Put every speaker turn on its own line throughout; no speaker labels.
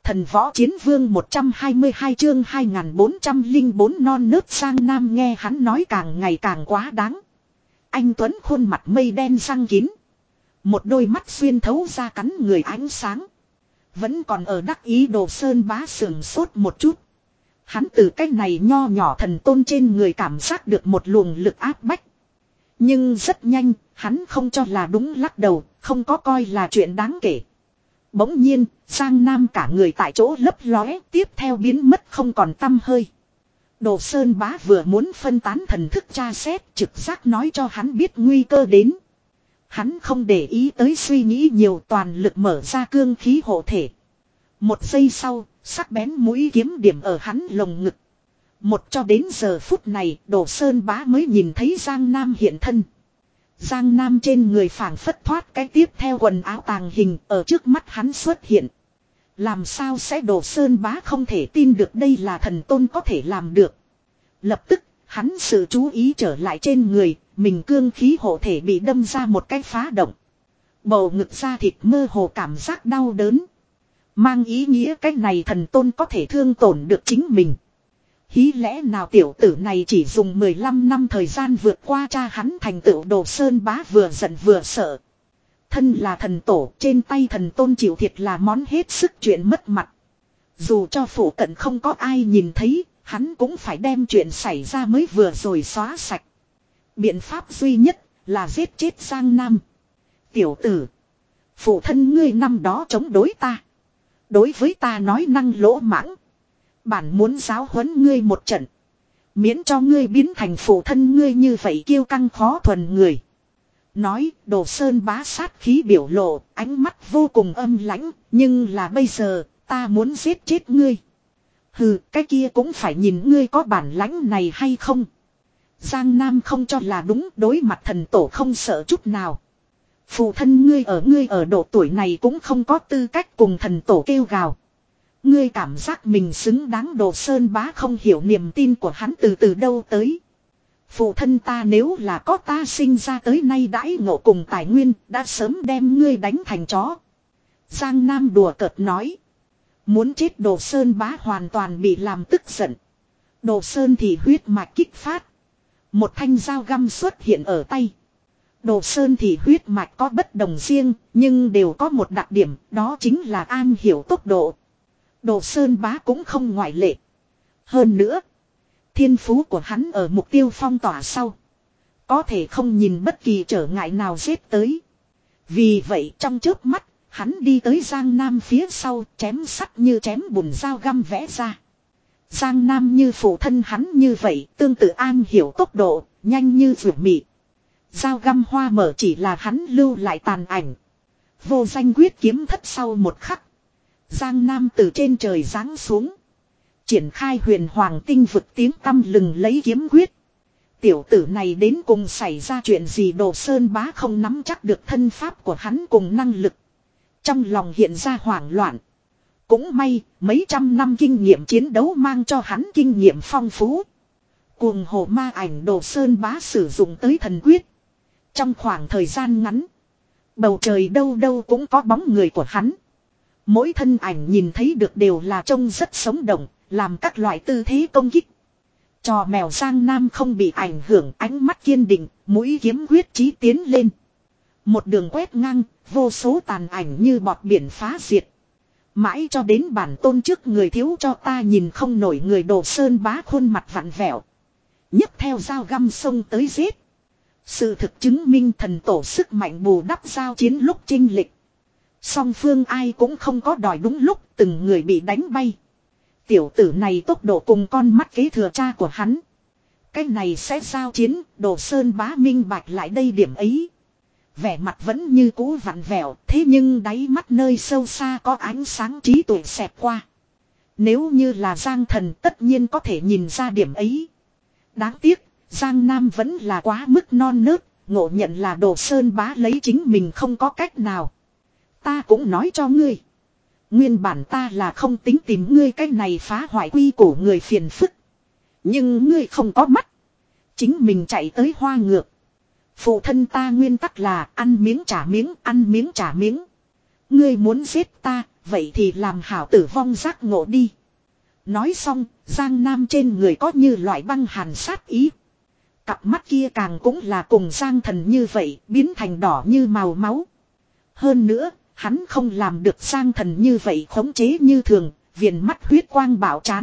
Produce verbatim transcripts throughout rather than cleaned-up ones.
Thần võ chiến vương một trăm hai mươi hai chương hai nghìn bốn trăm lẻ bốn non nớt Giang Nam nghe hắn nói càng ngày càng quá đáng. Anh Tuấn khuôn mặt mây đen răng kín. Một đôi mắt xuyên thấu ra cắn người ánh sáng. Vẫn còn ở đắc ý Đồ Sơn Bá sườn sốt một chút. Hắn từ cái này nho nhỏ thần tôn trên người cảm giác được một luồng lực áp bách. Nhưng rất nhanh, hắn không cho là đúng lắc đầu, không có coi là chuyện đáng kể. Bỗng nhiên, Giang Nam cả người tại chỗ lấp lóe, tiếp theo biến mất không còn tăm hơi. Đồ Sơn Bá vừa muốn phân tán thần thức tra xét, trực giác nói cho hắn biết nguy cơ đến. Hắn không để ý tới suy nghĩ nhiều, toàn lực mở ra cương khí hộ thể. Một giây sau, sắc bén mũi kiếm điểm ở hắn lồng ngực. Một cho đến giờ phút này, Đồ Sơn Bá mới nhìn thấy Giang Nam hiện thân. Giang Nam trên người phảng phất thoát cái tiếp theo quần áo tàng hình ở trước mắt hắn xuất hiện. Làm sao sẽ Đồ Sơn Bá không thể tin được đây là thần tôn có thể làm được. Lập tức, hắn sự chú ý trở lại trên người, mình cương khí hộ thể bị đâm ra một cái phá động. Bầu ngực da thịt mơ hồ cảm giác đau đớn. Mang ý nghĩa cái này thần tôn có thể thương tổn được chính mình. Hí lẽ nào tiểu tử này chỉ dùng mười lăm năm thời gian vượt qua cha hắn thành tựu. Đồ Sơn Bá vừa giận vừa sợ. Thân là thần tổ, trên tay thần tôn chịu thiệt là món hết sức chuyện mất mặt. Dù cho phủ cận không có ai nhìn thấy, hắn cũng phải đem chuyện xảy ra mới vừa rồi xóa sạch. Biện pháp duy nhất là giết chết Giang Nam. Tiểu tử, phụ thân ngươi năm đó chống đối ta. Đối với ta nói năng lỗ mãng. Bản muốn giáo huấn ngươi một trận. Miễn cho ngươi biến thành phụ thân ngươi như vậy kiêu căng khó thuần người. Nói, Đồ Sơn Bá sát khí biểu lộ, ánh mắt vô cùng âm lãnh. Nhưng là bây giờ, ta muốn giết chết ngươi. Hừ, cái kia cũng phải nhìn ngươi có bản lãnh này hay không. Giang Nam không cho là đúng, đối mặt thần tổ không sợ chút nào. Phụ thân ngươi ở ngươi ở độ tuổi này cũng không có tư cách cùng thần tổ kêu gào. Ngươi cảm giác mình xứng đáng. Đồ Sơn Bá không hiểu niềm tin của hắn từ từ đâu tới. Phụ thân ta nếu là có ta sinh ra tới nay đãi ngộ cùng tài nguyên, đã sớm đem ngươi đánh thành chó. Giang Nam đùa cợt nói. Muốn chết Đồ Sơn Bá hoàn toàn bị làm tức giận. Đồ Sơn thì huyết mạch kích phát. Một thanh dao găm xuất hiện ở tay. Đồ Sơn thì huyết mạch có bất đồng riêng, nhưng đều có một đặc điểm, đó chính là am hiểu tốc độ. Đồ Sơn Bá cũng không ngoại lệ. Hơn nữa, thiên phú của hắn ở mục tiêu phong tỏa sau, có thể không nhìn bất kỳ trở ngại nào giết tới. Vì vậy trong chớp mắt, hắn đi tới Giang Nam phía sau, chém sắt như chém bùn dao găm vẽ ra. Giang Nam như phụ thân hắn như vậy, tương tự am hiểu tốc độ, nhanh như vượt mị. Dao găm hoa mở chỉ là hắn lưu lại tàn ảnh. Vô danh quyết kiếm thất sau một khắc. Giang Nam từ trên trời giáng xuống. Triển khai huyền hoàng tinh vực tiếng tăm lừng lấy kiếm quyết. Tiểu tử này đến cùng xảy ra chuyện gì. Đồ Sơn Bá không nắm chắc được thân pháp của hắn cùng năng lực. Trong lòng hiện ra hoảng loạn. Cũng may, mấy trăm năm kinh nghiệm chiến đấu mang cho hắn kinh nghiệm phong phú. Cuồng hồ ma ảnh Đồ Sơn Bá sử dụng tới thần quyết. Trong khoảng thời gian ngắn, bầu trời đâu đâu cũng có bóng người của hắn. Mỗi thân ảnh nhìn thấy được đều là trông rất sống động, làm các loại tư thế công kích. Trò mèo Giang Nam không bị ảnh hưởng, ánh mắt kiên định, mũi kiếm quyết chí tiến lên. Một đường quét ngang, vô số tàn ảnh như bọt biển phá diệt. Mãi cho đến bản tôn trước người thiếu cho ta nhìn không nổi người. Đồ Sơn Bá khuôn mặt vặn vẹo, nhấc theo dao găm xông tới giết. Sự thực chứng minh thần tổ sức mạnh bù đắp giao chiến lúc chênh lệch. Song phương ai cũng không có đòi đúng lúc, từng người bị đánh bay. Tiểu tử này tốc độ cùng con mắt kế thừa cha của hắn. Cái này sẽ giao chiến. Đồ Sơn Bá minh bạch lại đây điểm ấy. Vẻ mặt vẫn như cũ vặn vẹo, thế nhưng đáy mắt nơi sâu xa có ánh sáng trí tuệ xẹt qua. Nếu như là Giang Thần tất nhiên có thể nhìn ra điểm ấy. Đáng tiếc, Giang Nam vẫn là quá mức non nớt, ngộ nhận là Đồ Sơn Bá lấy chính mình không có cách nào. Ta cũng nói cho ngươi. Nguyên bản ta là không tính tìm ngươi cái này phá hoại quy củ người phiền phức. Nhưng ngươi không có mắt. Chính mình chạy tới hoa ngược. Phụ thân ta nguyên tắc là ăn miếng trả miếng, ăn miếng trả miếng. Ngươi muốn giết ta, Vậy thì làm hảo tử vong giác ngộ đi. Nói xong, Giang Nam trên người có như loại băng hàn sát ý. Cặp mắt kia càng cũng là cùng Giang Thần như vậy, biến thành đỏ như màu máu. Hơn nữa, hắn không làm được Giang Thần như vậy khống chế như thường, viền mắt huyết quang bạo chán.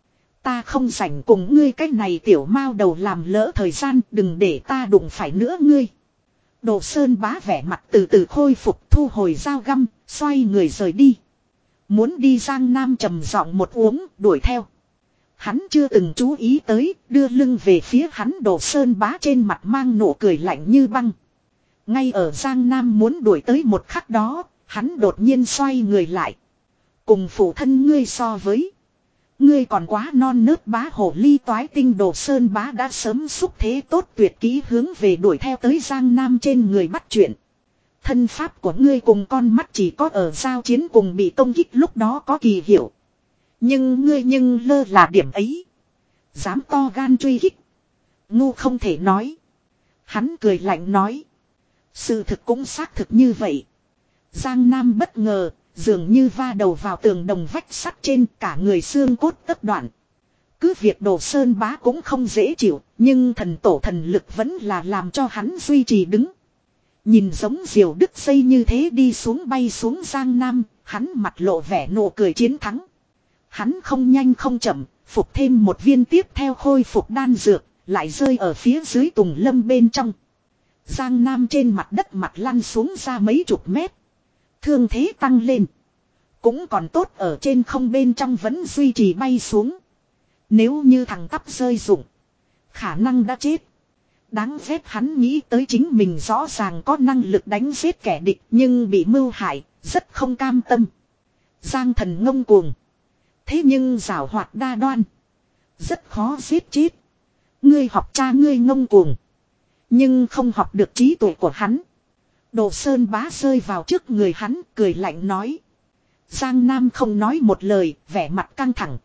Ta không rảnh cùng ngươi cái này tiểu mao đầu làm lỡ thời gian, đừng để ta đụng phải nữa ngươi. Đồ Sơn Bá vẻ mặt từ từ khôi phục, thu hồi dao găm, xoay người rời đi. Muốn đi Giang Nam trầm giọng một uống, đuổi theo. Hắn chưa từng chú ý tới, đưa lưng về phía hắn Đồ Sơn Bá trên mặt mang nụ cười lạnh như băng. Ngay ở Giang Nam muốn đuổi tới một khắc đó, hắn đột nhiên xoay người lại. Cùng phụ thân ngươi so với. Ngươi còn quá non nớt bá hổ ly toái tinh Đồ Sơn Bá đã sớm xúc thế tốt tuyệt kỹ hướng về đuổi theo tới Giang Nam trên người bắt chuyện. Thân pháp của ngươi cùng con mắt chỉ có ở giao chiến cùng bị công kích lúc đó có kỳ hiệu. Nhưng ngươi nhưng lơ là điểm ấy. Dám to gan truy kích. Ngu không thể nói. Hắn cười lạnh nói. Sự thực cũng xác thực như vậy. Giang Nam bất ngờ, dường như va đầu vào tường đồng vách sắt trên, cả người xương cốt tất đoạn. Cứ việc Đồ Sơn Bá cũng không dễ chịu, nhưng thần tổ thần lực vẫn là làm cho hắn duy trì đứng. Nhìn giống diều đứt dây như thế đi xuống bay xuống Giang Nam, hắn mặt lộ vẻ nụ cười chiến thắng. Hắn không nhanh không chậm, phục thêm một viên tiếp theo khôi phục đan dược, lại rơi ở phía dưới tùng lâm bên trong. Giang Nam trên mặt đất mặt lăn xuống ra mấy chục mét. Thương thế tăng lên. Cũng còn tốt ở trên không bên trong vẫn duy trì bay xuống. Nếu như thằng tắp rơi rụng, khả năng đã chết. Đáng ghét hắn nghĩ tới chính mình rõ ràng có năng lực đánh giết kẻ địch nhưng bị mưu hại, rất không cam tâm. Giang Thần ngông cuồng. Thế nhưng giảo hoạt đa đoan. Rất khó giết chết. Ngươi học cha ngươi ngông cuồng. Nhưng không học được trí tuệ của hắn. Đồ Sơn Bá rơi vào trước người hắn cười lạnh nói. Giang Nam không nói một lời, vẻ mặt căng thẳng.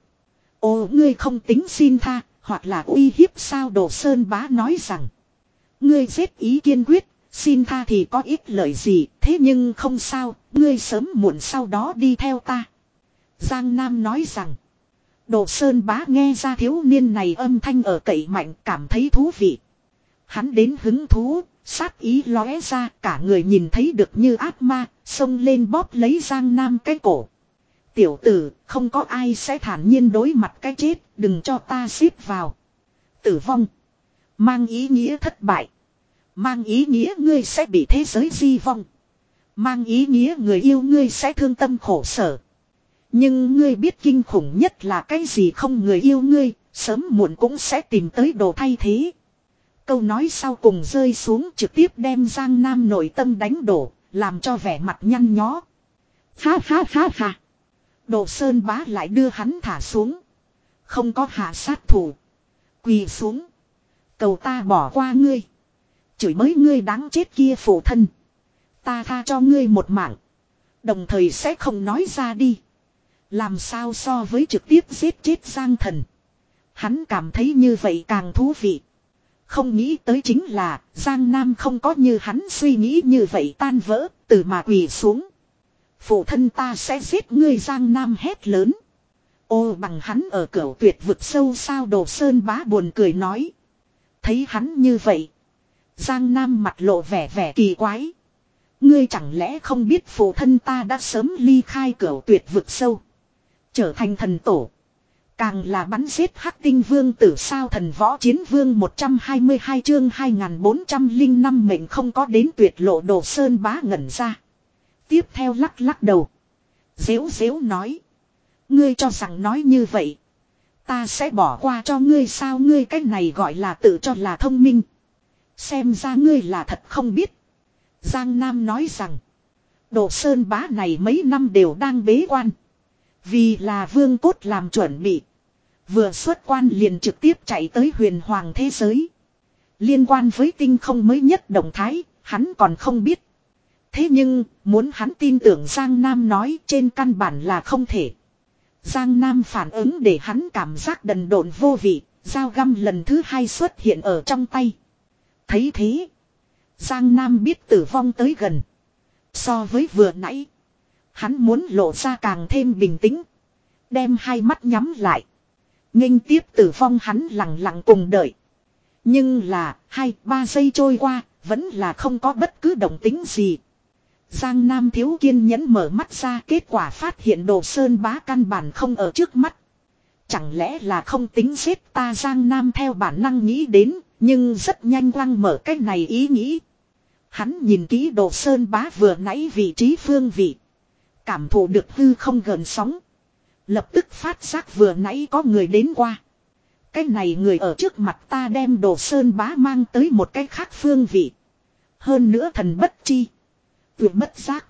Ồ ngươi không tính xin tha, hoặc là uy hiếp sao Đồ Sơn Bá nói rằng. Ngươi giết ý kiên quyết, xin tha thì có ích lợi gì, thế nhưng không sao, ngươi sớm muộn sau đó đi theo ta. Giang Nam nói rằng. Đồ Sơn Bá nghe ra thiếu niên này âm thanh ở cậy mạnh cảm thấy thú vị. Hắn đến hứng thú, sát ý lóe ra cả người nhìn thấy được như ác ma, xông lên bóp lấy Giang Nam cái cổ. Tiểu tử, không có ai sẽ thản nhiên đối mặt cái chết, đừng cho ta xếp vào. Tử vong. Mang ý nghĩa thất bại. Mang ý nghĩa ngươi sẽ bị thế giới di vong. Mang ý nghĩa người yêu ngươi sẽ thương tâm khổ sở. Nhưng ngươi biết kinh khủng nhất là cái gì không người yêu ngươi, sớm muộn cũng sẽ tìm tới đồ thay thế. Câu nói sau cùng rơi xuống trực tiếp đem Giang Nam nội tâm đánh đổ, làm cho vẻ mặt nhăn nhó. Ha ha ha ha. Đồ Sơn Bá lại đưa hắn thả xuống. Không có hạ sát thủ. Quỳ xuống. Cầu ta bỏ qua ngươi. Chửi bới ngươi đáng chết kia phụ thân. Ta tha cho ngươi một mạng. Đồng thời sẽ không nói ra đi. Làm sao so với trực tiếp giết chết Giang Thần. Hắn cảm thấy như vậy càng thú vị. Không nghĩ tới chính là Giang Nam không có như hắn suy nghĩ như vậy tan vỡ, từ mà quỳ xuống. Phụ thân ta sẽ giết ngươi Giang Nam hét lớn. Ô bằng hắn ở cửu tuyệt vực sâu sao Đồ Sơn Bá buồn cười nói. Thấy hắn như vậy. Giang Nam mặt lộ vẻ vẻ kỳ quái. Ngươi chẳng lẽ không biết phụ thân ta đã sớm ly khai cửu tuyệt vực sâu. Trở thành thần tổ. Càng là bắn giết Hắc Tinh Vương tử sao Thần Võ Chiến Vương một trăm hai mươi hai chương hai nghìn bốn trăm lẻ năm mệnh không có đến tuyệt lộ Đồ Sơn Bá ngẩn ra. Tiếp theo lắc lắc đầu. Dễu dễu nói. Ngươi cho rằng nói như vậy. Ta sẽ bỏ qua cho ngươi sao ngươi cách này gọi là tự cho là thông minh. Xem ra ngươi là thật không biết. Giang Nam nói rằng. Đồ Sơn Bá này mấy năm đều đang bế quan. Vì là vương cốt làm chuẩn bị. Vừa xuất quan liền trực tiếp chạy tới huyền hoàng thế giới. Liên quan với tinh không mới nhất động thái, hắn còn không biết. Thế nhưng, muốn hắn tin tưởng Giang Nam nói trên căn bản là không thể. Giang Nam phản ứng để hắn cảm giác đần độn vô vị, dao găm lần thứ hai xuất hiện ở trong tay. Thấy thế, Giang Nam biết tử vong tới gần. So với vừa nãy, Hắn muốn lộ ra càng thêm bình tĩnh. Đem hai mắt nhắm lại. Nghênh tiếp tử vong hắn lặng lặng cùng đợi. Nhưng là hai ba giây trôi qua. Vẫn là không có bất cứ động tĩnh gì. Giang Nam thiếu kiên nhẫn mở mắt ra. Kết quả phát hiện Đồ Sơn Bá căn bản không ở trước mắt. Chẳng lẽ là không tính giết ta Giang Nam theo bản năng nghĩ đến. Nhưng rất nhanh quăng mở cái này ý nghĩ. Hắn nhìn kỹ Đồ Sơn Bá vừa nãy vị trí phương vị. Cảm thụ được hư không gần sóng. Lập tức phát giác vừa nãy có người đến qua. Cái này người ở trước mặt ta đem Đồ Sơn Bá mang tới một cái khác phương vị. Hơn nữa thần bất chi. Tuyệt bất giác.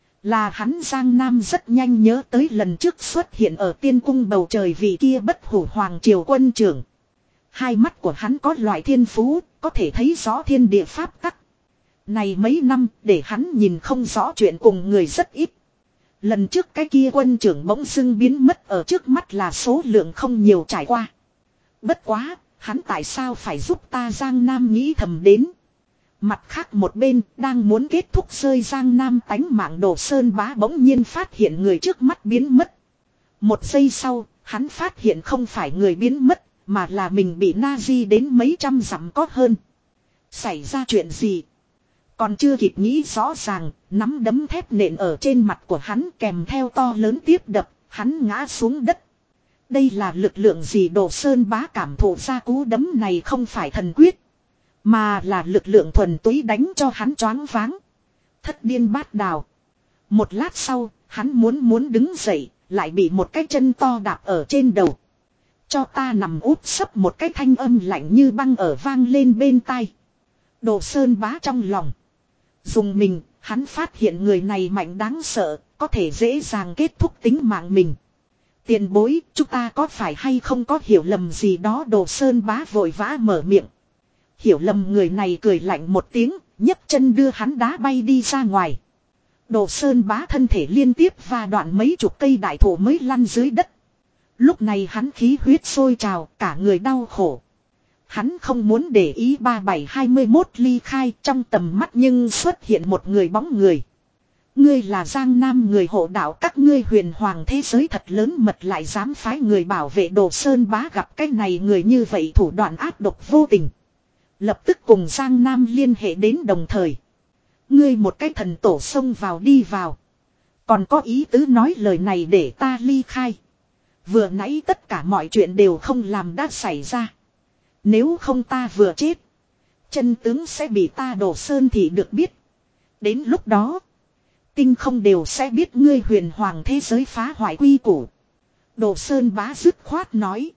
Là hắn Giang Nam rất nhanh nhớ tới lần trước xuất hiện ở tiên cung bầu trời vị kia bất hủ hoàng triều quân trưởng. Hai mắt của hắn có loại thiên phú, có thể thấy rõ thiên địa pháp tắc. Này mấy năm để hắn nhìn không rõ chuyện cùng người rất ít. Lần trước cái kia quân trưởng bỗng dưng biến mất ở trước mắt là số lượng không nhiều trải qua. Bất quá, hắn tại sao phải giúp ta Giang Nam nghĩ thầm đến. Mặt khác một bên đang muốn kết thúc rơi Giang Nam tánh mạng Đồ Sơn Bá bỗng nhiên phát hiện người trước mắt biến mất. Một giây sau, hắn phát hiện không phải người biến mất, mà là mình bị Nazi đến mấy trăm dặm có hơn. Xảy ra chuyện gì? Còn chưa kịp nghĩ rõ ràng, nắm đấm thép nện ở trên mặt của hắn kèm theo to lớn tiếp đập, hắn ngã xuống đất. Đây là lực lượng gì Đồ Sơn Bá cảm thụ ra cú đấm này không phải thần quyết. Mà là lực lượng thuần túy đánh cho hắn choáng váng. Thất điên bát đào. Một lát sau, hắn muốn muốn đứng dậy, lại bị một cái chân to đạp ở trên đầu. Cho ta nằm úp sấp một cái thanh âm lạnh như băng ở vang lên bên tai. Đồ Sơn Bá trong lòng. Dùng mình, hắn phát hiện người này mạnh đáng sợ, có thể dễ dàng kết thúc tính mạng mình. Tiền bối, chúng ta có phải hay không có hiểu lầm gì đó Đồ Sơn Bá vội vã mở miệng. Hiểu lầm người này cười lạnh một tiếng, nhấc chân đưa hắn đá bay đi ra ngoài. Đồ Sơn Bá thân thể liên tiếp va đoạn mấy chục cây đại thụ mới lăn dưới đất. Lúc này hắn khí huyết sôi trào, cả người đau khổ. Hắn không muốn để ý ba bảy hai mươi mốt ly khai trong tầm mắt nhưng xuất hiện một người bóng người. Ngươi là Giang Nam người hộ đạo các ngươi huyền hoàng thế giới thật lớn mật lại dám phái người bảo vệ Đồ Sơn Bá gặp cái này người như vậy thủ đoạn ác độc vô tình. Lập tức cùng Giang Nam liên hệ đến đồng thời. Ngươi một cái thần tổ xông vào đi vào. Còn có ý tứ nói lời này để ta ly khai. Vừa nãy tất cả mọi chuyện đều không làm đã xảy ra. Nếu không ta vừa chết. Chân tướng sẽ bị ta Đồ Sơn thì được biết. Đến lúc đó. Tinh không đều sẽ biết ngươi huyền hoàng thế giới phá hoại quy củ. Đồ Sơn Bá dứt khoát nói.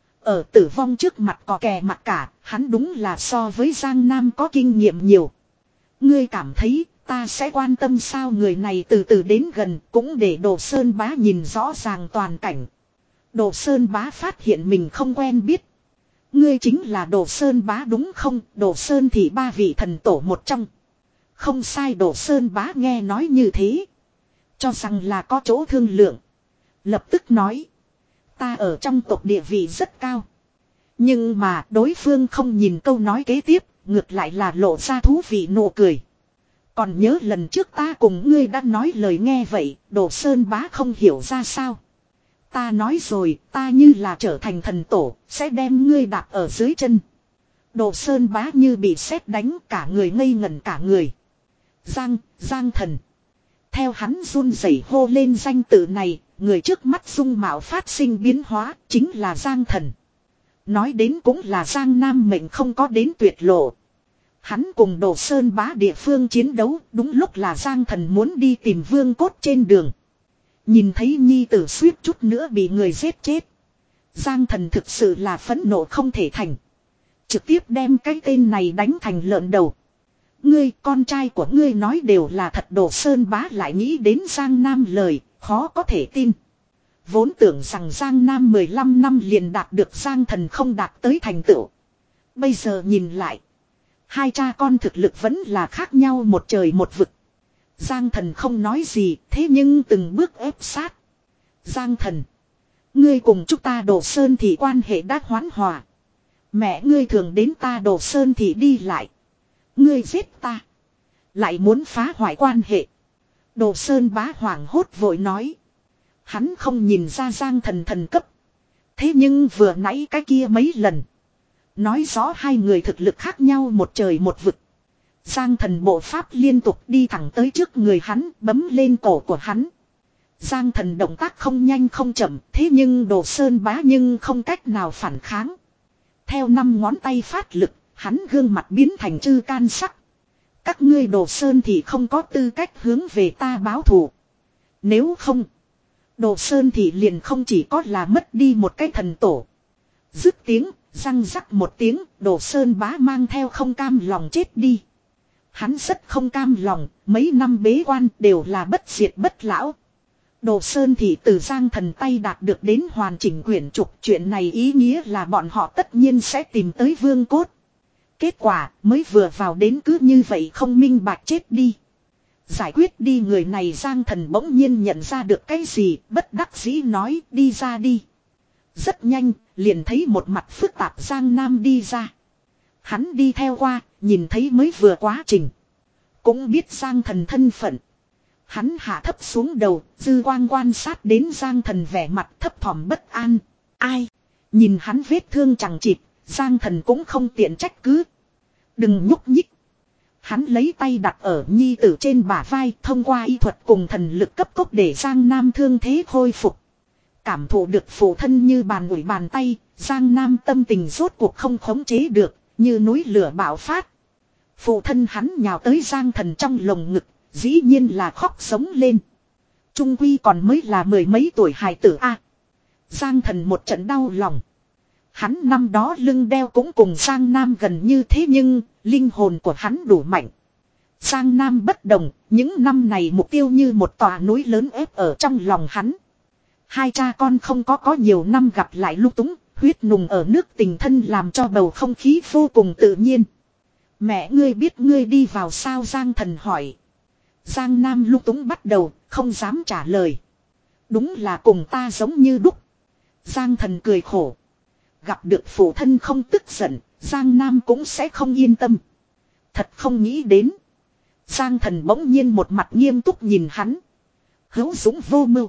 Ở tử vong trước mặt có kè mặt cả, hắn đúng là so với Giang Nam có kinh nghiệm nhiều. Ngươi cảm thấy ta sẽ quan tâm sao người này từ từ đến gần cũng để Đồ Sơn Bá nhìn rõ ràng toàn cảnh. Đồ Sơn Bá phát hiện mình không quen biết. Ngươi chính là Đồ Sơn Bá đúng không? Đồ Sơn thì ba vị thần tổ một trong. Không sai Đồ Sơn Bá nghe nói như thế. Cho rằng là có chỗ thương lượng. Lập tức nói. Ta ở trong tộc địa vị rất cao. Nhưng mà đối phương không nhìn câu nói kế tiếp. Ngược lại là lộ ra thú vị nụ cười. Còn nhớ lần trước ta cùng ngươi đã nói lời nghe vậy. Đồ Sơn Bá không hiểu ra sao. Ta nói rồi ta như là trở thành thần tổ. Sẽ đem ngươi đạp ở dưới chân. Đồ Sơn Bá như bị sét đánh cả người ngây ngẩn cả người. Giang, Giang thần. Theo hắn run rẩy hô lên danh tự này, người trước mắt dung mạo phát sinh biến hóa, chính là Giang thần. Nói đến cũng là Giang Nam mệnh không có đến tuyệt lộ. Hắn cùng Đồ Sơn Bá địa phương chiến đấu, đúng lúc là Giang thần muốn đi tìm vương cốt trên đường. Nhìn thấy nhi tử suýt chút nữa bị người giết chết. Giang thần thực sự là phẫn nộ không thể thành. Trực tiếp đem cái tên này đánh thành lợn đầu. Ngươi, con trai của ngươi nói đều là thật. Đồ Sơn Bá lại nghĩ đến Giang Nam lời, khó có thể tin. Vốn tưởng rằng Giang Nam mười lăm năm liền đạt được Giang thần không đạt tới thành tựu. Bây giờ nhìn lại. Hai cha con thực lực vẫn là khác nhau một trời một vực. Giang thần không nói gì, thế nhưng từng bước ép sát. Giang thần. Ngươi cùng chúng ta Đồ Sơn thì quan hệ đã hoán hòa. Mẹ ngươi thường đến ta Đồ Sơn thì đi lại. Ngươi giết ta. Lại muốn phá hoại quan hệ. Đồ Sơn Bá hoảng hốt vội nói. Hắn không nhìn ra Giang Thần thần cấp. Thế nhưng vừa nãy cái kia mấy lần. Nói rõ hai người thực lực khác nhau một trời một vực. Giang Thần bộ pháp liên tục đi thẳng tới trước người hắn, bấm lên cổ của hắn. Giang Thần động tác không nhanh không chậm, thế nhưng Đồ Sơn Bá nhưng không cách nào phản kháng. Theo năm ngón tay phát lực, hắn gương mặt biến thành chư can sắc. Các ngươi Đồ Sơn thì không có tư cách hướng về ta báo thù. Nếu không, Đồ Sơn thì liền không chỉ có là mất đi một cái thần tổ. Dứt tiếng, răng rắc một tiếng, Đồ Sơn Bá mang theo không cam lòng chết đi. Hắn rất không cam lòng, mấy năm bế quan đều là bất diệt bất lão. Đồ Sơn thì từ Giang Thần tay đạt được đến hoàn chỉnh quyển trục, chuyện này ý nghĩa là bọn họ tất nhiên sẽ tìm tới vương cốt. Kết quả mới vừa vào đến cứ như vậy không minh bạch chết đi. Giải quyết đi người này, Giang Thần bỗng nhiên nhận ra được cái gì, bất đắc dĩ nói đi ra đi. Rất nhanh, liền thấy một mặt phức tạp Giang Nam đi ra. Hắn đi theo qua, nhìn thấy mới vừa quá trình. Cũng biết Giang Thần thân phận. Hắn hạ thấp xuống đầu, dư quang quan sát đến Giang Thần vẻ mặt thấp thỏm bất an. Ai? Nhìn hắn vết thương chẳng chịt, Giang Thần cũng không tiện trách cứ. Đừng nhúc nhích. Hắn lấy tay đặt ở nhi tử trên bả vai, thông qua y thuật cùng thần lực cấp tốc để Giang Nam thương thế khôi phục. Cảm thụ được phụ thân như bàn ủi bàn tay, Giang Nam tâm tình rốt cuộc không khống chế được, như núi lửa bạo phát. Phụ thân hắn nhào tới Giang Thần trong lồng ngực, dĩ nhiên là khóc sống lên. Trung quy còn mới là mười mấy tuổi hài tử a. Giang Thần một trận đau lòng. Hắn năm đó lưng đeo cũng cùng Giang Nam gần như thế nhưng, linh hồn của hắn đủ mạnh. Giang Nam bất đồng, những năm này mục tiêu như một tòa núi lớn ép ở trong lòng hắn. Hai cha con không có có nhiều năm gặp lại lung túng, huyết nùng ở nước tình thân làm cho bầu không khí vô cùng tự nhiên. Mẹ ngươi biết ngươi đi vào sao? Giang Thần hỏi. Giang Nam lung túng bắt đầu, không dám trả lời. Đúng là cùng ta giống như đúc. Giang Thần cười khổ. Gặp được phụ thân không tức giận, Giang Nam cũng sẽ không yên tâm. Thật không nghĩ đến. Giang Thần bỗng nhiên một mặt nghiêm túc nhìn hắn. Hữu dũng vô mưu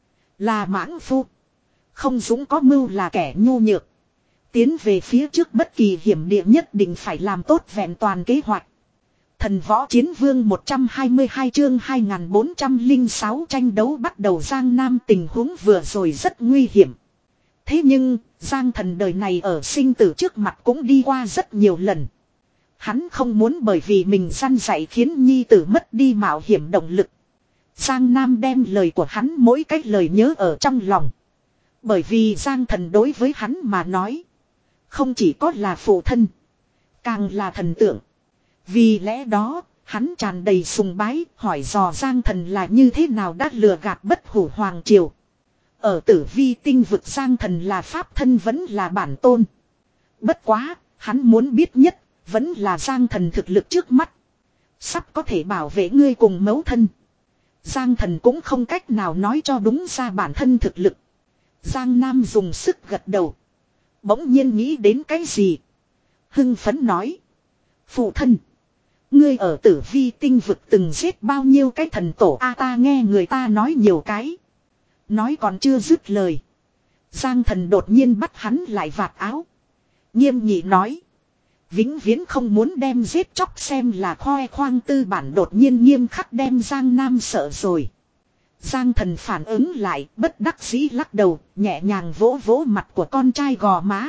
là mãng phu. Không dũng có mưu là kẻ nhu nhược. Tiến về phía trước bất kỳ hiểm địa nhất định phải làm tốt vẹn toàn kế hoạch. Thần võ chiến vương một trăm hai mươi hai chương hai nghìn bốn trăm lẻ sáu tranh đấu bắt đầu. Giang Nam tình huống vừa rồi rất nguy hiểm. Thế nhưng, Giang Thần đời này ở sinh tử trước mặt cũng đi qua rất nhiều lần. Hắn không muốn bởi vì mình săn dạy khiến nhi tử mất đi mạo hiểm động lực. Giang Nam đem lời của hắn mỗi cách lời nhớ ở trong lòng. Bởi vì Giang Thần đối với hắn mà nói, không chỉ có là phụ thân, càng là thần tượng. Vì lẽ đó, hắn tràn đầy sùng bái, hỏi dò Giang Thần là như thế nào đã lừa gạt bất hủ hoàng triều. Ở Tử Vi tinh vực Giang Thần là pháp thân vẫn là bản tôn. Bất quá, hắn muốn biết nhất, vẫn là Giang Thần thực lực trước mắt. Sắp có thể bảo vệ ngươi cùng mẫu thân. Giang Thần cũng không cách nào nói cho đúng ra bản thân thực lực. Giang Nam dùng sức gật đầu. Bỗng nhiên nghĩ đến cái gì? Hưng phấn nói. Phụ thân, ngươi ở Tử Vi tinh vực từng giết bao nhiêu cái thần tổ a? Ta nghe người ta nói nhiều cái. Nói còn chưa dứt lời, Giang Thần đột nhiên bắt hắn lại vạt áo. Nghiêm nghị nói. Vĩnh viễn không muốn đem giết chóc xem là khoe khoang tư bản. Đột nhiên nghiêm khắc đem Giang Nam sợ rồi. Giang Thần phản ứng lại, bất đắc dĩ lắc đầu, nhẹ nhàng vỗ vỗ mặt của con trai gò má.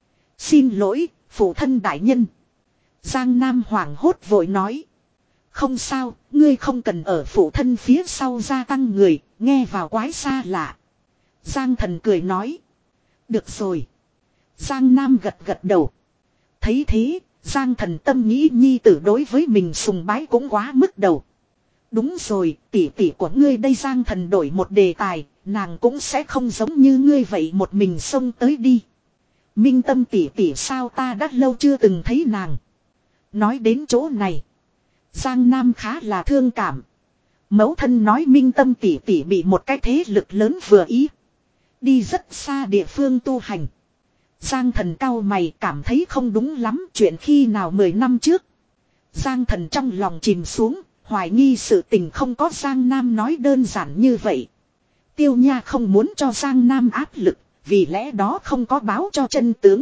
Xin lỗi, phụ thân đại nhân. Giang Nam hoảng hốt vội nói. Không sao, ngươi không cần ở phụ thân phía sau gia tăng người, nghe vào quái xa lạ. Giang Thần cười nói. Được rồi. Giang Nam gật gật đầu. Thấy thế, Giang Thần tâm nghĩ nhi tử đối với mình sùng bái cũng quá mức đầu. Đúng rồi, tỷ tỷ của ngươi đây. Giang Thần đổi một đề tài, nàng cũng sẽ không giống như ngươi vậy một mình xông tới đi. Minh Tâm tỷ tỷ sao? Ta đã lâu chưa từng thấy nàng. Nói đến chỗ này, Giang Nam khá là thương cảm. Mẫu thân nói Minh Tâm tỷ tỷ bị một cái thế lực lớn vừa ý, đi rất xa địa phương tu hành. Giang Thần cau mày, cảm thấy không đúng lắm. Chuyện khi nào mười năm trước. Giang Thần trong lòng chìm xuống, Hoài nghi sự tình không có Giang Nam nói đơn giản như vậy. Tiêu Nha không muốn cho Giang Nam áp lực, vì lẽ đó không có báo cho chân tướng.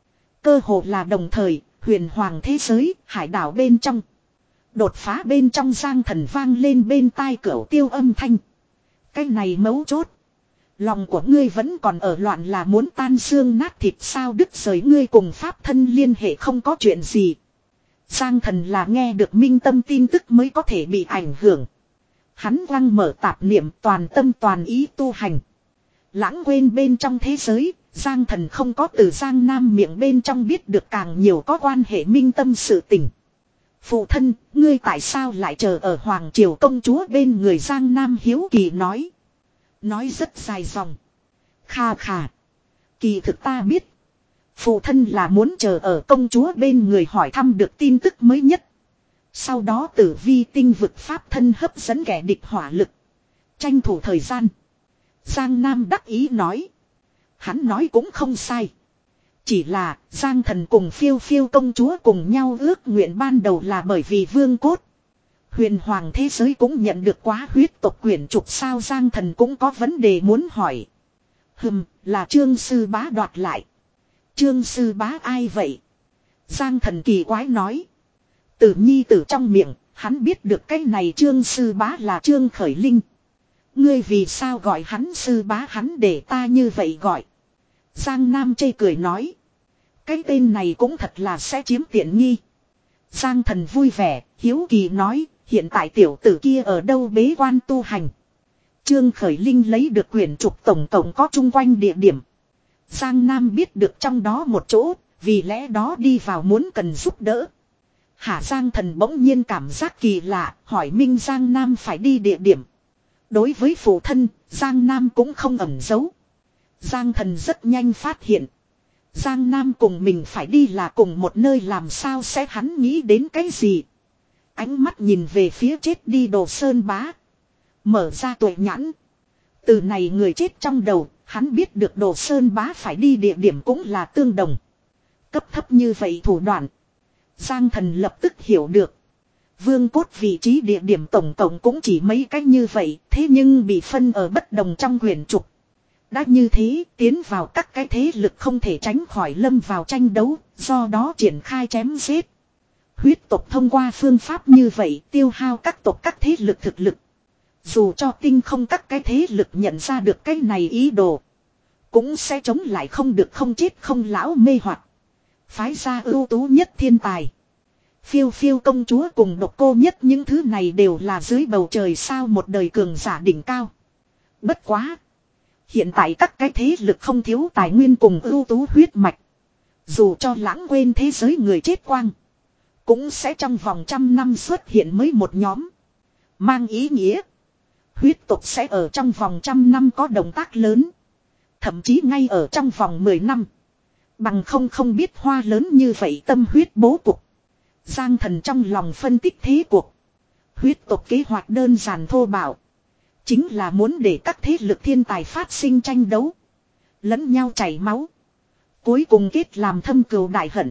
Cơ hồ là đồng thời, huyền hoàng thế giới, hải đảo bên trong. Đột phá bên trong Giang Thần vang lên bên tai cửu tiêu âm thanh. Cái này mấu chốt. Lòng của ngươi vẫn còn ở loạn là muốn tan xương nát thịt sao đứt rời ngươi cùng pháp thân liên hệ không có chuyện gì. Giang Thần là nghe được minh tâm tin tức mới có thể bị ảnh hưởng. Hắn quăng mở tạp niệm toàn tâm toàn ý tu hành. Lãng quên bên trong thế giới, Giang Thần không có từ Giang Nam miệng bên trong biết được càng nhiều có quan hệ minh tâm sự tình. Phụ thân, ngươi tại sao lại chờ ở Hoàng Triều công chúa bên người Giang Nam hiếu kỳ nói. Nói rất dài dòng. Kha khà. Kỳ thực ta biết. Phụ thân là muốn chờ ở công chúa bên người hỏi thăm được tin tức mới nhất. Sau đó tử vi tinh vực pháp thân hấp dẫn kẻ địch hỏa lực. Tranh thủ thời gian. Giang Nam đắc ý nói. Hắn nói cũng không sai. Chỉ là Giang Thần cùng phiêu phiêu công chúa cùng nhau ước nguyện ban đầu là bởi vì vương cốt. Huyền hoàng thế giới cũng nhận được quá huyết tộc quyển trục sao Giang Thần cũng có vấn đề muốn hỏi. Hừm, là Trương Sư Bá đoạt lại. Trương Sư Bá ai vậy? Giang Thần kỳ quái nói. Từ nhi tử trong miệng, hắn biết được cái này Trương Sư Bá là Trương Khởi Linh. Ngươi vì sao gọi hắn Sư Bá hắn để ta như vậy gọi. Giang Nam chê cười nói. Cái tên này cũng thật là sẽ chiếm tiện nghi. Giang Thần vui vẻ, hiếu kỳ nói, hiện tại tiểu tử kia ở đâu bế quan tu hành. Trương Khởi Linh lấy được quyển trục tổng tổng có chung quanh địa điểm. Giang Nam biết được trong đó một chỗ, vì lẽ đó đi vào muốn cần giúp đỡ. Hả Giang Thần bỗng nhiên cảm giác kỳ lạ, hỏi Minh Giang Nam phải đi địa điểm. Đối với phụ thân, Giang Nam cũng không ẩn giấu. Giang Thần rất nhanh phát hiện. Giang Nam cùng mình phải đi là cùng một nơi làm sao sẽ hắn nghĩ đến cái gì. Ánh mắt nhìn về phía chết đi Đồ Sơn Bá. Mở ra tuệ nhãn. Từ này người chết trong đầu, hắn biết được Đồ Sơn Bá phải đi địa điểm cũng là tương đồng. Cấp thấp như vậy thủ đoạn. Giang Thần lập tức hiểu được. Vương cốt vị trí địa điểm tổng tổng cũng chỉ mấy cách như vậy, thế nhưng bị phân ở bất đồng trong quyển trục. Đã như thế, tiến vào các cái thế lực không thể tránh khỏi lâm vào tranh đấu, do đó triển khai chém giết. Huyết tộc thông qua phương pháp như vậy tiêu hao các tộc các thế lực thực lực. Dù cho tinh không các cái thế lực nhận ra được cái này ý đồ, cũng sẽ chống lại không được không chết không lão mê hoặc. Phái ra ưu tú nhất thiên tài. Phiêu phiêu công chúa cùng độc cô nhất những thứ này đều là dưới bầu trời sao một đời cường giả đỉnh cao. Bất quá. Hiện tại các cái thế lực không thiếu tài nguyên cùng ưu tú huyết mạch. Dù cho lãng quên thế giới người chết quang. Cũng sẽ trong vòng trăm năm xuất hiện mới một nhóm. Mang ý nghĩa. Huyết tộc sẽ ở trong vòng trăm năm có động tác lớn. Thậm chí ngay ở trong vòng mười năm. Bằng không không biết hoa lớn như vậy tâm huyết bố cục. Giang Thần trong lòng phân tích thế cuộc. Huyết tộc kế hoạch đơn giản thô bạo. Chính là muốn để các thế lực thiên tài phát sinh tranh đấu. Lẫn nhau chảy máu. Cuối cùng kết làm thâm cừu đại hận.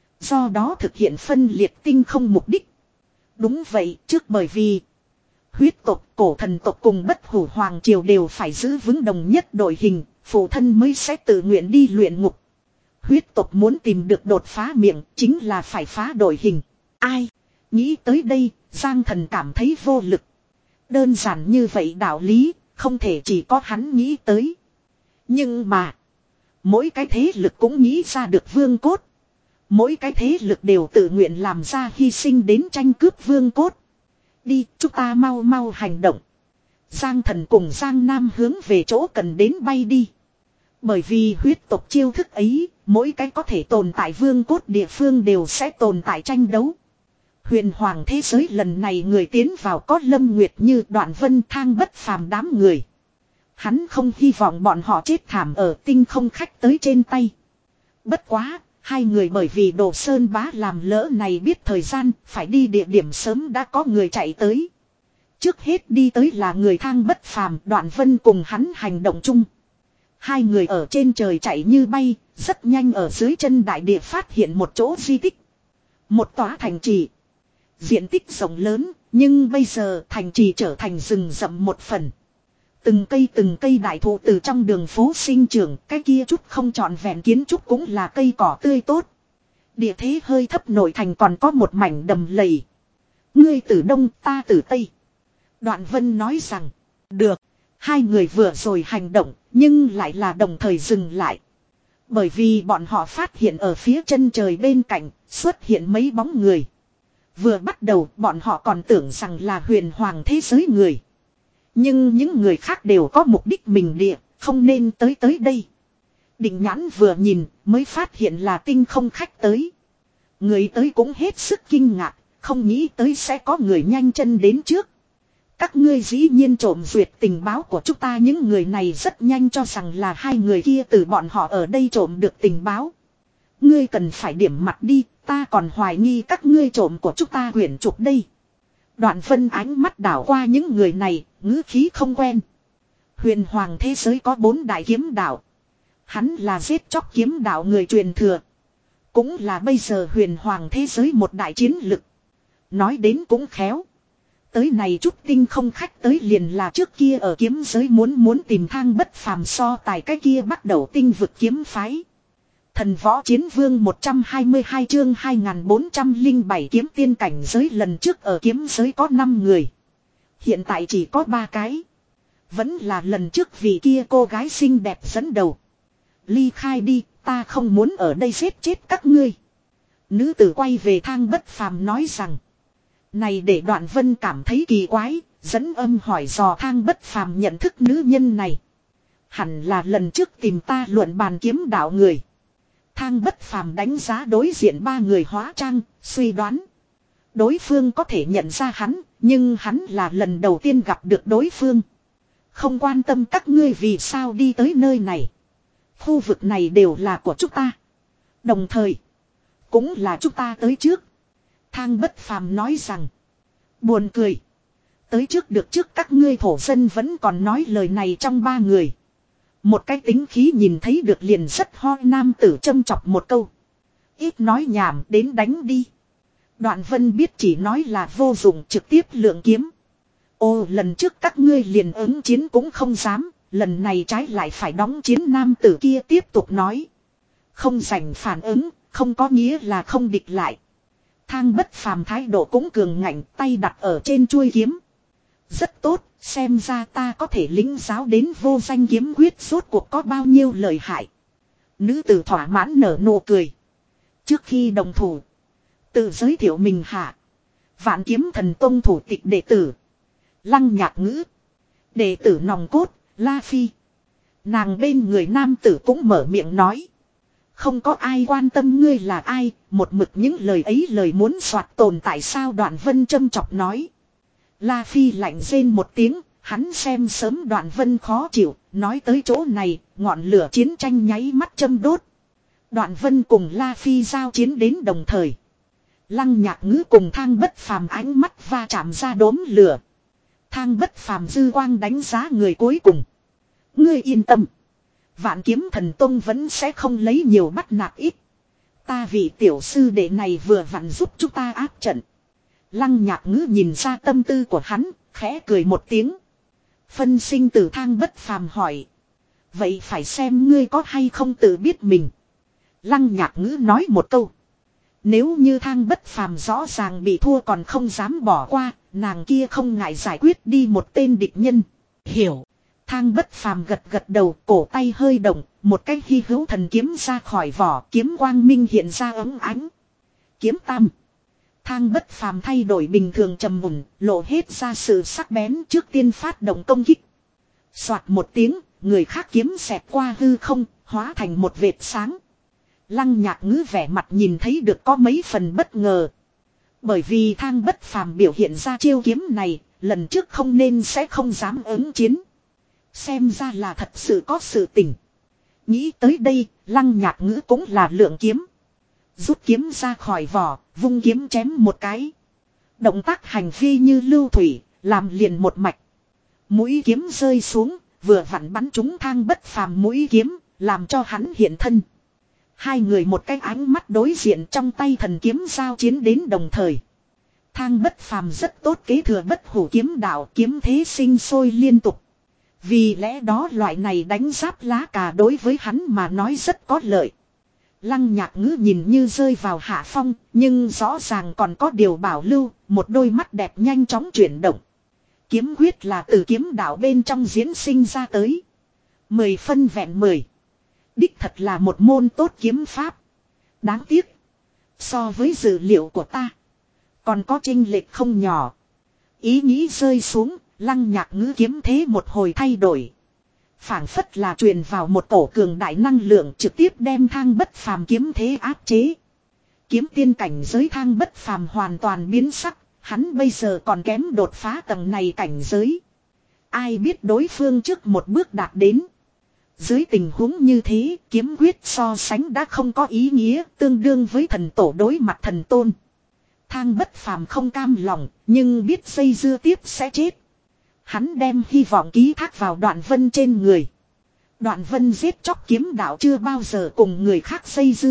Do đó thực hiện phân liệt tinh không mục đích. Đúng vậy, trước bởi vì huyết tộc, cổ thần tộc cùng bất hủ hoàng triều đều phải giữ vững đồng nhất đội hình, phụ thân mới sẽ tự nguyện đi luyện ngục. Huyết tộc muốn tìm được đột phá miệng, chính là phải phá đội hình. Ai? Nghĩ tới đây, Giang Thần cảm thấy vô lực. Đơn giản như vậy đạo lý, không thể chỉ có hắn nghĩ tới. Nhưng mà, mỗi cái thế lực cũng nghĩ ra được vương cốt. Mỗi cái thế lực đều tự nguyện làm ra hy sinh đến tranh cướp vương cốt. Đi, chúng ta mau mau hành động. Giang Thần cùng Giang Nam hướng về chỗ cần đến bay đi. Bởi vì huyết tộc chiêu thức ấy, mỗi cái có thể tồn tại vương cốt địa phương đều sẽ tồn tại tranh đấu. Huyền hoàng thế giới lần này người tiến vào có Lâm Nguyệt Như Đoạn Vân Thang bất phàm đám người. Hắn không hy vọng bọn họ chết thảm ở tinh không khách tới trên tay. Bất quá, hai người bởi vì Đồ Sơn Bá làm lỡ này biết thời gian, phải đi địa điểm sớm đã có người chạy tới. Trước hết đi tới là người Thang bất phàm, Đoạn Vân cùng hắn hành động chung. Hai người ở trên trời chạy như bay, rất nhanh ở dưới chân đại địa phát hiện một chỗ di tích. Một tòa thành trì. Diện tích rộng lớn, Nhưng bây giờ thành trì trở thành rừng rậm một phần. Từng cây từng cây đại thụ từ trong đường phố sinh trưởng, cái kia chút không trọn vẹn kiến trúc cũng là cây cỏ tươi tốt. Địa thế hơi thấp nội thành còn có một mảnh đầm lầy. Ngươi từ đông ta từ tây. Đoạn Vân nói rằng, được, hai người vừa rồi hành động, nhưng lại là đồng thời dừng lại. Bởi vì bọn họ phát hiện ở phía chân trời bên cạnh, xuất hiện mấy bóng người. Vừa bắt đầu bọn họ còn tưởng rằng là huyền hoàng thế giới người. Nhưng những người khác đều có mục đích mình địa, không nên tới tới đây. Định nhãn vừa nhìn mới phát hiện là tinh không khách tới. Người tới cũng hết sức kinh ngạc, không nghĩ tới sẽ có người nhanh chân đến trước. Các ngươi dĩ nhiên trộm duyệt tình báo của chúng ta, những người này rất nhanh cho rằng là hai người kia từ bọn họ ở đây trộm được tình báo. Ngươi cần phải điểm mặt đi, ta còn hoài nghi các ngươi trộm của chúng ta quyển trục đây. Đoạn Vân ánh mắt đảo qua những người này, ngữ khí không quen. Huyền hoàng thế giới có bốn đại kiếm đạo. Hắn là giết chóc kiếm đạo người truyền thừa. Cũng là bây giờ huyền hoàng thế giới một đại chiến lực. Nói đến cũng khéo. Tới này chút tinh không khách tới liền là trước kia ở kiếm giới muốn muốn tìm thang bất phàm so tài cái kia bắt đầu tinh vực kiếm phái. Thần võ chiến vương một trăm hai mươi hai chương hai nghìn bốn trăm lẻ bảy kiếm tiên cảnh giới, lần trước ở kiếm giới có năm người. Hiện tại chỉ có ba cái. Vẫn là lần trước vì kia cô gái xinh đẹp dẫn đầu. Ly khai đi, ta không muốn ở đây giết chết các ngươi. Nữ tử quay về thang bất phàm nói rằng. Này để Đoạn Vân cảm thấy kỳ quái, dẫn âm hỏi dò thang bất phàm nhận thức nữ nhân này. Hẳn là lần trước tìm ta luận bàn kiếm đạo người. Thang bất phàm đánh giá đối diện ba người hóa trang, suy đoán. Đối phương có thể nhận ra hắn, nhưng hắn là lần đầu tiên gặp được đối phương. Không quan tâm các ngươi vì sao đi tới nơi này. Khu vực này đều là của chúng ta. Đồng thời, cũng là chúng ta tới trước. Thang bất phàm nói rằng. Buồn cười. Tới trước được trước các ngươi thổ dân vẫn còn nói lời này trong ba người. Một cái tính khí nhìn thấy được liền rất ho nam tử châm chọc một câu. Ít nói nhảm, đến đánh đi. Đoạn Vân biết chỉ nói là vô dụng, trực tiếp lượng kiếm. Ô, lần trước các ngươi liền ứng chiến cũng không dám. Lần này trái lại phải đóng chiến, nam tử kia tiếp tục nói. Không rảnh phản ứng, không có nghĩa là không địch lại. Thang bất phàm thái độ cũng cường ngạnh, tay đặt ở trên chuôi kiếm. Rất tốt, xem ra ta có thể lĩnh giáo đến vô danh kiếm quyết rốt cuộc có bao nhiêu lợi hại. Nữ tử thỏa mãn nở nụ cười. Trước khi đồng thủ, tự giới thiệu mình hạ. Vạn Kiếm Thần Tông thủ tịch đệ tử Lăng Nhạc Ngữ, đệ tử nòng cốt La Phi. Nàng bên người nam tử cũng mở miệng nói. Không có ai quan tâm ngươi là ai, một mực những lời ấy lời muốn soạt tồn tại sao, Đoạn Vân châm chọc nói. La Phi lạnh rên một tiếng, hắn xem sớm Đoạn Vân khó chịu, nói tới chỗ này, ngọn lửa chiến tranh nháy mắt châm đốt. Đoạn Vân cùng La Phi giao chiến đến đồng thời. Lăng Nhạc Ngữ cùng thang bất phàm ánh mắt va chạm ra đốm lửa. Thang bất phàm dư quang đánh giá người cuối cùng. Ngươi yên tâm. Vạn Kiếm Thần Tông vẫn sẽ không lấy nhiều bắt nạt ít. Ta vị tiểu sư đệ này vừa vặn giúp chúng ta áp trận. Lăng Nhạc Ngữ nhìn ra tâm tư của hắn, khẽ cười một tiếng. Phân sinh tử thang bất phàm hỏi. Vậy phải xem ngươi có hay không tự biết mình. Lăng Nhạc Ngữ nói một câu. Nếu như thang bất phàm rõ ràng bị thua còn không dám bỏ qua, nàng kia không ngại giải quyết đi một tên địch nhân. Hiểu. Thang bất phàm gật gật đầu, cổ tay hơi động, một cái hy hữu thần kiếm ra khỏi vỏ, kiếm quang minh hiện ra ấm ánh. Kiếm tam. Thang bất phàm thay đổi bình thường trầm mùn, lộ hết ra sự sắc bén, trước tiên phát động công kích. Soạt một tiếng, người khác kiếm xẹt qua hư không, hóa thành một vệt sáng. Lăng Nhạc Ngữ vẻ mặt nhìn thấy được có mấy phần bất ngờ. Bởi vì thang bất phàm biểu hiện ra chiêu kiếm này, lần trước không nên sẽ không dám ứng chiến. Xem ra là thật sự có sự tình. Nghĩ tới đây, Lăng Nhạc Ngữ cũng là lượng kiếm. Rút kiếm ra khỏi vỏ, vung kiếm chém một cái. Động tác hành vi như lưu thủy, làm liền một mạch. Mũi kiếm rơi xuống, vừa vặn bắn trúng thang bất phàm mũi kiếm, làm cho hắn hiện thân. Hai người một cái ánh mắt đối diện, trong tay thần kiếm giao chiến đến đồng thời. Thang Bất Phàm rất tốt kế thừa bất hủ kiếm đạo, kiếm thế sinh sôi liên tục. Vì lẽ đó loại này đánh giáp lá cà đối với hắn mà nói rất có lợi. Lăng Nhạc Ngữ nhìn như rơi vào hạ phong, nhưng rõ ràng còn có điều bảo lưu, một đôi mắt đẹp nhanh chóng chuyển động. Kiếm quyết là từ kiếm đạo bên trong diễn sinh ra tới. Mười phân vẹn mười. Đích thật là một môn tốt kiếm pháp. Đáng tiếc. So với dự liệu của ta, còn có chênh lệch không nhỏ. Ý nghĩ rơi xuống, Lăng Nhạc Ngữ kiếm thế một hồi thay đổi. Phảng phất là truyền vào một tổ cường đại năng lượng trực tiếp đem Thang Bất Phàm kiếm thế áp chế. Kiếm tiên cảnh giới Thang Bất Phàm hoàn toàn biến sắc, hắn bây giờ còn kém đột phá tầng này cảnh giới. Ai biết đối phương trước một bước đạt đến. Dưới tình huống như thế, kiếm quyết so sánh đã không có ý nghĩa, tương đương với thần tổ đối mặt thần tôn. Thang Bất Phàm không cam lòng, nhưng biết dây dưa tiếp sẽ chết. Hắn đem hy vọng ký thác vào Đoạn Vân trên người. Đoạn Vân giết chóc kiếm đạo chưa bao giờ cùng người khác dây dưa.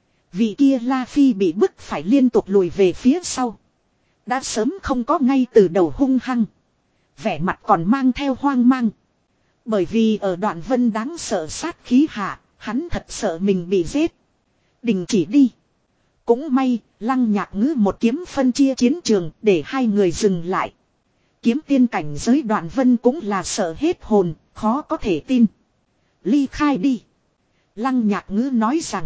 Vị kia La Phi bị bức phải liên tục lùi về phía sau. Đã sớm không có ngay từ đầu hung hăng. Vẻ mặt còn mang theo hoang mang. Bởi vì ở Đoạn Vân đáng sợ sát khí hạ, hắn thật sợ mình bị giết. Đình chỉ đi. Cũng may, Lăng Nhạc Ngữ một kiếm phân chia chiến trường để hai người dừng lại. Kiếm tiên cảnh giới Đoạn Vân cũng là sợ hết hồn, khó có thể tin. Ly khai đi. Lăng Nhạc Ngữ nói rằng,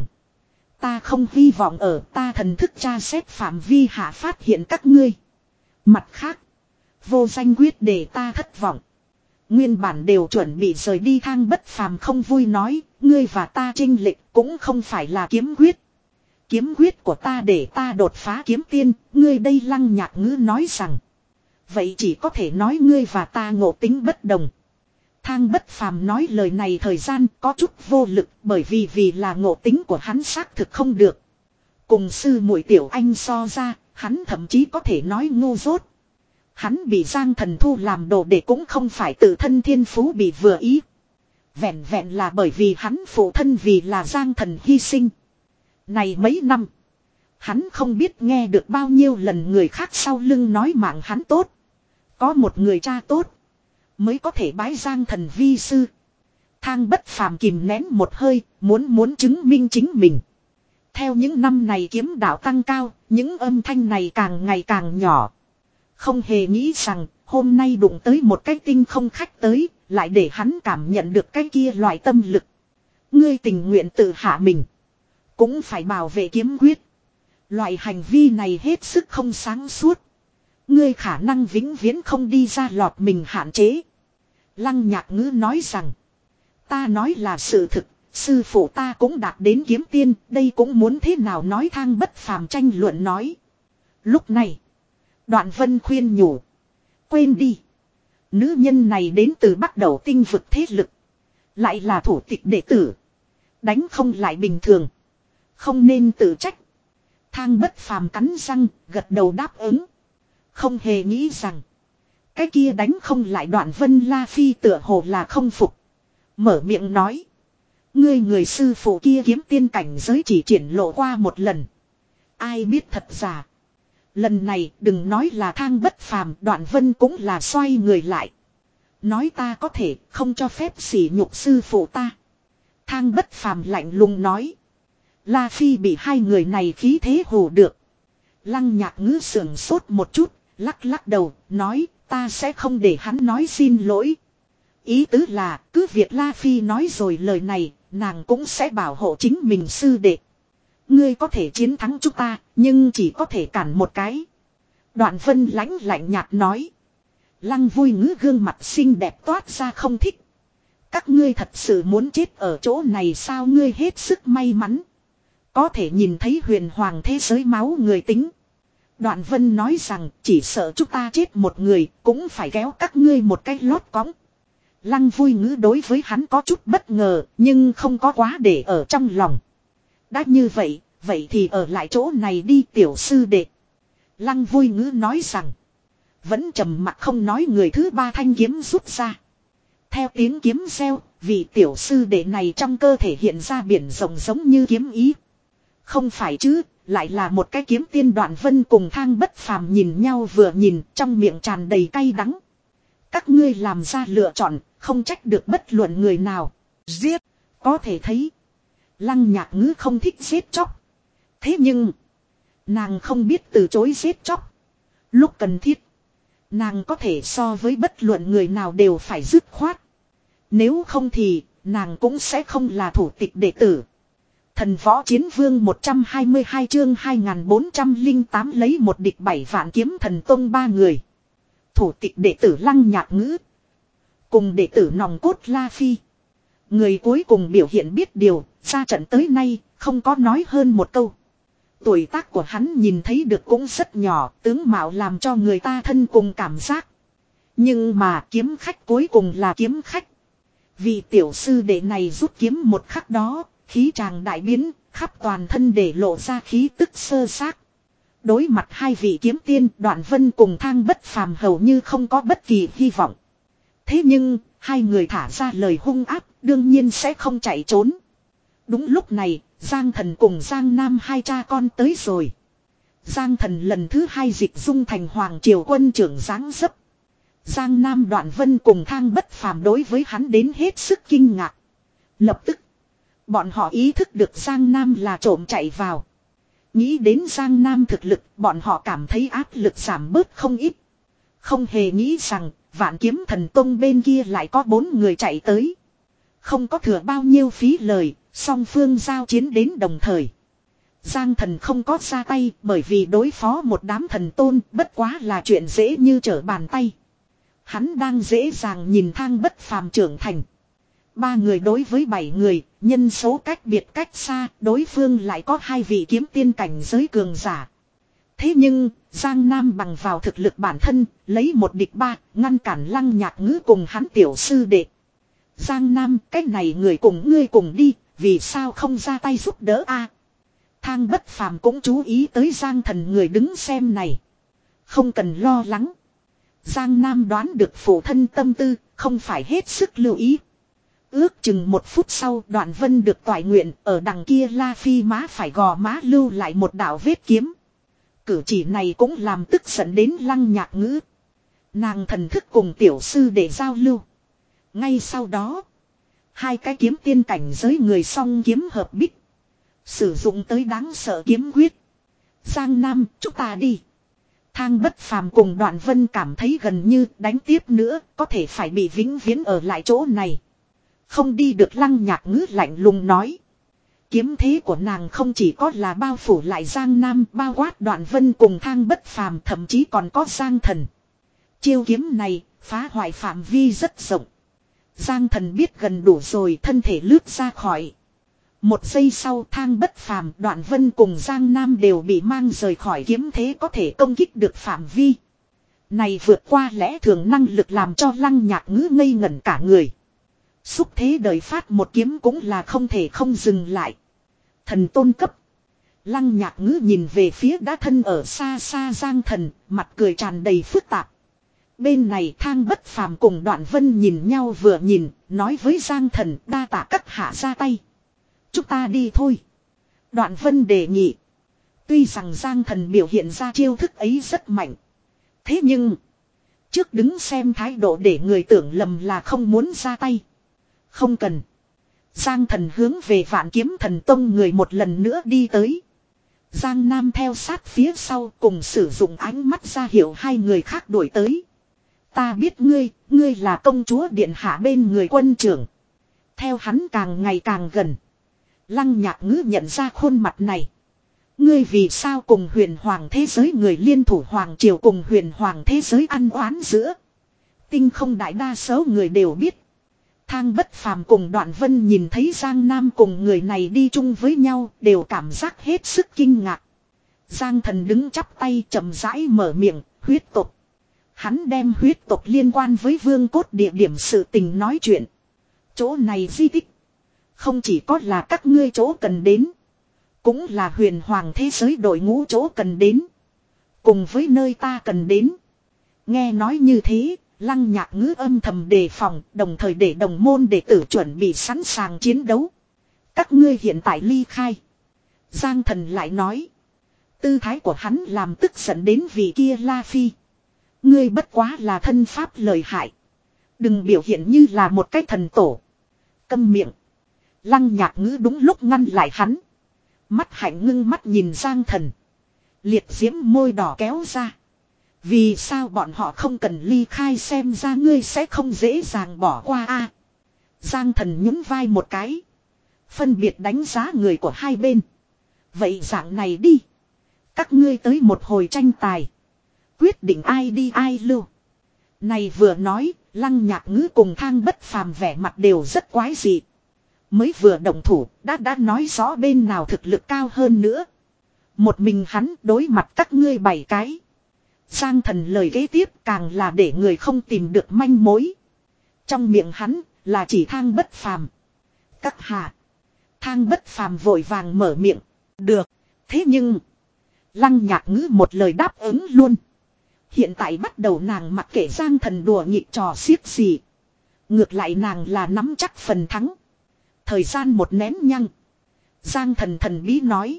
ta không hy vọng ở ta thần thức tra xét phạm vi hạ phát hiện các ngươi. Mặt khác, vô danh quyết để ta thất vọng. Nguyên bản đều chuẩn bị rời đi. Thang Bất Phàm không vui nói, ngươi và ta chênh lệch cũng không phải là kiếm quyết. Kiếm quyết của ta để ta đột phá kiếm tiên, ngươi đây Lăng Nhạc Ngữ nói rằng. Vậy chỉ có thể nói ngươi và ta ngộ tính bất đồng. Thang Bất Phàm nói lời này thời gian có chút vô lực, bởi vì vì là ngộ tính của hắn xác thực không được. Cùng sư muội Tiểu Anh so ra, hắn thậm chí có thể nói ngu dốt. Hắn bị Giang Thần thu làm đồ để cũng không phải tự thân thiên phú bị vừa ý. Vẹn vẹn là bởi vì hắn phụ thân vì là Giang Thần hy sinh. Này mấy năm, hắn không biết nghe được bao nhiêu lần người khác sau lưng nói mạng hắn tốt. Có một người cha tốt, mới có thể bái Giang Thần vi sư. Thang Bất Phàm kìm nén một hơi, muốn muốn chứng minh chính mình. Theo những năm này kiếm đạo tăng cao, những âm thanh này càng ngày càng nhỏ. Không hề nghĩ rằng, hôm nay đụng tới một cái tinh không khách tới, lại để hắn cảm nhận được cái kia loại tâm lực. Ngươi tình nguyện tự hạ mình, cũng phải bảo vệ kiếm quyết. Loại hành vi này hết sức không sáng suốt. Ngươi khả năng vĩnh viễn không đi ra lọt mình hạn chế. Lăng Nhạc Ngữ nói rằng, ta nói là sự thực, sư phụ ta cũng đạt đến kiếm tiên, đây cũng muốn thế nào nói. Thang Bất Phàm tranh luận nói. Lúc này, Đoạn Vân khuyên nhủ, quên đi. Nữ nhân này đến từ Bắc Đầu tinh vực thế lực, lại là thủ tịch đệ tử, đánh không lại bình thường, không nên tự trách. Thang Bất Phàm cắn răng, gật đầu đáp ứng. Không hề nghĩ rằng, cái kia đánh không lại Đoạn Vân La Phi tựa hồ là không phục. Mở miệng nói, ngươi người sư phụ kia kiếm tiên cảnh giới chỉ triển lộ qua một lần. Ai biết thật giả. Lần này đừng nói là Thang Bất Phàm, Đoạn Vân cũng là xoay người lại. Nói ta có thể không cho phép sỉ nhục sư phụ ta. Thang Bất Phàm lạnh lùng nói. La Phi bị hai người này khí thế hù được. Lăng Nhạc Ngữ sườn sốt một chút, lắc lắc đầu, nói ta sẽ không để hắn nói xin lỗi. Ý tứ là cứ việc La Phi nói rồi lời này, nàng cũng sẽ bảo hộ chính mình sư đệ. Ngươi có thể chiến thắng chúng ta, nhưng chỉ có thể cản một cái. Đoạn Vân lãnh lạnh nhạt nói. Lăng Vui Ngữ gương mặt xinh đẹp toát ra không thích. Các ngươi thật sự muốn chết ở chỗ này sao? Ngươi hết sức may mắn, có thể nhìn thấy huyền hoàng thế giới máu người tính. Đoạn Vân nói rằng chỉ sợ chúng ta chết một người cũng phải kéo các ngươi một cái lót cõng. Lăng Vui Ngữ đối với hắn có chút bất ngờ, nhưng không có quá để ở trong lòng. Đã như vậy, vậy thì ở lại chỗ này đi tiểu sư đệ. Lăng Vui Ngữ nói rằng. Vẫn trầm mặc không nói, người thứ ba thanh kiếm rút ra. Theo tiếng kiếm reo, vị tiểu sư đệ này trong cơ thể hiện ra biển rộng giống như kiếm ý. Không phải chứ, lại là một cái kiếm tiên. Đoạn Vân cùng Thang Bất Phàm nhìn nhau vừa nhìn, trong miệng tràn đầy cay đắng. Các ngươi làm ra lựa chọn, không trách được bất luận người nào. Giết, có thể thấy Lăng Nhạc Ngữ không thích giết chóc. Thế nhưng nàng không biết từ chối giết chóc. Lúc cần thiết, nàng có thể so với bất luận người nào đều phải dứt khoát. Nếu không thì nàng cũng sẽ không là thủ tịch đệ tử. Thần Võ Chiến Vương một trăm hai mươi hai chương hai nghìn bốn trăm lẻ tám lấy một địch bảy vạn kiếm thần tông ba người. Thủ tịch đệ tử Lăng Nhạc Ngữ cùng đệ tử nòng cốt La Phi. Người cuối cùng biểu hiện biết điều, ra trận tới nay không có nói hơn một câu. Tuổi tác của hắn nhìn thấy được cũng rất nhỏ, tướng mạo làm cho người ta thân cùng cảm giác. Nhưng mà kiếm khách cuối cùng là kiếm khách. Vì tiểu sư đệ này rút kiếm một khắc đó, khí tràng đại biến, khắp toàn thân để lộ ra khí tức sơ xác. Đối mặt hai vị kiếm tiên, Đoạn Vân cùng Thang Bất Phàm hầu như không có bất kỳ hy vọng. Thế nhưng, hai người thả ra lời hung ác, đương nhiên sẽ không chạy trốn. Đúng lúc này, Giang Thần cùng Giang Nam hai cha con tới rồi. Giang Thần lần thứ hai dịch dung thành Hoàng Triều quân trưởng dáng dấp. Giang Nam Đoạn Vân cùng Thang Bất Phàm đối với hắn đến hết sức kinh ngạc. Lập tức, bọn họ ý thức được Giang Nam là trộm chạy vào. Nghĩ đến Giang Nam thực lực, bọn họ cảm thấy áp lực giảm bớt không ít. Không hề nghĩ rằng, Vạn Kiếm Thần Tông bên kia lại có bốn người chạy tới. Không có thừa bao nhiêu phí lời, song phương giao chiến đến đồng thời. Giang Thần không có ra tay bởi vì đối phó một đám thần tôn bất quá là chuyện dễ như trở bàn tay. Hắn đang dễ dàng nhìn Thang Bất Phàm trưởng thành. Ba người đối với bảy người, nhân số cách biệt cách xa, đối phương lại có hai vị kiếm tiên cảnh giới cường giả. Thế nhưng, Giang Nam bằng vào thực lực bản thân, lấy một địch ba, ngăn cản Lăng Nhạc Ngữ cùng hắn tiểu sư đệ. Giang Nam, cái này người cùng ngươi cùng đi, vì sao không ra tay giúp đỡ a? Thang Bất Phàm cũng chú ý tới Giang Thần người đứng xem này. Không cần lo lắng. Giang Nam đoán được phụ thân tâm tư, không phải hết sức lưu ý. Ước chừng một phút sau, Đoạn Vân được toại nguyện, ở đằng kia La Phi má phải gò má lưu lại một đạo vết kiếm. Cử chỉ này cũng làm tức giận đến Lăng Nhạc Ngữ. Nàng thần thức cùng tiểu sư để giao lưu. Ngay sau đó, hai cái kiếm tiên cảnh giới người song kiếm hợp bích. Sử dụng tới đáng sợ kiếm quyết. Giang Nam, chúng ta đi. Thang Bất Phàm cùng Đoạn Vân cảm thấy gần như đánh tiếp nữa, có thể phải bị vĩnh viễn ở lại chỗ này. Không đi được. Lăng Nhạc Ngữ lạnh lùng nói. Kiếm thế của nàng không chỉ có là bao phủ lại Giang Nam, bao quát Đoạn Vân cùng Thang Bất Phàm, thậm chí còn có Giang Thần. Chiêu kiếm này phá hoại phạm vi rất rộng. Giang Thần biết gần đủ rồi, thân thể lướt ra khỏi. Một giây sau, Thang Bất Phàm, Đoạn Vân cùng Giang Nam đều bị mang rời khỏi kiếm thế có thể công kích được phạm vi. Này vượt qua lẽ thường năng lực làm cho Lăng Nhạc Ngữ ngây ngẩn cả người. Xúc thế đời phát một kiếm cũng là không thể không dừng lại. Thần tôn cấp. Lăng Nhạc Ngữ nhìn về phía đã thân ở xa xa Giang Thần, mặt cười tràn đầy phức tạp. Bên này Thang Bất Phàm cùng Đoạn Vân nhìn nhau vừa nhìn, nói với Giang Thần, đa tạ các hạ ra tay. Chúng ta đi thôi. Đoạn Vân đề nghị. Tuy rằng Giang Thần biểu hiện ra chiêu thức ấy rất mạnh. Thế nhưng, trước đứng xem thái độ để người tưởng lầm là không muốn ra tay. Không cần. Giang Thần hướng về Vạn Kiếm Thần Tông người một lần nữa đi tới. Giang Nam theo sát phía sau cùng sử dụng ánh mắt ra hiệu hai người khác đuổi tới. Ta biết ngươi, ngươi là công chúa điện hạ bên người quân trưởng. Theo hắn càng ngày càng gần. Lăng Nhạc Ngữ nhận ra khuôn mặt này. Ngươi vì sao cùng huyền hoàng thế giới người liên thủ hoàng triều cùng huyền hoàng thế giới ăn oán giữa. Tinh không đại đa số người đều biết. Thang Bất Phàm cùng Đoạn Vân nhìn thấy Giang Nam cùng người này đi chung với nhau đều cảm giác hết sức kinh ngạc. Giang Thần đứng chắp tay chậm rãi mở miệng, huyết tộc. Hắn đem huyết tộc liên quan với vương cốt địa điểm sự tình nói chuyện. Chỗ này di tích. Không chỉ có là các ngươi chỗ cần đến. Cũng là huyền hoàng thế giới đội ngũ chỗ cần đến. Cùng với nơi ta cần đến. Nghe nói như thế, Lăng Nhạc Ngữ âm thầm đề phòng, đồng thời để đồng môn đệ tử chuẩn bị sẵn sàng chiến đấu. Các ngươi hiện tại ly khai. Giang Thần lại nói. Tư thái của hắn làm tức giận đến vị kia La Phi. Ngươi bất quá là thân pháp lợi hại. Đừng biểu hiện như là một cái thần tổ. Câm miệng. Lăng Nhạc Ngữ đúng lúc ngăn lại hắn. Mắt hạnh ngưng mắt nhìn Giang Thần. Liệt diễm môi đỏ kéo ra. Vì sao bọn họ không cần ly khai, xem ra ngươi sẽ không dễ dàng bỏ qua a. Giang Thần nhún vai một cái. Phân biệt đánh giá người của hai bên. Vậy dạng này đi. Các ngươi tới một hồi tranh tài. Quyết định ai đi ai lưu. Này vừa nói, Lăng Nhạc Ngữ cùng Thang Bất Phàm vẻ mặt đều rất quái dị. Mới vừa động thủ, đã đã nói rõ bên nào thực lực cao hơn nữa. Một mình hắn đối mặt các ngươi bảy cái. Giang Thần lời kế tiếp càng là để người không tìm được manh mối. Trong miệng hắn là chỉ Thang Bất Phàm. Các hạ. Thang Bất Phàm vội vàng mở miệng. Được. Thế nhưng. Lăng Nhạc Ngữ một lời đáp ứng luôn. Hiện tại bắt đầu nàng mặc kệ Giang Thần đùa nghịch trò xiếc gì. Ngược lại nàng là nắm chắc phần thắng. Thời gian một nén nhăng. Giang Thần thần bí nói.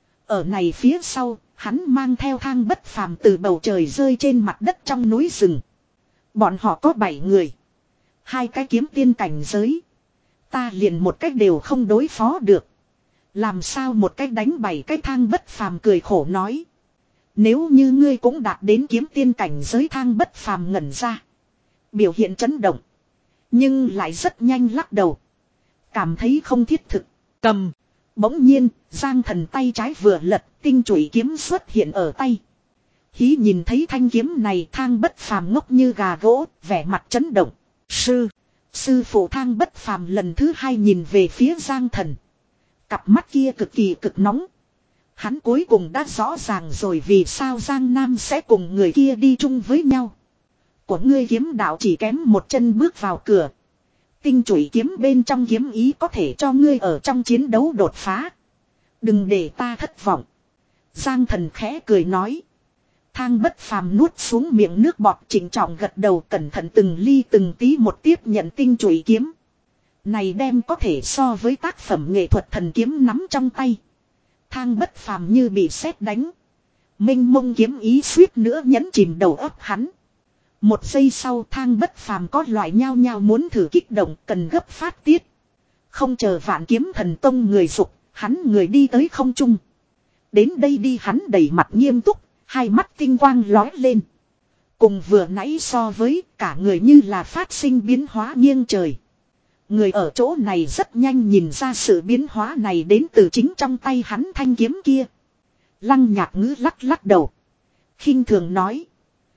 Ở này phía sau, hắn mang theo Thang Bất Phàm từ bầu trời rơi trên mặt đất trong núi rừng. Bọn họ có bảy người. Hai cái kiếm tiên cảnh giới. Ta liền một cách đều không đối phó được. Làm sao một cách đánh bảy cái? Thang Bất Phàm cười khổ nói. Nếu như ngươi cũng đạt đến kiếm tiên cảnh giới. Thang Bất Phàm ngẩn ra. Biểu hiện chấn động. Nhưng lại rất nhanh lắc đầu. Cảm thấy không thiết thực. Cầm. Bỗng nhiên, Giang Thần tay trái vừa lật, tinh chủy kiếm xuất hiện ở tay. Hí nhìn thấy thanh kiếm này, Thang Bất Phàm ngốc như gà gỗ, vẻ mặt chấn động. Sư. Sư phụ. Thang Bất Phàm lần thứ hai nhìn về phía Giang Thần. Cặp mắt kia cực kỳ cực nóng. Hắn cuối cùng đã rõ ràng rồi vì sao Giang Nam sẽ cùng người kia đi chung với nhau. Của ngươi kiếm đạo chỉ kém một chân bước vào cửa. Tinh chủy kiếm bên trong kiếm ý có thể cho ngươi ở trong chiến đấu đột phá. Đừng để ta thất vọng. Giang Thần khẽ cười nói. Thang Bất Phàm nuốt xuống miệng nước bọt, trịnh trọng gật đầu, cẩn thận từng ly từng tí một tiếp nhận tinh chủy kiếm. Này đem có thể so với tác phẩm nghệ thuật thần kiếm nắm trong tay. Thang Bất Phàm như bị sét đánh. Minh mông kiếm ý suýt nữa nhấn chìm đầu óc hắn. Một giây sau, Thang Bất Phàm có loại nhao nhao muốn thử kích động, cần gấp phát tiết. Không chờ Vạn Kiếm Thần Tông người dục, hắn người đi tới không trung. Đến đây đi, hắn đầy mặt nghiêm túc, hai mắt tinh quang lóe lên. Cùng vừa nãy so với, cả người như là phát sinh biến hóa nghiêng trời. Người ở chỗ này rất nhanh nhìn ra sự biến hóa này đến từ chính trong tay hắn thanh kiếm kia. Lăng Nhạc Ngữ lắc lắc đầu. Khinh thường nói.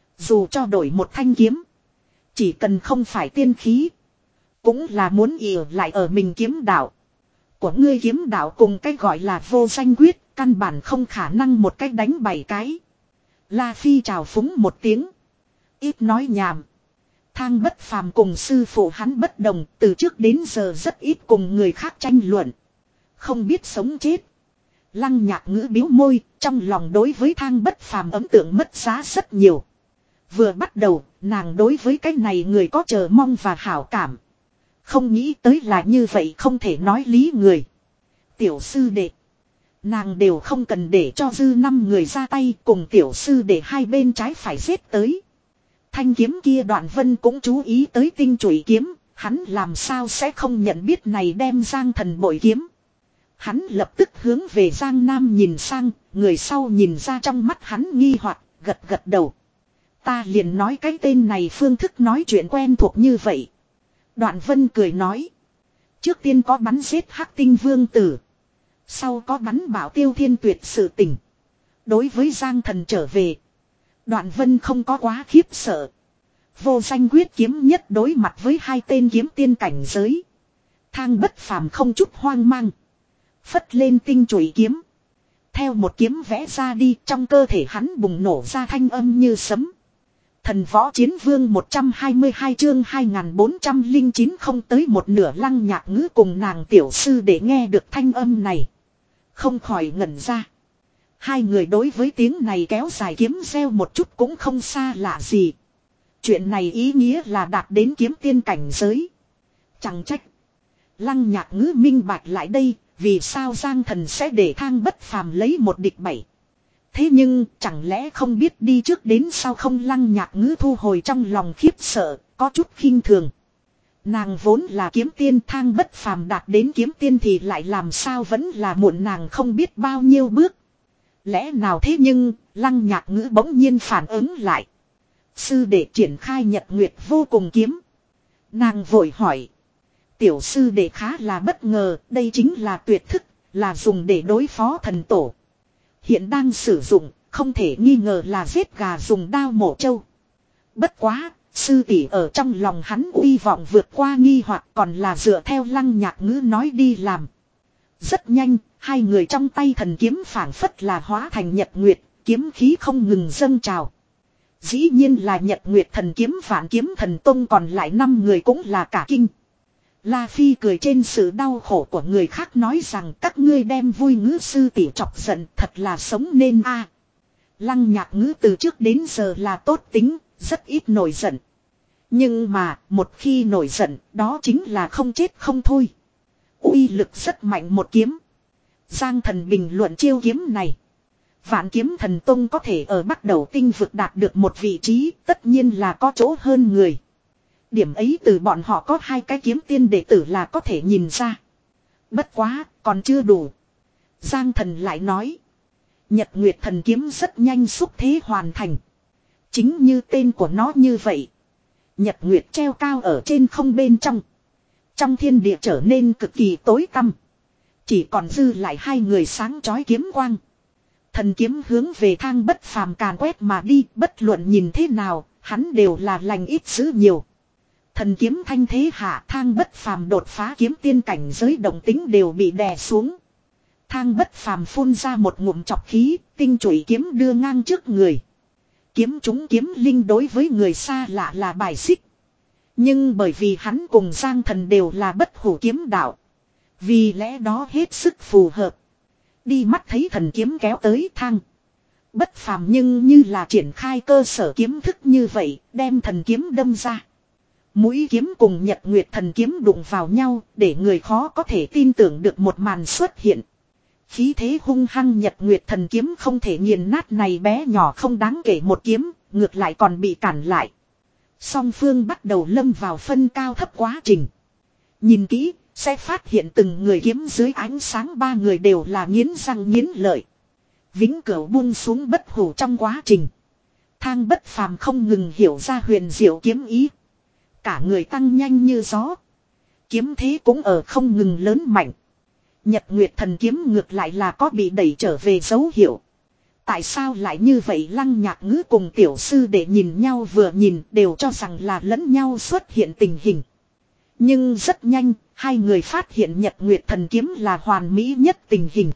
Dù cho đổi một thanh kiếm. Chỉ cần không phải tiên khí. Cũng là muốn ỉa lại ở mình kiếm đạo. Của ngươi kiếm đạo cùng cái gọi là vô danh quyết. Căn bản không khả năng một cách đánh bảy cái. La Phi chào phúng một tiếng. Ít nói nhảm. Thang Bất Phàm cùng sư phụ hắn bất đồng, từ trước đến giờ rất ít cùng người khác tranh luận. Không biết sống chết. Lăng Nhạc Ngữ biếu môi, trong lòng đối với Thang Bất Phàm ấn tượng mất giá rất nhiều. Vừa bắt đầu, nàng đối với cái này người có chờ mong và hảo cảm. Không nghĩ tới là như vậy, không thể nói lý người. Tiểu sư đệ. Nàng đều không cần để cho dư năm người ra tay, cùng tiểu sư đệ hai bên trái phải giết tới. Thanh kiếm kia Đoạn Vân cũng chú ý tới tinh chủy kiếm, hắn làm sao sẽ không nhận biết này đem Giang Thần bội kiếm. Hắn lập tức hướng về Giang Nam nhìn sang, người sau nhìn ra trong mắt hắn nghi hoặc, gật gật đầu. Ta liền nói cái tên này phương thức nói chuyện quen thuộc như vậy. Đoạn Vân cười nói. Trước tiên có bắn giết Hắc Tinh Vương Tử. Sau có bắn Bảo Tiêu Thiên Tuyệt sự tình. Đối với Giang Thần trở về. Đoạn Vân không có quá khiếp sợ. Vô danh quyết kiếm nhất đối mặt với hai tên kiếm tiên cảnh giới. Thang Bất Phàm không chút hoang mang. Phất lên tinh chủy kiếm. Theo một kiếm vẽ ra đi, trong cơ thể hắn bùng nổ ra thanh âm như sấm. Thần Võ Chiến Vương một trăm hai mươi hai chương hai nghìn bốn trăm lẻ chín không tới một nửa. Lăng Nhạc Ngữ cùng nàng tiểu sư để nghe được thanh âm này. Không khỏi ngẩn ra. Hai người đối với tiếng này kéo dài kiếm reo một chút cũng không xa lạ gì. Chuyện này ý nghĩa là đạt đến kiếm tiên cảnh giới. Chẳng trách. Lăng Nhạc Ngữ minh bạch lại đây, vì sao Giang Thần sẽ để Thang Bất Phàm lấy một địch bảy. Thế nhưng chẳng lẽ không biết đi trước đến sau không? Lăng Nhạc Ngữ thu hồi trong lòng khiếp sợ, có chút khinh thường. Nàng vốn là kiếm tiên, thang bất phàm đạt đến kiếm tiên thì lại làm sao vẫn là muộn, nàng không biết bao nhiêu bước. Lẽ nào? Thế nhưng Lăng Nhạc Ngữ bỗng nhiên phản ứng lại. Sư đệ triển khai nhật nguyệt vô cùng kiếm. Nàng vội hỏi. Tiểu sư đệ khá là bất ngờ, đây chính là tuyệt thức, là dùng để đối phó thần tổ. Hiện đang sử dụng, không thể nghi ngờ là giết gà dùng đao mổ trâu. Bất quá, sư tỷ ở trong lòng hắn uy vọng vượt qua nghi hoặc, còn là dựa theo Lăng Nhạc Ngữ nói đi làm. Rất nhanh, hai người trong tay thần kiếm phảng phất là hóa thành nhật nguyệt, kiếm khí không ngừng dâng trào. Dĩ nhiên là nhật nguyệt thần kiếm, Vạn Kiếm Thần Tông còn lại năm người cũng là cả kinh. La Phi cười trên sự đau khổ của người khác nói rằng các ngươi đem vui Ngữ sư tỷ chọc giận thật là sống nên a. À, Lăng Nhạc Ngữ từ trước đến giờ là tốt tính, rất ít nổi giận. Nhưng mà một khi nổi giận đó chính là không chết không thôi. Uy lực rất mạnh một kiếm. Giang Thần bình luận chiêu kiếm này. Vạn Kiếm Thần Tông có thể ở bắt đầu tinh vực đạt được một vị trí, tất nhiên là có chỗ hơn người. Điểm ấy từ bọn họ có hai cái kiếm tiên đệ tử là có thể nhìn ra. Bất quá, còn chưa đủ. Giang Thần lại nói. Nhật Nguyệt thần kiếm rất nhanh xúc thế hoàn thành. Chính như tên của nó như vậy. Nhật Nguyệt treo cao ở trên không bên trong. Trong thiên địa trở nên cực kỳ tối tăm. Chỉ còn dư lại hai người sáng chói kiếm quang. Thần kiếm hướng về thang bất phàm càn quét mà đi, bất luận nhìn thế nào, hắn đều là lành ít dữ nhiều. Thần kiếm thanh thế hạ, thang bất phàm đột phá kiếm tiên cảnh giới động tính đều bị đè xuống. Thang bất phàm phun ra một ngụm chọc khí, tinh chủy kiếm đưa ngang trước người. Kiếm chúng kiếm linh đối với người xa lạ là bài xích. Nhưng bởi vì hắn cùng Giang Thần đều là bất hủ kiếm đạo. Vì lẽ đó hết sức phù hợp. Đi mắt thấy thần kiếm kéo tới, thang bất phàm nhưng như là triển khai cơ sở kiếm thức như vậy, đem thần kiếm đâm ra. Mũi kiếm cùng Nhật Nguyệt thần kiếm đụng vào nhau, để người khó có thể tin tưởng được một màn xuất hiện. Khí thế hung hăng Nhật Nguyệt thần kiếm không thể nghiền nát này bé nhỏ không đáng kể một kiếm, ngược lại còn bị cản lại. Song phương bắt đầu lâm vào phân cao thấp quá trình. Nhìn kỹ, sẽ phát hiện từng người kiếm dưới ánh sáng ba người đều là nghiến răng nghiến lợi. Vĩnh cửu buông xuống bất hủ trong quá trình. Thang bất phàm không ngừng hiểu ra huyền diệu kiếm ý. Cả người tăng nhanh như gió. Kiếm thế cũng ở không ngừng lớn mạnh. Nhật Nguyệt thần kiếm ngược lại là có bị đẩy trở về dấu hiệu. Tại sao lại như vậy? Lăng Nhạc Ngữ cùng tiểu sư để nhìn nhau vừa nhìn đều cho rằng là lẫn nhau xuất hiện tình hình. Nhưng rất nhanh, hai người phát hiện Nhật Nguyệt thần kiếm là hoàn mỹ nhất tình hình.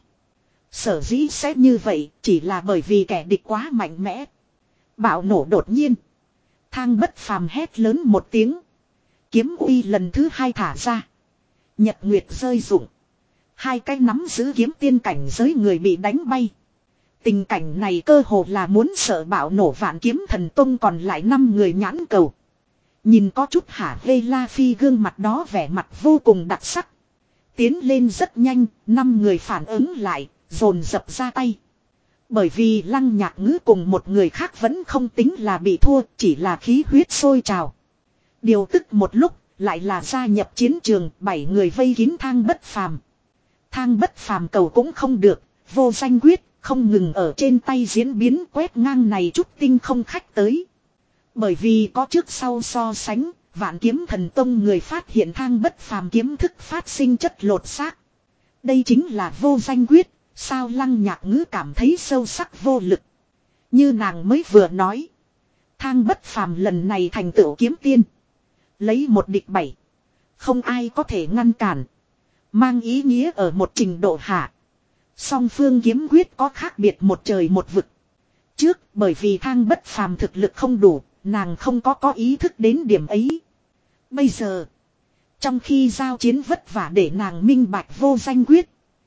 Sở dĩ sẽ như vậy chỉ là bởi vì kẻ địch quá mạnh mẽ. Bạo nổ đột nhiên. Thang bất phàm hét lớn một tiếng. Kiếm uy lần thứ hai thả ra. Nhật Nguyệt rơi rụng. Hai cái nắm giữ kiếm tiên cảnh giới người bị đánh bay. Tình cảnh này cơ hồ là muốn sợ bạo nổ Vạn Kiếm Thần Tông còn lại năm người nhãn cầu. Nhìn có chút hả hê La Phi gương mặt đó vẻ mặt vô cùng đặc sắc. Tiến lên rất nhanh, năm người phản ứng lại, dồn dập ra tay. Bởi vì Lăng Nhạc Ngữ cùng một người khác vẫn không tính là bị thua, chỉ là khí huyết sôi trào. Điều tức một lúc, lại là gia nhập chiến trường, bảy người vây kín thang bất phàm. Thang bất phàm cầu cũng không được, vô danh quyết, không ngừng ở trên tay diễn biến quét ngang này chút tinh không khách tới. Bởi vì có trước sau so sánh, Vạn Kiếm Thần Tông người phát hiện thang bất phàm kiếm thức phát sinh chất lột xác. Đây chính là vô danh quyết, sao Lăng Nhạc Ngữ cảm thấy sâu sắc vô lực. Như nàng mới vừa nói, thang bất phàm lần này thành tựu kiếm tiên. Lấy một địch bảy, không ai có thể ngăn cản. Mang ý nghĩa ở một trình độ hạ. Song phương kiếm quyết có khác biệt một trời một vực. Trước bởi vì thang bất phàm thực lực không đủ, nàng không có có ý thức đến điểm ấy. Bây giờ, trong khi giao chiến vất vả để nàng minh bạch vô danh quyết.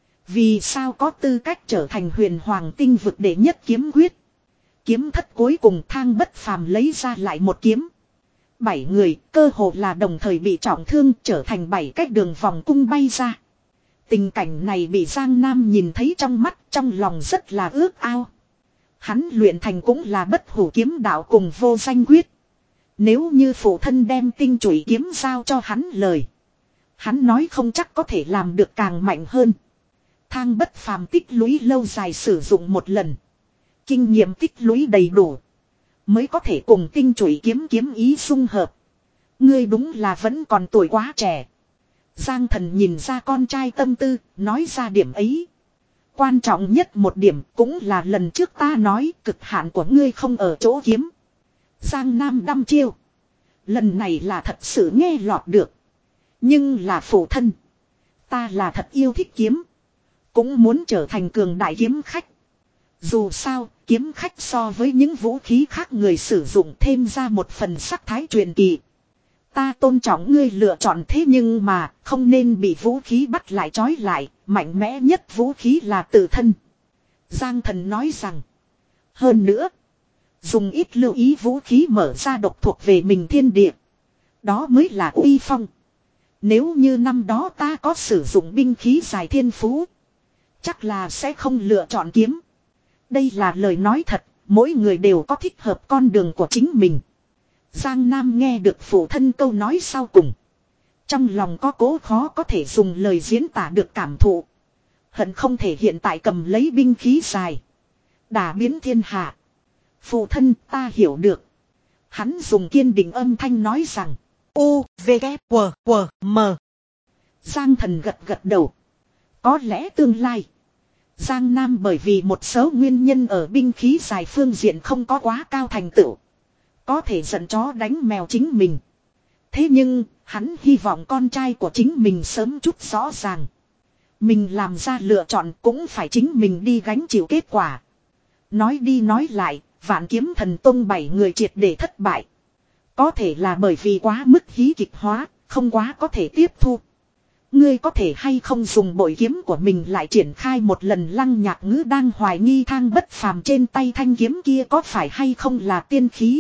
Vì sao có tư cách trở thành huyền hoàng tinh vực đệ nhất kiếm quyết. Kiếm thất cuối cùng thang bất phàm lấy ra lại một kiếm. Bảy người cơ hồ là đồng thời bị trọng thương trở thành bảy cách đường vòng cung bay ra. Tình cảnh này bị Giang Nam nhìn thấy trong mắt, trong lòng rất là ước ao. Hắn luyện thành cũng là bất hủ kiếm đạo cùng vô danh quyết. Nếu như phụ thân đem tinh chủy kiếm giao cho hắn lời. Hắn nói không chắc có thể làm được càng mạnh hơn. Thang bất phàm tích lũy lâu dài sử dụng một lần. Kinh nghiệm tích lũy đầy đủ. Mới có thể cùng tinh chủy kiếm kiếm ý xung hợp. Ngươi đúng là vẫn còn tuổi quá trẻ. Giang Thần nhìn ra con trai tâm tư, nói ra điểm ấy. Quan trọng nhất một điểm cũng là lần trước ta nói cực hạn của ngươi không ở chỗ kiếm. Giang Nam đăm chiêu. Lần này là thật sự nghe lọt được. Nhưng là phụ thân. Ta là thật yêu thích kiếm. Cũng muốn trở thành cường đại kiếm khách. Dù sao, kiếm khách so với những vũ khí khác người sử dụng thêm ra một phần sắc thái truyền kỳ. Ta tôn trọng ngươi lựa chọn thế nhưng mà không nên bị vũ khí bắt lại trói lại, mạnh mẽ nhất vũ khí là tự thân. Giang Thần nói rằng, hơn nữa, dùng ít lưu ý vũ khí mở ra độc thuộc về mình thiên địa. Đó mới là uy phong. Nếu như năm đó ta có sử dụng binh khí dài thiên phú, chắc là sẽ không lựa chọn kiếm. Đây là lời nói thật, mỗi người đều có thích hợp con đường của chính mình. Giang Nam nghe được phụ thân câu nói sau cùng. Trong lòng có cố khó có thể dùng lời diễn tả được cảm thụ. Hận không thể hiện tại cầm lấy binh khí dài. Đả biến thiên hạ. Phụ thân ta hiểu được. Hắn dùng kiên định âm thanh nói rằng. U, V, K, W, W, M. Giang Thần gật gật đầu. Có lẽ tương lai. Giang Nam bởi vì một số nguyên nhân ở binh khí dài phương diện không có quá cao thành tựu. Có thể giận chó đánh mèo chính mình. Thế nhưng, hắn hy vọng con trai của chính mình sớm chút rõ ràng. Mình làm ra lựa chọn cũng phải chính mình đi gánh chịu kết quả. Nói đi nói lại, Vạn Kiếm Thần Tông bảy người triệt để thất bại. Có thể là bởi vì quá mức hí kịch hóa, không quá có thể tiếp thu. Ngươi có thể hay không dùng bội kiếm của mình lại triển khai một lần. Lăng Nhạc Ngữ đang hoài nghi Thang Bất Phàm trên tay thanh kiếm kia có phải hay không là tiên khí.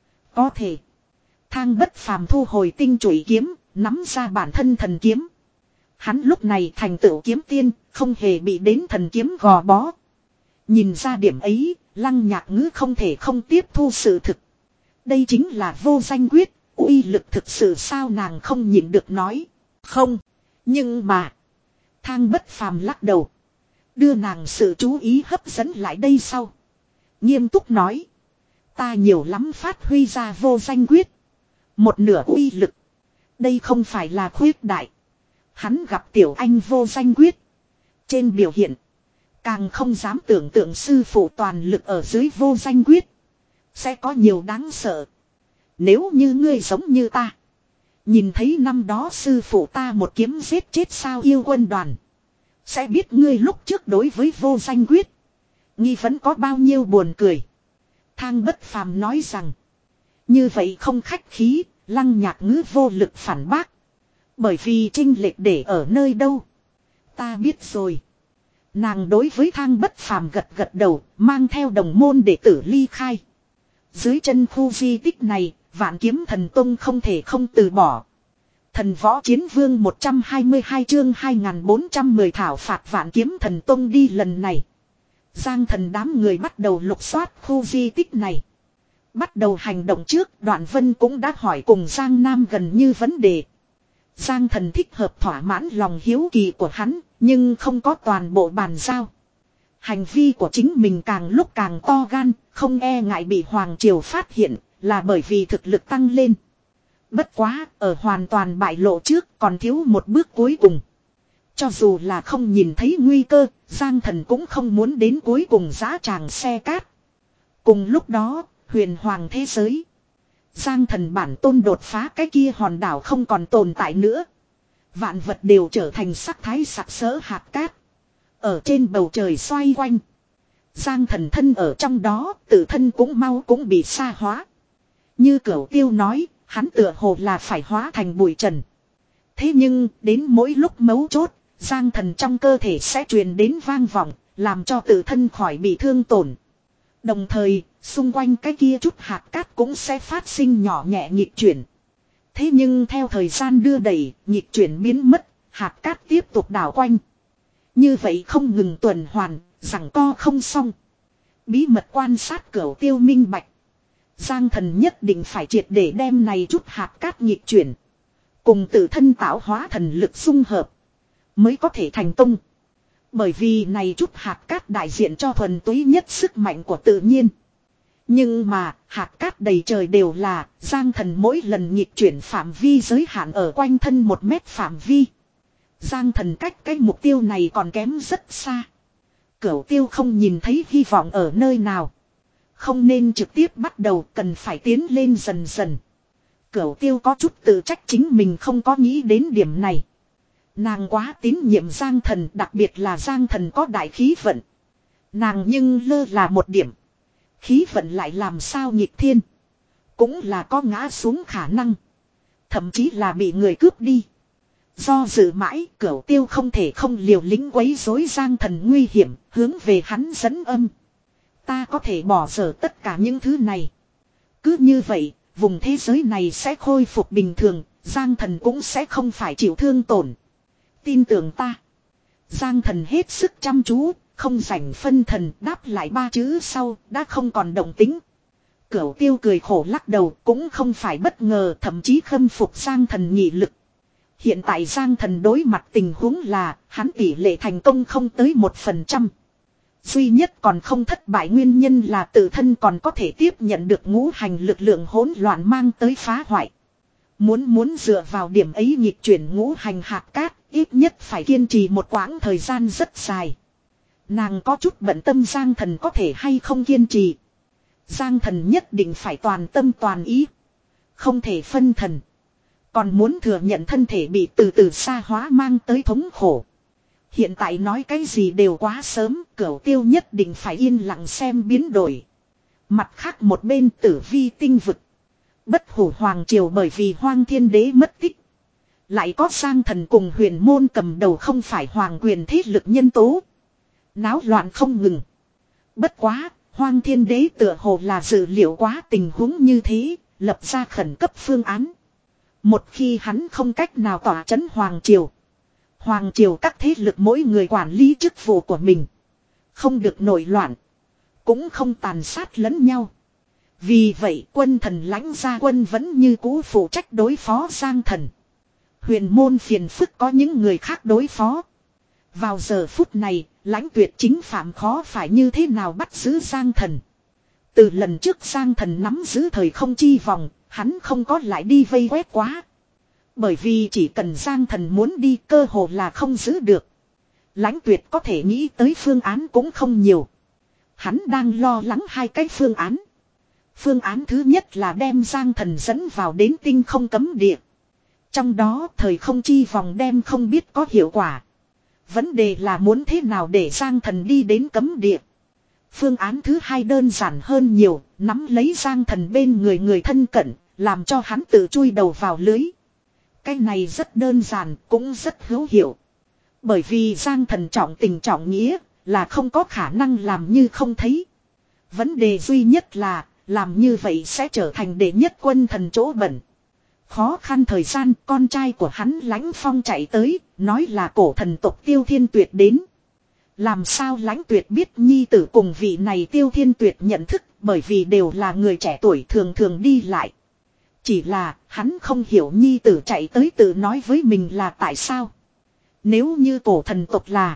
Có thể. Thang Bất Phàm thu hồi tinh chủy kiếm, nắm ra bản thân thần kiếm. Hắn lúc này thành tựu kiếm tiên, không hề bị đến thần kiếm gò bó. Nhìn ra điểm ấy, Lăng Nhạc Ngữ không thể không tiếp thu sự thực. Đây chính là vô danh quyết, uy lực thực sự sao, nàng không nhịn được nói. Không, nhưng mà Thang Bất Phàm lắc đầu, đưa nàng sự chú ý hấp dẫn lại đây sau. Nghiêm túc nói, ta nhiều lắm phát huy ra vô danh quyết. Một nửa uy lực. Đây không phải là khuyết đại. Hắn gặp tiểu anh vô danh quyết. Trên biểu hiện. Càng không dám tưởng tượng sư phụ toàn lực ở dưới vô danh quyết. Sẽ có nhiều đáng sợ. Nếu như ngươi giống như ta. Nhìn thấy năm đó sư phụ ta một kiếm giết chết sao yêu quân đoàn. Sẽ biết ngươi lúc trước đối với vô danh quyết. Nghi vẫn có bao nhiêu buồn cười. Thang Bất Phàm nói rằng. Như vậy không khách khí. Lăng Nhạc Ngữ vô lực phản bác. Bởi vì chênh lệch để ở nơi đâu. Ta biết rồi. Nàng đối với Thang Bất Phàm gật gật đầu, mang theo đồng môn đệ tử ly khai. Dưới chân khu di tích này, Vạn Kiếm Thần Tông không thể không từ bỏ. Thần Võ Chiến Vương một trăm hai mươi hai chương hai nghìn bốn trăm mười thảo phạt Vạn Kiếm Thần Tông đi lần này. Giang Thần đám người bắt đầu lục soát khu di tích này. Bắt đầu hành động trước, Đoạn Vân cũng đã hỏi cùng Giang Nam gần như vấn đề. Giang Thần thích hợp thỏa mãn lòng hiếu kỳ của hắn, nhưng không có toàn bộ bàn giao. Hành vi của chính mình càng lúc càng to gan, không e ngại bị Hoàng Triều phát hiện, là bởi vì thực lực tăng lên. Bất quá, ở hoàn toàn bại lộ trước còn thiếu một bước cuối cùng. Cho dù là không nhìn thấy nguy cơ, Giang Thần cũng không muốn đến cuối cùng giã tràng xe cát. Cùng lúc đó, huyền hoàng thế giới. Giang Thần bản tôn đột phá cái kia hòn đảo không còn tồn tại nữa. Vạn vật đều trở thành sắc thái sặc sỡ hạt cát. Ở trên bầu trời xoay quanh. Giang Thần thân ở trong đó, tự thân cũng mau cũng bị sa hóa. Như Cửu Tiêu nói, hắn tựa hồ là phải hóa thành bụi trần. Thế nhưng, đến mỗi lúc mấu chốt, Giang Thần trong cơ thể sẽ truyền đến vang vọng, làm cho tự thân khỏi bị thương tổn. Đồng thời, xung quanh cái kia chút hạt cát cũng sẽ phát sinh nhỏ nhẹ nhịp chuyển. Thế nhưng theo thời gian đưa đẩy, nhịp chuyển biến mất, hạt cát tiếp tục đảo quanh. Như vậy không ngừng tuần hoàn, giằng co không xong. Bí mật quan sát Cửu Tiêu minh bạch. Giang thần nhất định phải triệt để đem này chút hạt cát nghịch chuyển. Cùng tự thân tạo hóa thần lực xung hợp. Mới có thể thành công. Bởi vì này chút hạt cát đại diện cho thuần túy nhất sức mạnh của tự nhiên. Nhưng mà hạt cát đầy trời đều là Giang thần mỗi lần nghịch chuyển phạm vi giới hạn ở quanh thân một mét phạm vi. Giang thần cách cái mục tiêu này còn kém rất xa. Cửu Tiêu không nhìn thấy hy vọng ở nơi nào. Không nên trực tiếp bắt đầu, cần phải tiến lên dần dần. Cửu Tiêu có chút tự trách chính mình không có nghĩ đến điểm này. Nàng quá tín nhiệm Giang thần, đặc biệt là Giang thần có đại khí vận. Nàng nhưng lơ là một điểm. Khí vận lại làm sao nghịch thiên. Cũng là có ngã xuống khả năng. Thậm chí là bị người cướp đi. Do dự mãi, Cửu Tiêu không thể không liều lĩnh quấy rối Giang thần nguy hiểm, hướng về hắn dẫn âm. Ta có thể bỏ dở tất cả những thứ này. Cứ như vậy, vùng thế giới này sẽ khôi phục bình thường, Giang thần cũng sẽ không phải chịu thương tổn. Tin tưởng ta. Giang thần hết sức chăm chú, không rảnh phân thần, đáp lại ba chữ sau, đã không còn động tính. Cửu Tiêu cười khổ lắc đầu, cũng không phải bất ngờ, thậm chí khâm phục Giang thần nghị lực. Hiện tại Giang thần đối mặt tình huống là, hắn tỷ lệ thành công không tới một phần trăm. Duy nhất còn không thất bại nguyên nhân là tự thân còn có thể tiếp nhận được ngũ hành lực lượng hỗn loạn mang tới phá hoại. Muốn muốn dựa vào điểm ấy nhịp chuyển ngũ hành hạt cát, ít nhất phải kiên trì một quãng thời gian rất dài. Nàng có chút bận tâm Giang thần có thể hay không kiên trì. Giang thần nhất định phải toàn tâm toàn ý. Không thể phân thần. Còn muốn thừa nhận thân thể bị từ từ xa hóa mang tới thống khổ. Hiện tại nói cái gì đều quá sớm, Cửu Tiêu nhất định phải yên lặng xem biến đổi. Mặt khác một bên Tử Vi tinh vực. Bất Hủ Hoàng Triều bởi vì Hoang Thiên Đế mất tích. Lại có Giang thần cùng Huyền Môn cầm đầu không phải hoàng quyền thế lực nhân tố. Náo loạn không ngừng. Bất quá, Hoang Thiên Đế tựa hồ là dự liệu quá tình huống như thế, lập ra khẩn cấp phương án. Một khi hắn không cách nào tỏa chấn Hoàng Triều. Hoàng Triều các thế lực mỗi người quản lý chức vụ của mình. Không được nổi loạn. Cũng không tàn sát lẫn nhau. Vì vậy quân thần lãnh gia quân vẫn như cũ phụ trách đối phó Giang thần. Huyền Môn phiền phức có những người khác đối phó. Vào giờ phút này, Lãnh Tuyệt chính phạm khó phải như thế nào bắt giữ Giang thần. Từ lần trước Giang thần nắm giữ thời không chi vòng, hắn không có lại đi vây quét quá. Bởi vì chỉ cần Giang thần muốn đi cơ hồ là không giữ được. Lãnh Tuyệt có thể nghĩ tới phương án cũng không nhiều. Hắn đang lo lắng hai cái phương án. Phương án thứ nhất là đem Giang thần dẫn vào đến tinh không cấm địa. Trong đó thời không chi vòng đem không biết có hiệu quả. Vấn đề là muốn thế nào để Giang thần đi đến cấm địa. Phương án thứ hai đơn giản hơn nhiều, nắm lấy Giang thần bên người người thân cận, làm cho hắn tự chui đầu vào lưới. Cái này rất đơn giản, cũng rất hữu hiệu. Bởi vì Giang thần trọng tình trọng nghĩa, là không có khả năng làm như không thấy. Vấn đề duy nhất là, làm như vậy sẽ trở thành đệ nhất quân thần chỗ bẩn. Khó khăn thời gian, con trai của hắn Lãnh Phong chạy tới, nói là cổ thần tộc Tiêu Thiên Tuyệt đến. Làm sao Lãnh Tuyệt biết nhi tử cùng vị này Tiêu Thiên Tuyệt nhận thức, bởi vì đều là người trẻ tuổi thường thường đi lại. Chỉ là, hắn không hiểu nhi tử chạy tới tự nói với mình là tại sao. Nếu như cổ thần tộc là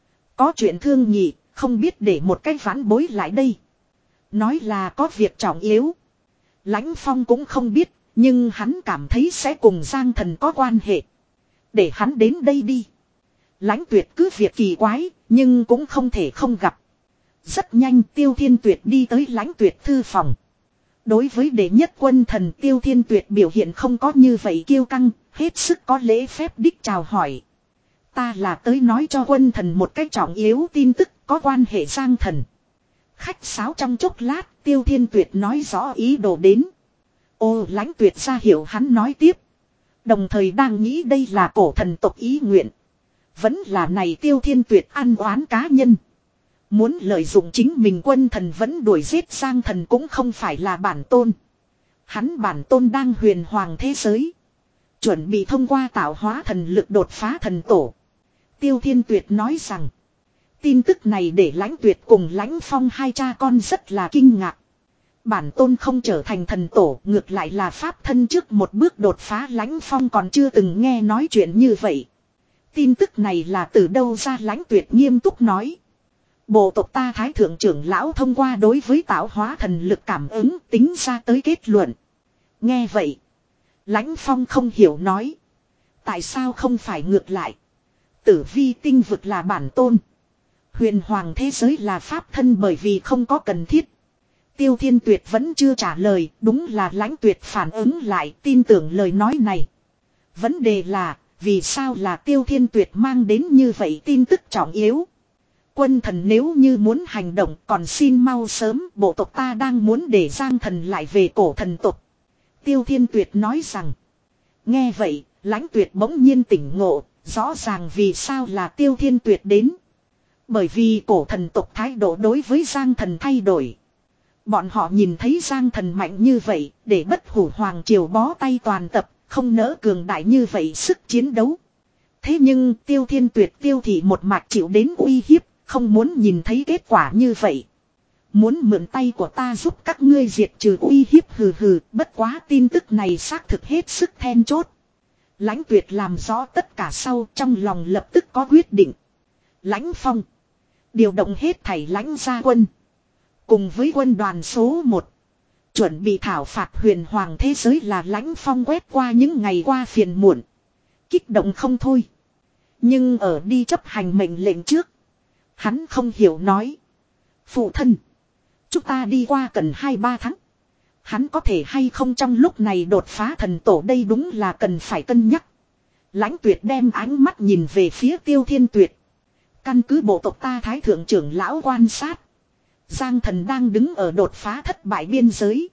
có chuyện thương nhị, không biết để một cái vãn bối lại đây. Nói là có việc trọng yếu. Lãnh Phong cũng không biết, nhưng hắn cảm thấy sẽ cùng Giang thần có quan hệ. Để hắn đến đây đi. Lãnh Tuyệt cứ việc kỳ quái, nhưng cũng không thể không gặp. Rất nhanh Tiêu Thiên Tuyệt đi tới Lãnh Tuyệt thư phòng. Đối với đệ nhất quân thần Tiêu Thiên Tuyệt biểu hiện không có như vậy kiêu căng, hết sức có lễ phép đích chào hỏi. Ta là tới nói cho quân thần một cách trọng yếu tin tức có quan hệ Giang thần. Khách sáo trong chốc lát, Tiêu Thiên Tuyệt nói rõ ý đồ đến. Ô Lãnh Tuyệt ra hiểu hắn nói tiếp. Đồng thời đang nghĩ đây là cổ thần tộc ý nguyện. Vẫn là này Tiêu Thiên Tuyệt ăn oán cá nhân. Muốn lợi dụng chính mình quân thần vẫn đuổi giết Giang thần cũng không phải là bản tôn. Hắn bản tôn đang huyền hoàng thế giới. Chuẩn bị thông qua tạo hóa thần lực đột phá thần tổ. Tiêu Thiên Tuyệt nói rằng. Tin tức này để Lãnh Tuyệt cùng Lãnh Phong hai cha con rất là kinh ngạc. Bản tôn không trở thành thần tổ, ngược lại là pháp thân trước một bước đột phá. Lãnh Phong còn chưa từng nghe nói chuyện như vậy. Tin tức này là từ đâu ra? Lãnh Tuyệt nghiêm túc nói. Bộ tộc ta Thái Thượng trưởng lão thông qua đối với tạo hóa thần lực cảm ứng tính ra tới kết luận. Nghe vậy, Lãnh Phong không hiểu nói. Tại sao không phải ngược lại? Tử vi tinh vực là bản tôn. Huyền hoàng thế giới là pháp thân, bởi vì không có cần thiết. Tiêu Thiên Tuyệt vẫn chưa trả lời, đúng là Lãnh Tuyệt phản ứng lại tin tưởng lời nói này. Vấn đề là, vì sao là Tiêu Thiên Tuyệt mang đến như vậy tin tức trọng yếu? Quân thần nếu như muốn hành động còn xin mau sớm, bộ tộc ta đang muốn để Giang Thần lại về cổ thần tộc. Tiêu Thiên Tuyệt nói rằng. Nghe vậy, Lãnh Tuyệt bỗng nhiên tỉnh ngộ, rõ ràng vì sao là Tiêu Thiên Tuyệt đến. Bởi vì cổ thần tộc thái độ đối với Giang Thần thay đổi. Bọn họ nhìn thấy Giang Thần mạnh như vậy, để Bất Hủ Hoàng Triều bó tay toàn tập, không nỡ cường đại như vậy sức chiến đấu. Thế nhưng Tiêu Thiên Tuyệt tiêu thị một mạch chịu đến uy hiếp, không muốn nhìn thấy kết quả như vậy. Muốn mượn tay của ta giúp các ngươi diệt trừ uy hiếp, hừ hừ, bất quá tin tức này xác thực hết sức then chốt. Lãnh Tuyệt làm rõ tất cả sau, trong lòng lập tức có quyết định. Lãnh Phong điều động hết thảy lãnh gia quân, cùng với quân đoàn số một, chuẩn bị thảo phạt huyền hoàng thế giới. Là Lãnh Phong quét qua những ngày qua phiền muộn, kích động không thôi. Nhưng ở đi chấp hành mệnh lệnh trước, hắn không hiểu nói. Phụ thân, chúng ta đi qua cần hai ba tháng. Hắn có thể hay không trong lúc này đột phá thần tổ, đây đúng là cần phải cân nhắc. Lãnh Tuyệt đem ánh mắt nhìn về phía Tiêu Thiên Tuyệt. Căn cứ bộ tộc ta Thái Thượng trưởng lão quan sát, Giang Thần đang đứng ở đột phá thất bại biên giới.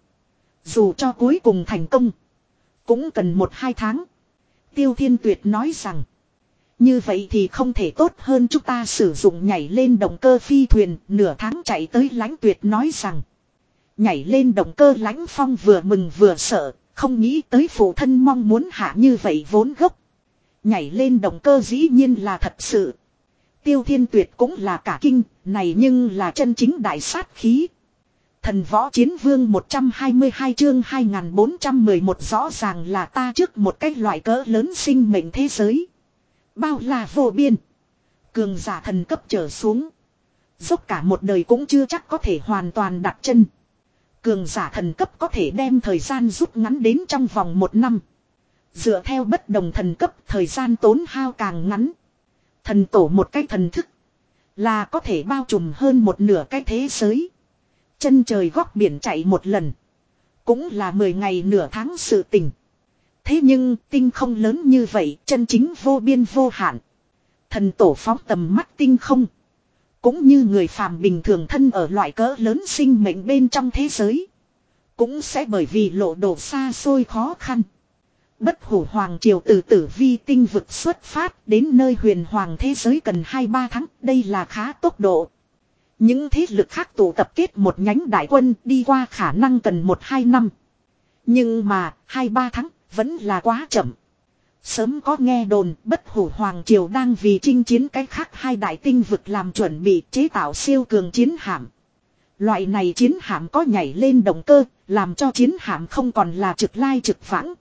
Dù cho cuối cùng thành công, cũng cần một hai tháng. Tiêu Thiên Tuyệt nói rằng. Như vậy thì không thể tốt hơn chúng ta sử dụng nhảy lên động cơ phi thuyền, nửa tháng chạy tới. Lãnh Tuyệt nói rằng. Nhảy lên động cơ. Lãnh Phong vừa mừng vừa sợ, không nghĩ tới phụ thân mong muốn hạ như vậy vốn gốc. Nhảy lên động cơ dĩ nhiên là thật sự. Tiêu Thiên Tuyệt cũng là cả kinh, này nhưng là chân chính đại sát khí. Thần Võ Chiến Vương một trăm hai mươi hai chương hai nghìn bốn trăm mười một, rõ ràng là ta trước một cái loại cỡ lớn sinh mệnh thế giới. Bao là vô biên. Cường giả thần cấp trở xuống, dốc cả một đời cũng chưa chắc có thể hoàn toàn đặt chân. Cường giả thần cấp có thể đem thời gian rút ngắn đến trong vòng một năm. Dựa theo bất đồng thần cấp, thời gian tốn hao càng ngắn. Thần tổ một cái thần thức là có thể bao trùm hơn một nửa cái thế giới. Chân trời góc biển chạy một lần, cũng là mười ngày nửa tháng sự tình. Thế nhưng tinh không lớn như vậy, chân chính vô biên vô hạn. Thần tổ phóng tầm mắt tinh không, cũng như người phàm bình thường thân ở loại cỡ lớn sinh mệnh bên trong thế giới, cũng sẽ bởi vì lộ độ xa xôi khó khăn. Bất Hủ Hoàng Triều từ Tử Vi tinh vực xuất phát đến nơi huyền hoàng thế giới cần hai ba tháng, đây là khá tốc độ. Những thế lực khác tụ tập kết một nhánh đại quân đi qua khả năng cần một hai năm. Nhưng mà hai ba tháng vẫn là quá chậm. Sớm có nghe đồn Bất Hủ Hoàng Triều đang vì chinh chiến cái khác hai đại tinh vực làm chuẩn bị chế tạo siêu cường chiến hạm. Loại này chiến hạm có nhảy lên động cơ, làm cho chiến hạm không còn là trực lai trực vãng,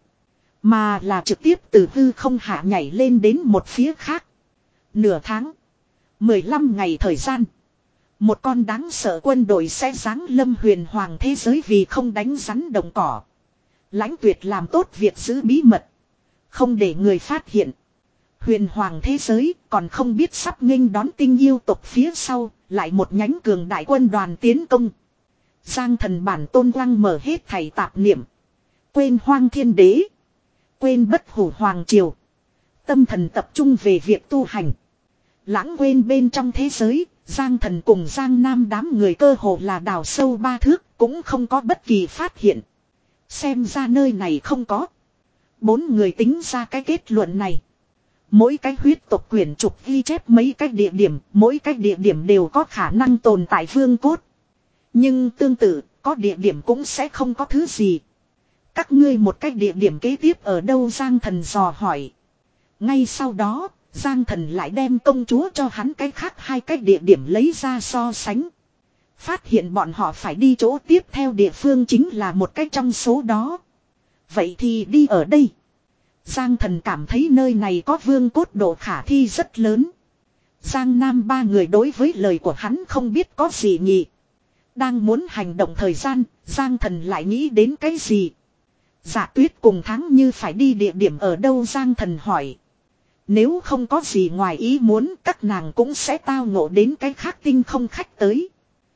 mà là trực tiếp từ hư không hạ nhảy lên đến một phía khác. Nửa tháng, mười lăm ngày thời gian, một con đáng sợ quân đội sẽ giáng lâm huyền hoàng thế giới. Vì không đánh rắn động cỏ, Lãnh Tuyệt làm tốt việc giữ bí mật, không để người phát hiện. Huyền hoàng thế giới còn không biết sắp nghênh đón tinh yêu tộc phía sau, lại một nhánh cường đại quân đoàn tiến công. Giang Thần bản tôn quang mở hết thảy tạp niệm, quên hoang thiên đế, quên Bất Hủ Hoàng Triều, tâm thần tập trung về việc tu hành. Lãng quên bên trong thế giới, Giang Thần cùng Giang Nam đám người cơ hồ là đào sâu ba thước, cũng không có bất kỳ phát hiện. Xem ra nơi này không có. Bốn người tính ra cái kết luận này. Mỗi cái huyết tộc quyển trục ghi chép mấy cái địa điểm, mỗi cái địa điểm đều có khả năng tồn tại vương cốt. Nhưng tương tự, có địa điểm cũng sẽ không có thứ gì. Các ngươi một cái địa điểm kế tiếp ở đâu? Giang Thần dò hỏi. Ngay sau đó, Giang Thần lại đem công chúa cho hắn cái khác hai cái địa điểm lấy ra so sánh. Phát hiện bọn họ phải đi chỗ tiếp theo địa phương chính là một cái trong số đó. Vậy thì đi ở đây. Giang Thần cảm thấy nơi này có vương cốt độ khả thi rất lớn. Giang Nam ba người đối với lời của hắn không biết có gì nhỉ. Đang muốn hành động thời gian, Giang Thần lại nghĩ đến cái gì. Dạ Tuyết cùng Tháng Như phải đi địa điểm ở đâu, Giang Thần hỏi. Nếu không có gì ngoài ý muốn, các nàng cũng sẽ tao ngộ đến cái khác tinh không khách tới.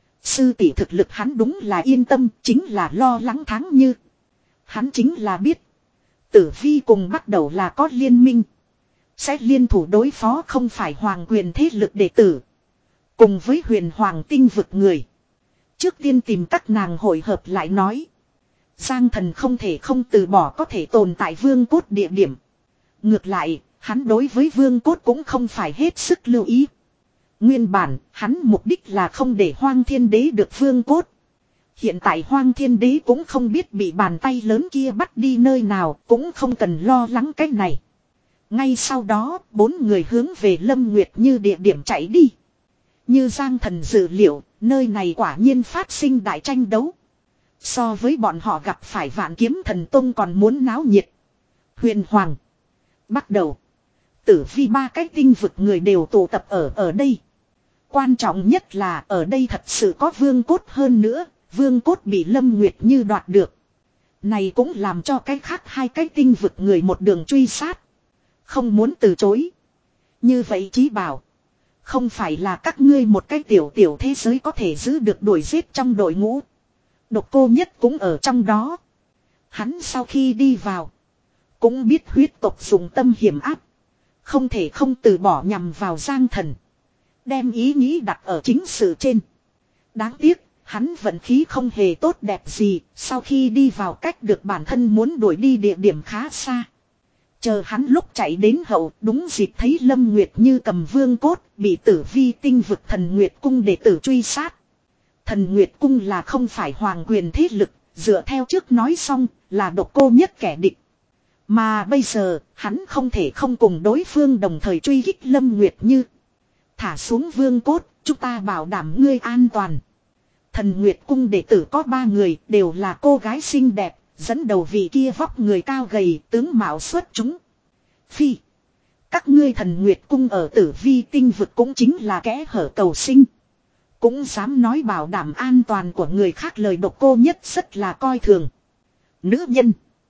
Sư tỷ thực lực hắn đúng là yên tâm, chính là lo lắng Tháng Như. Hắn chính là biết. Tử Vi cùng bắt đầu là có liên minh. Sẽ liên thủ đối phó không phải hoàng quyền thế lực đệ tử. Cùng với huyền hoàng tinh vực người. Trước tiên tìm các nàng hội hợp lại nói. Giang Thần không thể không từ bỏ có thể tồn tại vương cốt địa điểm. Ngược lại, hắn đối với vương cốt cũng không phải hết sức lưu ý. Nguyên bản, hắn mục đích là không để Hoang Thiên Đế được vương cốt. Hiện tại Hoang Thiên Đế cũng không biết bị bàn tay lớn kia bắt đi nơi nào, cũng không cần lo lắng cái này. Ngay sau đó, bốn người hướng về Lâm Nguyệt Như địa điểm chạy đi. Như Giang Thần dự liệu, nơi này quả nhiên phát sinh đại tranh đấu. So với bọn họ gặp phải Vạn Kiếm Thần Tông còn muốn náo nhiệt. Huyền Hoàng, bắt đầu. Tử Vi ba cái tinh vực người đều tụ tập ở ở đây. Quan trọng nhất là ở đây thật sự có vương cốt, hơn nữa, vương cốt bị Lâm Nguyệt Như đoạt được. Này cũng làm cho cái khác hai cái tinh vực người một đường truy sát. Không muốn từ chối. Như vậy Chí bảo. Không phải là các ngươi một cái tiểu tiểu thế giới có thể giữ được đuổi giết trong đội ngũ. Độc Cô Nhất cũng ở trong đó. Hắn sau khi đi vào. Cũng biết huyết tộc dùng tâm hiểm áp. Không thể không từ bỏ nhằm vào Giang Thần. Đem ý nghĩ đặt ở chính sự trên. Đáng tiếc, hắn vận khí không hề tốt đẹp gì. Sau khi đi vào cách được bản thân muốn đuổi đi địa điểm khá xa. Chờ hắn lúc chạy đến hậu, đúng dịp thấy Lâm Nguyệt Như cầm vương cốt, bị Tử Vi tinh vực Thần Nguyệt Cung đệ tử truy sát. Thần Nguyệt Cung là không phải hoàng quyền thế lực, dựa theo trước nói xong, là Độc Cô Nhất kẻ địch. Mà bây giờ, hắn không thể không cùng đối phương đồng thời truy kích Lâm Nguyệt Như. Thả xuống vương cốt, chúng ta bảo đảm ngươi an toàn. Thần Nguyệt Cung đệ tử có ba người, đều là cô gái xinh đẹp. Dẫn đầu vị kia vóc người cao gầy, tướng mạo xuất chúng. Phi, các ngươi Thần Nguyệt Cung ở Tử Vi tinh vực cũng chính là kẽ hở cầu sinh. Cũng dám nói bảo đảm an toàn của người khác, lời Độc Cô Nhất rất là coi thường. Nữ nhân,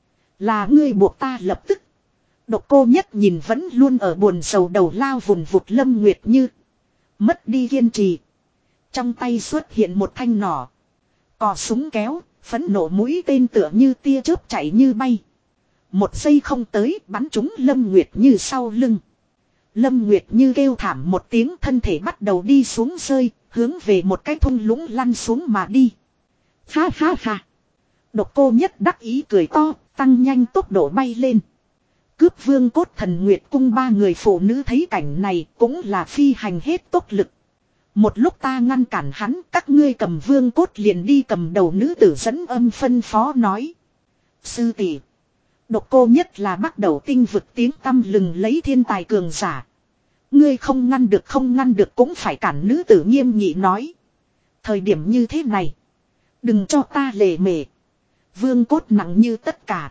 là ngươi buộc ta lập tức. Độc Cô Nhất nhìn vẫn luôn ở buồn sầu đầu lao vùng vụt Lâm Nguyệt Như. Mất đi kiên trì. Trong tay xuất hiện một thanh nỏ. Cò súng kéo. Phẫn nộ mũi tên tựa như tia chớp chạy như bay. Một giây không tới, bắn trúng Lâm Nguyệt Như sau lưng. Lâm Nguyệt Như kêu thảm một tiếng, thân thể bắt đầu đi xuống rơi, hướng về một cái thung lũng lăn xuống mà đi. Ha ha ha. Độc Cô Nhất đắc ý cười to, tăng nhanh tốc độ bay lên. Cướp vương cốt Thần Nguyệt Cung ba người phụ nữ thấy cảnh này cũng là phi hành hết tốc lực. Một lúc ta ngăn cản hắn, các ngươi cầm vương cốt liền đi cầm đầu, nữ tử dẫn âm phân phó nói. Sư tỷ, Độc Cô Nhất là bắt đầu tinh vực tiếng tăm lừng lấy thiên tài cường giả. Ngươi không ngăn được không ngăn được cũng phải cản, nữ tử nghiêm nghị nói. Thời điểm như thế này, đừng cho ta lề mề. Vương cốt nặng như tất cả.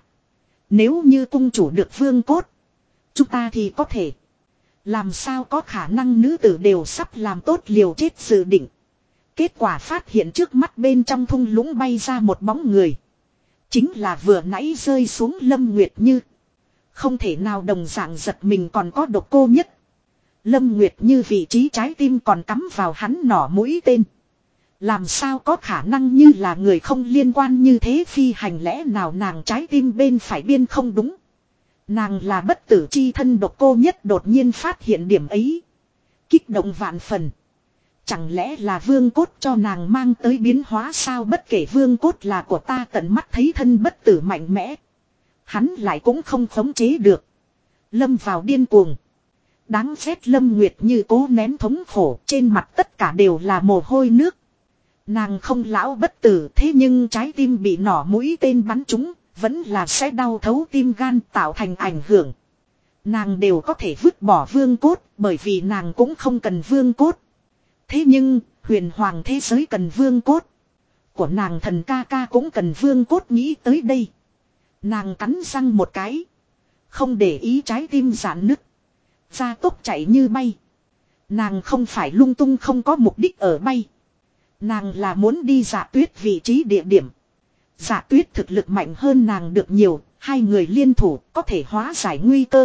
Nếu như cung chủ được vương cốt, chúng ta thì có thể. Làm sao có khả năng, nữ tử đều sắp làm tốt liều chết dự định. Kết quả phát hiện trước mắt bên trong thung lũng bay ra một bóng người. Chính là vừa nãy rơi xuống Lâm Nguyệt Như. Không thể nào đồng dạng giật mình còn có Độc Cô Nhất. Lâm Nguyệt Như vị trí trái tim còn cắm vào hắn nỏ mũi tên. Làm sao có khả năng như là người không liên quan như thế phi hành, lẽ nào nàng trái tim bên phải biên không đúng. Nàng là bất tử chi thân, Độc Cô Nhất đột nhiên phát hiện điểm ấy. Kích động vạn phần. Chẳng lẽ là vương cốt cho nàng mang tới biến hóa sao, bất kể vương cốt là của ta, tận mắt thấy thân bất tử mạnh mẽ. Hắn lại cũng không khống chế được. Lâm vào điên cuồng. Đáng ghét Lâm Nguyệt Như cố nén thống khổ, trên mặt tất cả đều là mồ hôi nước. Nàng không lão bất tử, thế nhưng trái tim bị nỏ mũi tên bắn trúng. Vẫn là sẽ đau thấu tim gan, tạo thành ảnh hưởng. Nàng đều có thể vứt bỏ vương cốt bởi vì nàng cũng không cần vương cốt. Thế nhưng huyền hoàng thế giới cần vương cốt. Của nàng thần ca ca cũng cần vương cốt, nghĩ tới đây. Nàng cắn răng một cái. Không để ý trái tim giãn nứt. Gia tốc chạy như bay. Nàng không phải lung tung không có mục đích ở bay. Nàng là muốn đi Dạ Tuyết vị trí địa điểm. Dạ Tuyết thực lực mạnh hơn nàng được nhiều. Hai người liên thủ có thể hóa giải nguy cơ.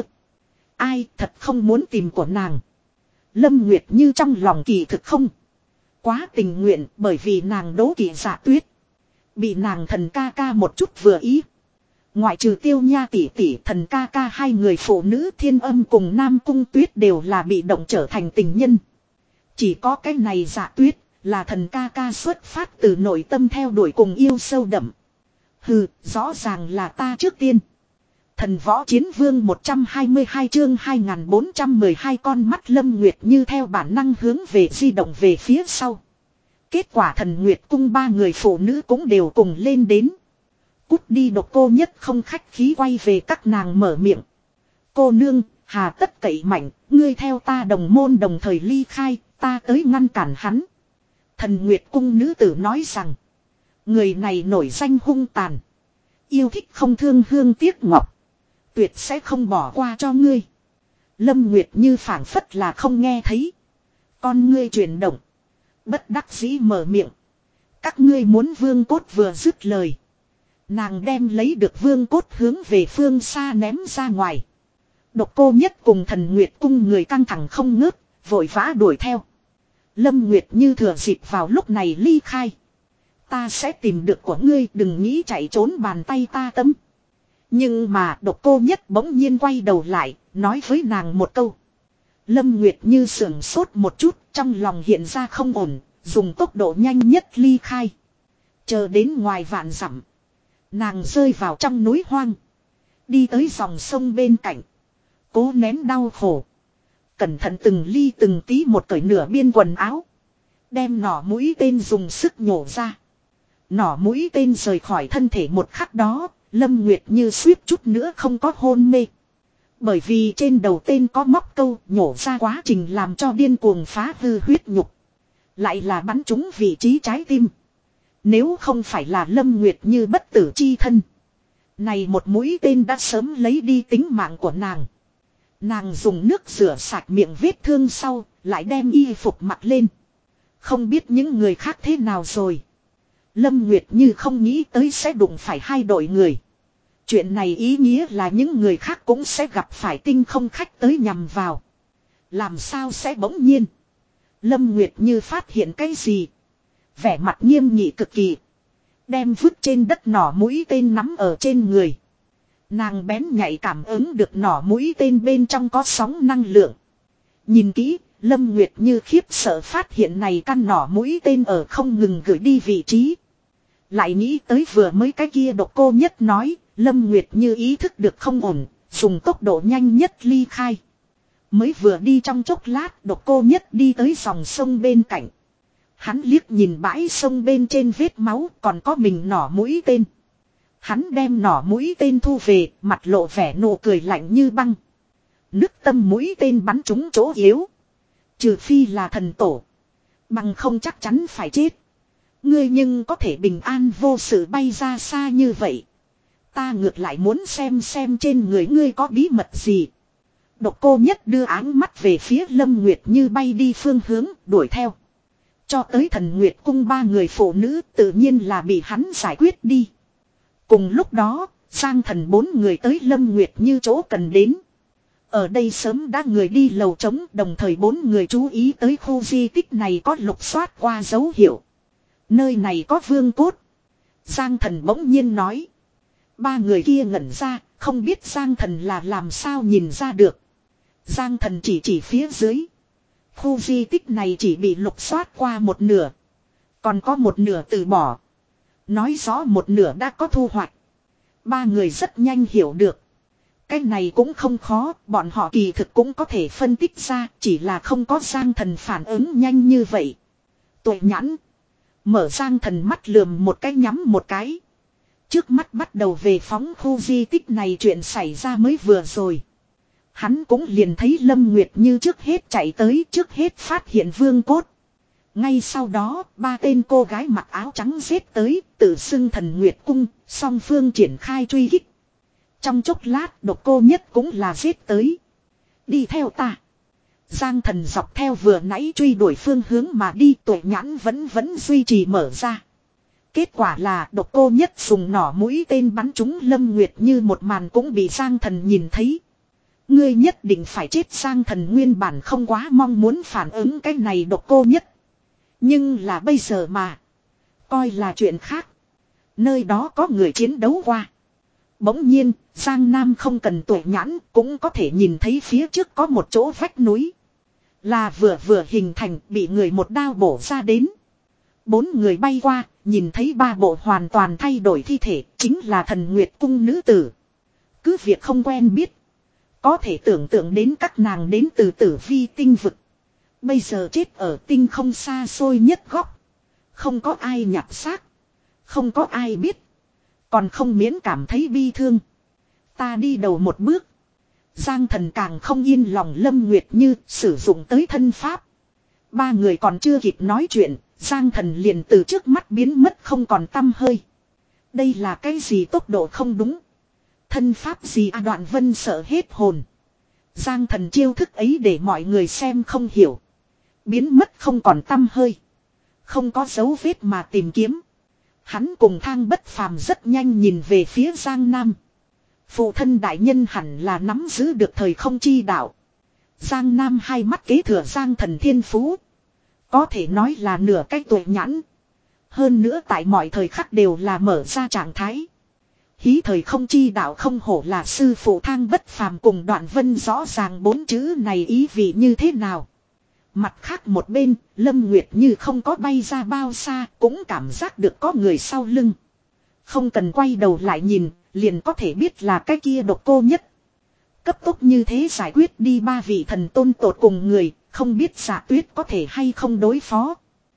Ai thật không muốn tìm của nàng. Lâm Nguyệt Như trong lòng kỳ thực không quá tình nguyện, bởi vì nàng đố kỵ Dạ Tuyết. Bị nàng thần ca ca một chút vừa ý. Ngoại trừ Tiêu Nha tỷ tỷ, thần ca ca hai người phụ nữ Thiên Âm cùng Nam Cung Tuyết đều là bị động trở thành tình nhân. Chỉ có cái này Dạ Tuyết là thần ca ca xuất phát từ nội tâm theo đuổi cùng yêu sâu đậm. Hừ, rõ ràng là ta trước tiên. Thần võ chiến vương một trăm hai mươi hai chương hai nghìn bốn trăm mười hai, con mắt Lâm Nguyệt Như theo bản năng hướng về di động về phía sau. Kết quả Thần Nguyệt cung ba người phụ nữ cũng đều cùng lên đến. Cút đi, Độc Cô Nhất không khách khí quay về các nàng mở miệng. Cô nương, hà tất cậy mạnh, ngươi theo ta đồng môn đồng thời ly khai, ta tới ngăn cản hắn. Thần Nguyệt cung nữ tử nói rằng, người này nổi danh hung tàn, yêu thích không thương hương tiếc ngọc, tuyệt sẽ không bỏ qua cho ngươi. Lâm Nguyệt Như phảng phất là không nghe thấy. Con ngươi chuyển động, bất đắc dĩ mở miệng. Các ngươi muốn vương cốt, vừa dứt lời, nàng đem lấy được vương cốt hướng về phương xa ném ra ngoài. Độc Cô Nhất cùng Thần Nguyệt cung người căng thẳng không ngớt, vội vã đuổi theo. Lâm Nguyệt Như thừa dịp vào lúc này ly khai. Ta sẽ tìm được của ngươi, đừng nghĩ chạy trốn bàn tay ta tấm. Nhưng mà Độc Cô Nhất bỗng nhiên quay đầu lại, nói với nàng một câu. Lâm Nguyệt Như sưởng sốt một chút, trong lòng hiện ra không ổn, dùng tốc độ nhanh nhất ly khai. Chờ đến ngoài vạn dặm, nàng rơi vào trong núi hoang. Đi tới dòng sông bên cạnh, cố nén đau khổ, cẩn thận từng ly từng tí một cởi nửa biên quần áo, đem nỏ mũi tên dùng sức nhổ ra. Nỏ mũi tên rời khỏi thân thể một khắc đó, Lâm Nguyệt Như suýt chút nữa không có hôn mê. Bởi vì trên đầu tên có móc câu, nhổ ra quá trình làm cho điên cuồng phá hư huyết nhục. Lại là bắn trúng vị trí trái tim. Nếu không phải là Lâm Nguyệt Như bất tử chi thân, này một mũi tên đã sớm lấy đi tính mạng của nàng. Nàng dùng nước rửa sạch miệng vết thương sau, lại đem y phục mặc lên. Không biết những người khác thế nào rồi. Lâm Nguyệt Như không nghĩ tới sẽ đụng phải hai đội người. Chuyện này ý nghĩa là những người khác cũng sẽ gặp phải tinh không khách tới nhằm vào. Làm sao sẽ bỗng nhiên Lâm Nguyệt Như phát hiện cái gì? Vẻ mặt nghiêm nghị cực kỳ, đem vứt trên đất nỏ mũi tên nắm ở trên người. Nàng bén nhạy cảm ứng được nỏ mũi tên bên trong có sóng năng lượng. Nhìn kỹ, Lâm Nguyệt Như khiếp sợ phát hiện này căn nỏ mũi tên ở không ngừng gửi đi vị trí. Lại nghĩ tới vừa mới cái kia Độc Cô Nhất nói, Lâm Nguyệt Như ý thức được không ổn, dùng tốc độ nhanh nhất ly khai. Mới vừa đi trong chốc lát, Độc Cô Nhất đi tới dòng sông bên cạnh. Hắn liếc nhìn bãi sông bên trên vết máu, còn có mình nỏ mũi tên. Hắn đem nỏ mũi tên thu về, mặt lộ vẻ nụ cười lạnh như băng. Nước tâm mũi tên bắn trúng chỗ yếu, trừ phi là thần tổ, bằng không chắc chắn phải chết. Ngươi nhưng có thể bình an vô sự bay ra xa như vậy, ta ngược lại muốn xem xem trên người ngươi có bí mật gì. Độc Cô Nhất đưa áng mắt về phía Lâm Nguyệt Như bay đi phương hướng, đuổi theo. Cho tới Thần Nguyệt cung ba người phụ nữ tự nhiên là bị hắn giải quyết đi. Cùng lúc đó, Giang Thần bốn người tới Lâm Nguyệt Như chỗ cần đến. Ở đây sớm đã người đi lầu trống, đồng thời bốn người chú ý tới khu di tích này có lục soát qua dấu hiệu. Nơi này có vương cốt. Giang Thần bỗng nhiên nói. Ba người kia ngẩn ra, không biết Giang Thần là làm sao nhìn ra được. Giang Thần chỉ chỉ phía dưới. Khu di tích này chỉ bị lục soát qua một nửa, còn có một nửa từ bỏ. Nói rõ một nửa đã có thu hoạch. Ba người rất nhanh hiểu được. Cái này cũng không khó, bọn họ kỳ thực cũng có thể phân tích ra, chỉ là không có Giang Thần phản ứng nhanh như vậy. Tuệ nhãn mở, Giang Thần mắt lườm một cái nhắm một cái. Trước mắt bắt đầu về phóng khu di tích này, chuyện xảy ra mới vừa rồi. Hắn cũng liền thấy Lâm Nguyệt Như trước hết chạy tới, trước hết phát hiện vương cốt. Ngay sau đó, ba tên cô gái mặc áo trắng giết tới, tự xưng Thần Nguyệt Cung, song phương triển khai truy kích. Trong chốc lát, Độc Cô Nhất cũng là giết tới. Đi theo ta. Giang Thần dọc theo vừa nãy truy đuổi phương hướng mà đi, Tuệ Nhãn vẫn vẫn duy trì mở ra. Kết quả là Độc Cô Nhất dùng nỏ mũi tên bắn trúng Lâm Nguyệt Như một màn cũng bị Giang Thần nhìn thấy. Ngươi nhất định phải chết. Giang Thần nguyên bản không quá mong muốn phản ứng cái này Độc Cô Nhất. Nhưng là bây giờ mà. Coi là chuyện khác. Nơi đó có người chiến đấu qua. Bỗng nhiên, Giang Nam không cần Tuệ Nhãn cũng có thể nhìn thấy phía trước có một chỗ vách núi. Là vừa vừa hình thành bị người một đao bổ ra đến. Bốn người bay qua, nhìn thấy ba bộ hoàn toàn thay đổi thi thể, chính là Thần Nguyệt Cung nữ tử. Cứ việc không quen biết. Có thể tưởng tượng đến các nàng đến từ Tử Vi tinh vực. Bây giờ chết ở tinh không xa xôi nhất góc. Không có ai nhặt xác. Không có ai biết. Còn không miễn cảm thấy bi thương. Ta đi đầu một bước. Giang Thần càng không yên lòng Lâm Nguyệt Như sử dụng tới thân pháp. Ba người còn chưa kịp nói chuyện. Giang Thần liền từ trước mắt biến mất không còn tăm hơi. Đây là cái gì tốc độ không đúng. Thân pháp gì à, Đoạn Vân sợ hết hồn. Giang Thần chiêu thức ấy để mọi người xem không hiểu. Biến mất không còn tăm hơi. Không có dấu vết mà tìm kiếm. Hắn cùng Thang Bất Phàm rất nhanh nhìn về phía Giang Nam. Phụ thân đại nhân hẳn là nắm giữ được thời không chi đạo. Giang Nam hai mắt kế thừa Giang Thần thiên phú. Có thể nói là nửa cái Tuệ Nhãn. Hơn nữa tại mọi thời khắc đều là mở ra trạng thái. Hí thời không chi đạo không hổ là sư phụ Thang Bất Phàm cùng Đoạn Vân rõ ràng bốn chữ này ý vị như thế nào. Mặt khác một bên, Lâm Nguyệt Như không có bay ra bao xa, cũng cảm giác được có người sau lưng. Không cần quay đầu lại nhìn, liền có thể biết là cái kia Độc Cô Nhất. Cấp tốc như thế giải quyết đi ba vị thần tôn tột cùng người, không biết Dạ Tuyết có thể hay không đối phó.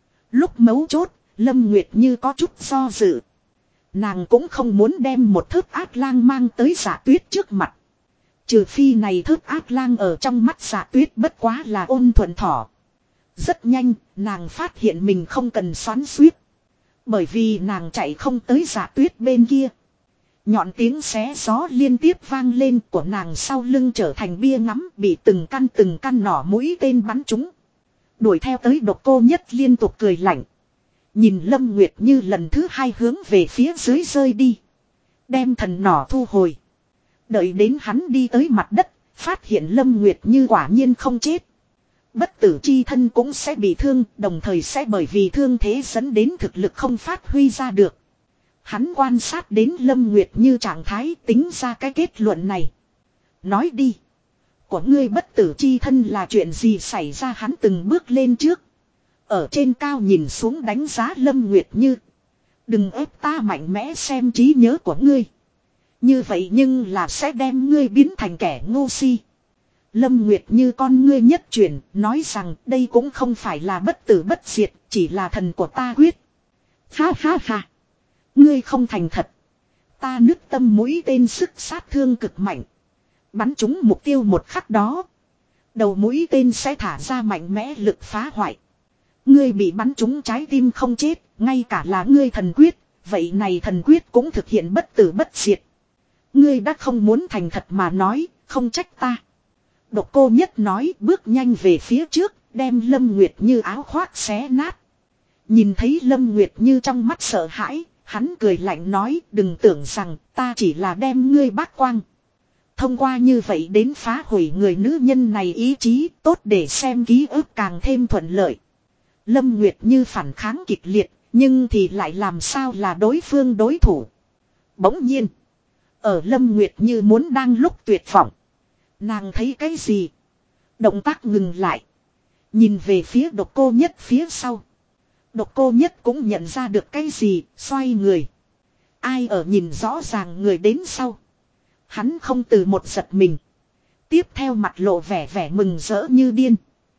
Lúc mấu chốt, Lâm Nguyệt Như có chút do dự. Nàng cũng không muốn đem một thớt ác lang mang tới Dạ Tuyết trước mặt. Trừ phi này thớt ác lang ở trong mắt Dạ Tuyết bất quá là ôn thuận thỏ. Rất nhanh, nàng phát hiện mình không cần xoắn xuýt. Bởi vì nàng chạy không tới Dạ Tuyết bên kia. Nhọn tiếng xé gió liên tiếp vang lên, của nàng sau lưng trở thành bia ngắm, bị từng căn từng căn nỏ mũi tên bắn trúng. Đuổi theo tới Độc Cô Nhất liên tục cười lạnh. Nhìn Lâm Nguyệt Như lần thứ hai hướng về phía dưới rơi đi. Đem thần nỏ thu hồi. Đợi đến hắn đi tới mặt đất, phát hiện Lâm Nguyệt Như quả nhiên không chết. Bất tử chi thân cũng sẽ bị thương, đồng thời sẽ bởi vì thương thế dẫn đến thực lực không phát huy ra được. Hắn quan sát đến Lâm Nguyệt Như trạng thái, tính ra cái kết luận này. Nói đi. Của ngươi bất tử chi thân là chuyện gì xảy ra? Hắn từng bước lên trước. Ở trên cao nhìn xuống đánh giá Lâm Nguyệt Như. Đừng ép ta mạnh mẽ xem trí nhớ của ngươi. Như vậy nhưng là sẽ đem ngươi biến thành kẻ ngu si. Lâm Nguyệt Như con ngươi nhất chuyển, nói rằng đây cũng không phải là bất tử bất diệt, chỉ là thần của ta quyết. Ha ha ha. Ngươi không thành thật. Ta nứt tâm mũi tên sức sát thương cực mạnh. Bắn trúng mục tiêu một khắc đó. Đầu mũi tên sẽ thả ra mạnh mẽ lực phá hoại. Ngươi bị bắn trúng trái tim không chết, ngay cả là ngươi thần quyết. Vậy này thần quyết cũng thực hiện bất tử bất diệt. Ngươi đã không muốn thành thật mà nói, không trách ta. Độc Cô Nhất nói bước nhanh về phía trước, đem Lâm Nguyệt Như áo khoác xé nát. Nhìn thấy Lâm Nguyệt Như trong mắt sợ hãi, hắn cười lạnh nói đừng tưởng rằng ta chỉ là đem ngươi bác quang. Thông qua như vậy đến phá hủy người nữ nhân này ý chí tốt để xem ký ức càng thêm thuận lợi. Lâm Nguyệt Như phản kháng kịch liệt, nhưng thì lại làm sao là đối phương đối thủ. Bỗng nhiên, ở Lâm Nguyệt Như muốn đang lúc tuyệt vọng. Nàng thấy cái gì? Động tác ngừng lại. Nhìn về phía Độc Cô Nhất phía sau. Độc Cô Nhất cũng nhận ra được cái gì, xoay người. Ai ở nhìn rõ ràng người đến sau. Hắn không từ một giật mình. Tiếp theo mặt lộ vẻ vẻ mừng rỡ như điên.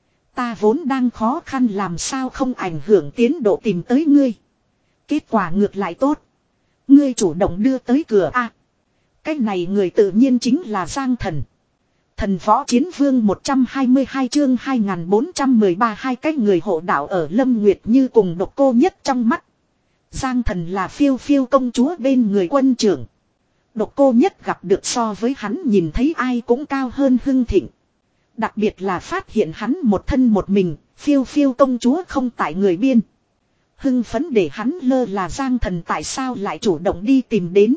Ta vốn đang khó khăn làm sao không ảnh hưởng tiến độ tìm tới ngươi. Kết quả ngược lại tốt. Ngươi chủ động đưa tới cửa a. Cái này người tự nhiên chính là Giang Thần. Thần võ chiến vương một trăm hai mươi hai chương hai nghìn bốn trăm mười ba hai cái người hộ đạo ở Lâm Nguyệt Như cùng Độc Cô Nhất trong mắt. Giang Thần là phiêu phiêu công chúa bên người quân trưởng. Độc Cô Nhất gặp được so với hắn nhìn thấy ai cũng cao hơn hưng thịnh. Đặc biệt là phát hiện hắn một thân một mình, phiêu phiêu công chúa không tại người biên. Hưng phấn để hắn lơ là Giang Thần tại sao lại chủ động đi tìm đến.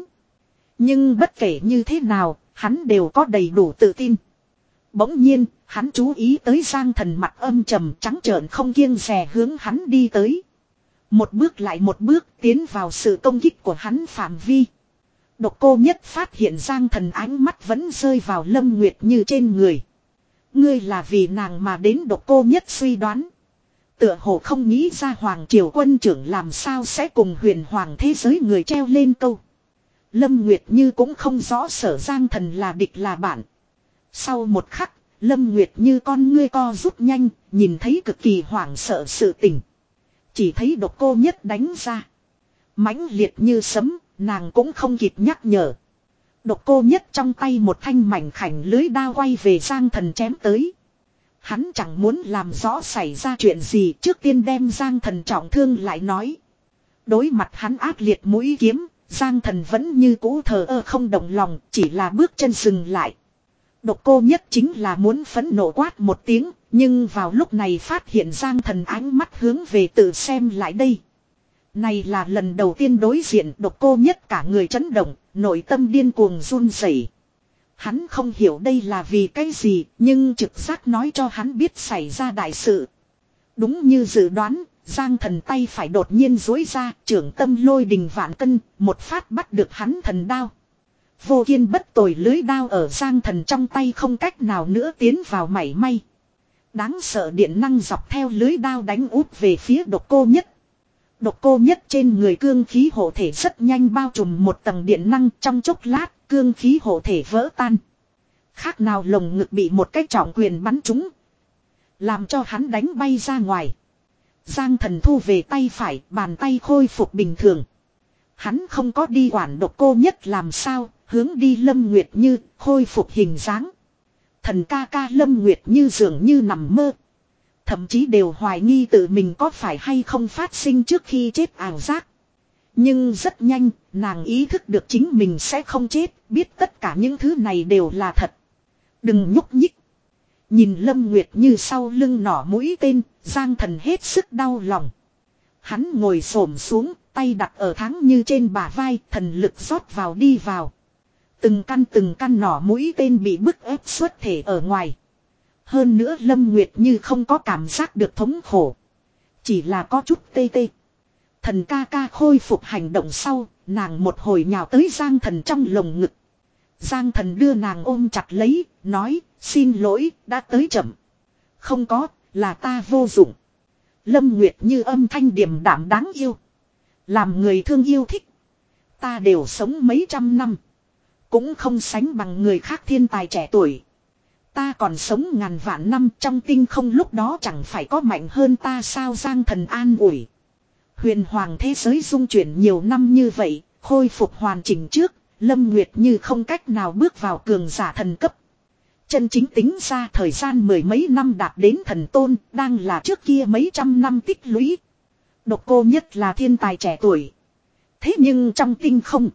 Nhưng bất kể như thế nào, hắn đều có đầy đủ tự tin. Bỗng nhiên, hắn chú ý tới Giang Thần mặt âm trầm trắng trợn không kiêng dè hướng hắn đi tới. Một bước lại một bước tiến vào sự công kích của hắn phạm vi. Độc Cô Nhất phát hiện Giang Thần ánh mắt vẫn rơi vào Lâm Nguyệt Như trên người. Ngươi là vì nàng mà đến. Độc Cô Nhất suy đoán. Tựa hồ không nghĩ ra Hoàng Triều quân trưởng làm sao sẽ cùng huyền hoàng thế giới người treo lên câu. Lâm Nguyệt Như cũng không rõ sở Giang Thần là địch là bạn. Sau một khắc, Lâm Nguyệt Như con ngươi co rút nhanh, nhìn thấy cực kỳ hoảng sợ sự tình. Chỉ thấy Độc Cô Nhất đánh ra. Mãnh liệt như sấm, nàng cũng không kịp nhắc nhở. Độc Cô Nhất trong tay một thanh mảnh khảnh lưới đao quay về Giang Thần chém tới. Hắn chẳng muốn làm rõ xảy ra chuyện gì, trước tiên đem Giang Thần trọng thương lại nói. Đối mặt hắn ác liệt mũi kiếm, Giang Thần vẫn như cũ thờ ơ không động lòng, chỉ là bước chân dừng lại. Độc Cô Nhất chính là muốn phẫn nộ quát một tiếng, nhưng vào lúc này phát hiện Giang Thần ánh mắt hướng về tự xem lại đây. Này là lần đầu tiên đối diện. Độc Cô Nhất cả người chấn động, nội tâm điên cuồng run rẩy. Hắn không hiểu đây là vì cái gì, nhưng trực giác nói cho hắn biết xảy ra đại sự. Đúng như dự đoán, Giang Thần tay phải đột nhiên duỗi ra, trưởng tâm lôi đình vạn cân, một phát bắt được hắn thần đao. Vô kiên bất tồi lưới đao ở Giang Thần trong tay không cách nào nữa tiến vào mảy may. Đáng sợ điện năng dọc theo lưới đao đánh úp về phía Độc Cô Nhất. Độc Cô Nhất trên người cương khí hộ thể rất nhanh bao trùm một tầng điện năng, trong chốc lát cương khí hộ thể vỡ tan. Khác nào lồng ngực bị một cái trọng quyền bắn trúng, làm cho hắn đánh bay ra ngoài. Giang Thần thu về tay phải, bàn tay khôi phục bình thường. Hắn không có đi quản Độc Cô Nhất làm sao, hướng đi Lâm Nguyệt Như, khôi phục hình dáng. Thần ca ca Lâm Nguyệt Như dường như nằm mơ. Thậm chí đều hoài nghi tự mình có phải hay không phát sinh trước khi chết ảo giác. Nhưng rất nhanh, nàng ý thức được chính mình sẽ không chết, biết tất cả những thứ này đều là thật. Đừng nhúc nhích. Nhìn Lâm Nguyệt Như sau lưng nỏ mũi tên, Giang Thần hết sức đau lòng. Hắn ngồi xổm xuống, tay đặt ở Thắng Như trên bả vai, thần lực rót vào đi vào. Từng căn từng căn nỏ mũi tên bị bức ép xuất thể ở ngoài. Hơn nữa Lâm Nguyệt Như không có cảm giác được thống khổ, chỉ là có chút tê tê. Thần ca ca khôi phục hành động sau, nàng một hồi nhào tới Giang Thần trong lồng ngực. Giang Thần đưa nàng ôm chặt lấy, nói, xin lỗi, đã tới chậm. Không có, là ta vô dụng. Lâm Nguyệt Như âm thanh điềm đạm đáng yêu. Làm người thương yêu thích. Ta đều sống mấy trăm năm, cũng không sánh bằng người khác thiên tài trẻ tuổi. Ta còn sống ngàn vạn năm, trong tinh không lúc đó chẳng phải có mạnh hơn ta sao? Giang Thần an ủi. Huyền hoàng thế giới dung chuyển nhiều năm như vậy, khôi phục hoàn chỉnh trước, Lâm Nguyệt Như không cách nào bước vào cường giả thần cấp. Chân chính tính ra thời gian mười mấy năm đạt đến thần tôn, đang là trước kia mấy trăm năm tích lũy. Độc Cô Nhất là thiên tài trẻ tuổi. Thế nhưng trong tinh không,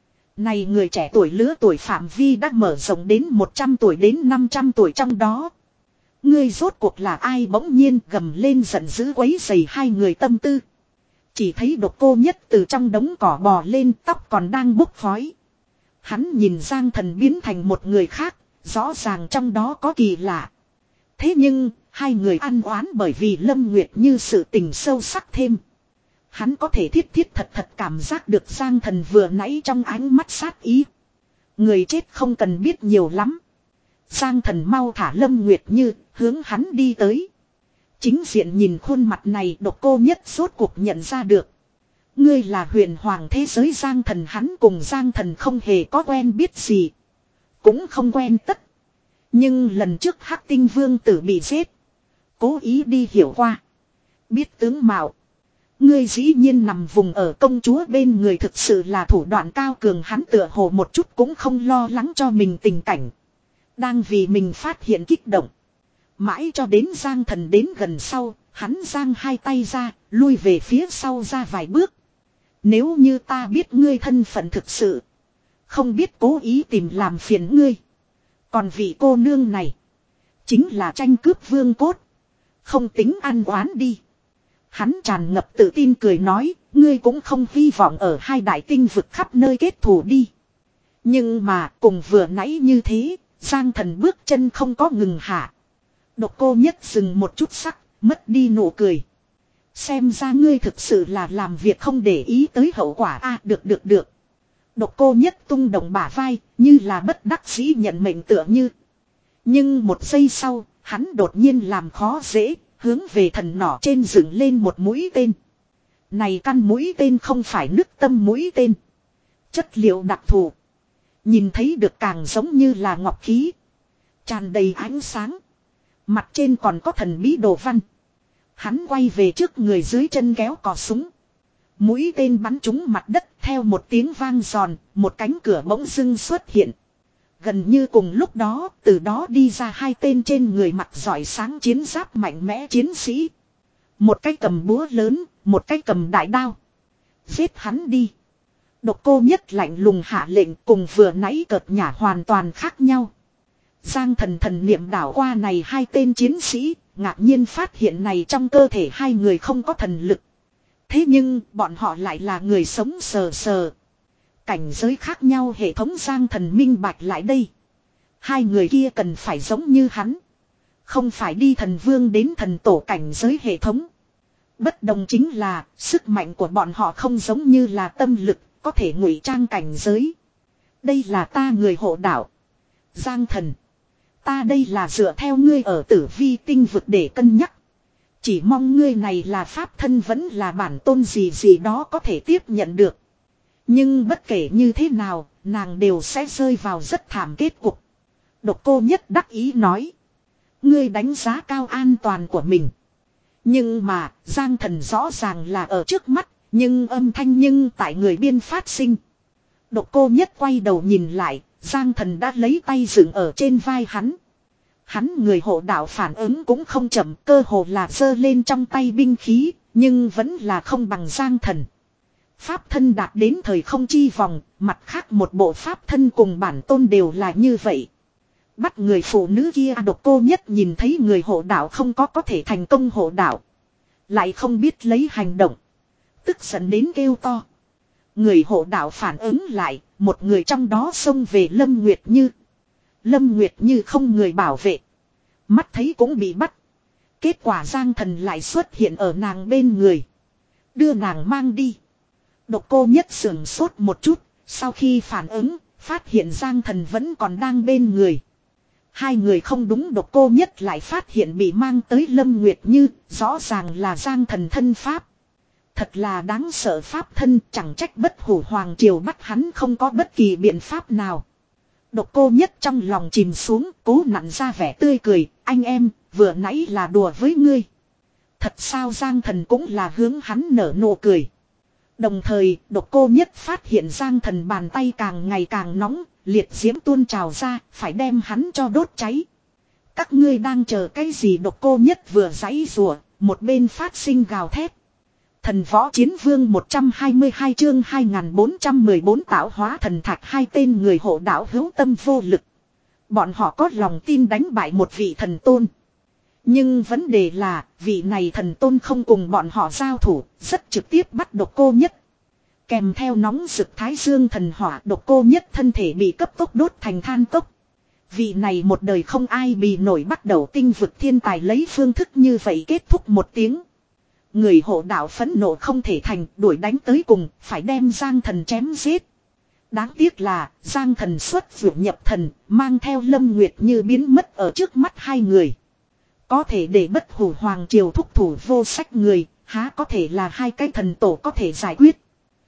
này người trẻ tuổi lứa tuổi phạm vi đã mở rộng đến một trăm tuổi đến năm trăm tuổi trong đó. Ngươi rốt cuộc là ai? Bỗng nhiên gầm lên giận dữ quấy rầy hai người tâm tư. Chỉ thấy Độc Cô Nhất từ trong đống cỏ bò lên, tóc còn đang bốc khói. Hắn nhìn Giang Thần biến thành một người khác, rõ ràng trong đó có kỳ lạ. Thế nhưng, hai người ăn oán bởi vì Lâm Nguyệt Như sự tình sâu sắc thêm. Hắn có thể thiết thiết thật thật cảm giác được Giang Thần vừa nãy trong ánh mắt sát ý. Người chết không cần biết nhiều lắm. Giang Thần mau thả Lâm Nguyệt Như, hướng hắn đi tới. Chính diện nhìn khuôn mặt này, Độc Cô Nhất rốt cuộc nhận ra được. Ngươi là huyền hoàng thế giới Giang Thần. Hắn cùng Giang Thần không hề có quen biết gì, cũng không quen tất. Nhưng lần trước Hắc Tinh Vương tử bị giết, cố ý đi hiểu qua, biết tướng mạo. Ngươi dĩ nhiên nằm vùng ở công chúa bên người, thực sự là thủ đoạn cao cường. Hắn tựa hồ một chút cũng không lo lắng cho mình tình cảnh. Đang vì mình phát hiện kích động. Mãi cho đến Giang Thần đến gần sau, hắn giang hai tay ra, lui về phía sau ra vài bước. Nếu như ta biết ngươi thân phận thực sự, không biết cố ý tìm làm phiền ngươi. Còn vị cô nương này, chính là tranh cướp vương cốt. Không tính ăn oán đi. Hắn tràn ngập tự tin cười nói, ngươi cũng không hy vọng ở hai đại tinh vực khắp nơi kết thù đi. Nhưng mà cùng vừa nãy như thế, Giang Thần bước chân không có ngừng hạ. Độc Cô Nhất dừng một chút sắc, mất đi nụ cười. Xem ra ngươi thực sự là làm việc không để ý tới hậu quả a à, được được được. Độc Cô Nhất tung động bả vai, như là bất đắc dĩ nhận mệnh tựa như. Nhưng một giây sau, hắn đột nhiên làm khó dễ, hướng về thần nỏ trên dựng lên một mũi tên. Này căn mũi tên không phải nước tâm mũi tên. Chất liệu đặc thù. Nhìn thấy được càng giống như là ngọc khí. Tràn đầy ánh sáng. Mặt trên còn có thần bí đồ văn. Hắn quay về trước người dưới chân kéo cò súng. Mũi tên bắn trúng mặt đất theo một tiếng vang giòn, một cánh cửa bỗng dưng xuất hiện. Gần như cùng lúc đó, từ đó đi ra hai tên trên người mặt giỏi sáng chiến giáp mạnh mẽ chiến sĩ. Một cái cầm búa lớn, một cái cầm đại đao. Giết hắn đi. Độc Cô Nhất lạnh lùng hạ lệnh cùng vừa nãy cợt nhả hoàn toàn khác nhau. Giang Thần thần niệm đảo qua này hai tên chiến sĩ, ngạc nhiên phát hiện này trong cơ thể hai người không có thần lực. Thế nhưng bọn họ lại là người sống sờ sờ. Cảnh giới khác nhau hệ thống Giang Thần minh bạch lại đây. Hai người kia cần phải giống như hắn. Không phải đi thần vương đến thần tổ cảnh giới hệ thống. Bất đồng chính là sức mạnh của bọn họ không giống như là tâm lực, có thể ngụy trang cảnh giới. Đây là ta người hộ đạo. Giang Thần. Ta đây là dựa theo ngươi ở tử vi tinh vực để cân nhắc. Chỉ mong ngươi này là pháp thân vẫn là bản tôn gì gì đó có thể tiếp nhận được. Nhưng bất kể như thế nào, nàng đều sẽ rơi vào rất thảm kết cục. Độc Cô Nhất đắc ý nói. Ngươi đánh giá cao an toàn của mình. Nhưng mà, Giang Thần rõ ràng là ở trước mắt, nhưng âm thanh nhưng tại người biên phát sinh. Độc Cô Nhất quay đầu nhìn lại, Giang Thần đã lấy tay dựng ở trên vai hắn. Hắn người hộ đạo phản ứng cũng không chậm, cơ hồ là giơ lên trong tay binh khí, nhưng vẫn là không bằng Giang Thần. Pháp thân đạt đến thời không chi vòng, mặt khác một bộ pháp thân cùng bản tôn đều là như vậy. Bắt người phụ nữ kia Độc Cô Nhất nhìn thấy người hộ đạo không có có thể thành công hộ đạo. Lại không biết lấy hành động. Tức giận đến kêu to. Người hộ đạo phản ứng lại, một người trong đó xông về Lâm Nguyệt Như. Lâm Nguyệt Như không người bảo vệ. Mắt thấy cũng bị bắt. Kết quả Giang Thần lại xuất hiện ở nàng bên người. Đưa nàng mang đi. Độc Cô Nhất sườn sốt một chút. Sau khi phản ứng, phát hiện Giang Thần vẫn còn đang bên người. Hai người không đúng, Độc Cô Nhất lại phát hiện bị mang tới Lâm Nguyệt Như. Rõ ràng là Giang Thần thân pháp. Thật là đáng sợ pháp thân, chẳng trách Bất Hủ Hoàng Triều bắt hắn không có bất kỳ biện pháp nào. Độc Cô Nhất trong lòng chìm xuống, cố nặn ra vẻ tươi cười, anh em, vừa nãy là đùa với ngươi. Thật sao? Giang Thần cũng là hướng hắn nở nụ cười. Đồng thời, Độc Cô Nhất phát hiện Giang Thần bàn tay càng ngày càng nóng, liệt diễm tuôn trào ra, phải đem hắn cho đốt cháy. Các ngươi đang chờ cái gì? Độc Cô Nhất vừa giãy giụa, một bên phát sinh gào thét. Thần Võ Chiến Vương một trăm hai mươi hai chương hai nghìn bốn trăm mười bốn tạo hóa thần thạch, hai tên người hộ đạo hữu tâm vô lực. Bọn họ có lòng tin đánh bại một vị thần tôn. Nhưng vấn đề là, vị này thần tôn không cùng bọn họ giao thủ, rất trực tiếp bắt Độc Cô Nhất. Kèm theo nóng rực thái dương thần hỏa, Độc Cô Nhất thân thể bị cấp tốc đốt thành than cốc. Vị này một đời không ai bì nổi bắt đầu tinh vực thiên tài lấy phương thức như vậy kết thúc một tiếng. Người hộ đạo phẫn nộ không thể thành, đuổi đánh tới cùng, phải đem Giang Thần chém giết. Đáng tiếc là, Giang Thần xuất vượt nhập thần, mang theo Lâm Nguyệt Như biến mất ở trước mắt hai người. Có thể để Bất Hủ Hoàng Triều thúc thủ vô sách người, há có thể là hai cái thần tổ có thể giải quyết.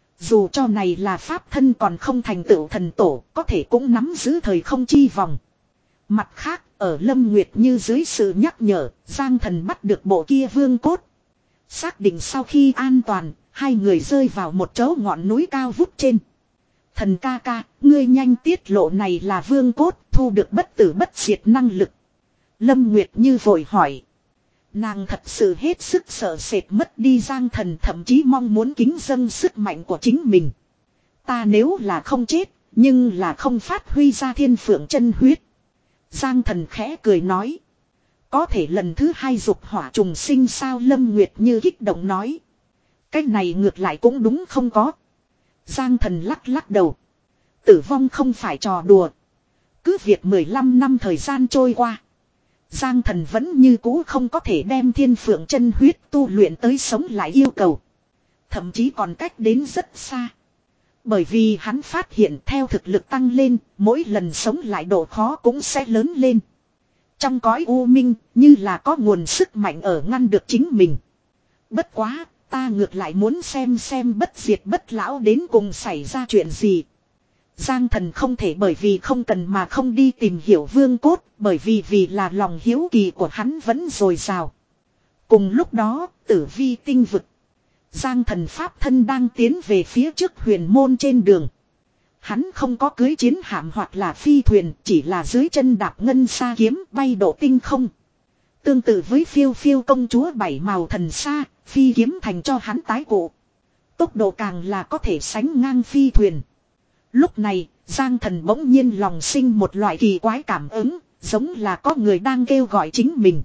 Dù cho này là pháp thân còn không thành tựu thần tổ, có thể cũng nắm giữ thời không chi vòng. Mặt khác, ở Lâm Nguyệt Như dưới sự nhắc nhở, Giang Thần bắt được bộ kia vương cốt. Xác định sau khi an toàn, hai người rơi vào một chỗ ngọn núi cao vút trên. Thần ca ca, ngươi nhanh tiết lộ này là vương cốt, thu được bất tử bất diệt năng lực. Lâm Nguyệt Như vội hỏi. Nàng thật sự hết sức sợ sệt mất đi Giang Thần, thậm chí mong muốn kính dâng sức mạnh của chính mình. Ta nếu là không chết, nhưng là không phát huy ra thiên phượng chân huyết. Giang Thần khẽ cười nói. Có thể lần thứ hai dục hỏa trùng sinh sao? Lâm Nguyệt Như kích động nói. Cái này ngược lại cũng đúng không có. Giang Thần lắc lắc đầu. Tử vong không phải trò đùa. Cứ việc mười lăm năm thời gian trôi qua, Giang Thần vẫn như cũ không có thể đem thiên phượng chân huyết tu luyện tới sống lại yêu cầu. Thậm chí còn cách đến rất xa. Bởi vì hắn phát hiện theo thực lực tăng lên, mỗi lần sống lại độ khó cũng sẽ lớn lên. Trong cõi u minh, như là có nguồn sức mạnh ở ngăn được chính mình. Bất quá, ta ngược lại muốn xem xem bất diệt bất lão đến cùng xảy ra chuyện gì. Giang Thần không thể bởi vì không cần mà không đi tìm hiểu vương cốt, bởi vì vì là lòng hiếu kỳ của hắn vẫn dồi dào. Cùng lúc đó, tử vi tinh vực. Giang Thần pháp thân đang tiến về phía trước huyền môn trên đường. Hắn không có cưới chiến hạm hoặc là phi thuyền, chỉ là dưới chân đạp ngân sa kiếm bay độ tinh không. Tương tự với phiêu phiêu công chúa bảy màu thần sa, phi kiếm thành cho hắn tái cụ. Tốc độ càng là có thể sánh ngang phi thuyền. Lúc này, Giang Thần bỗng nhiên lòng sinh một loại kỳ quái cảm ứng, giống là có người đang kêu gọi chính mình.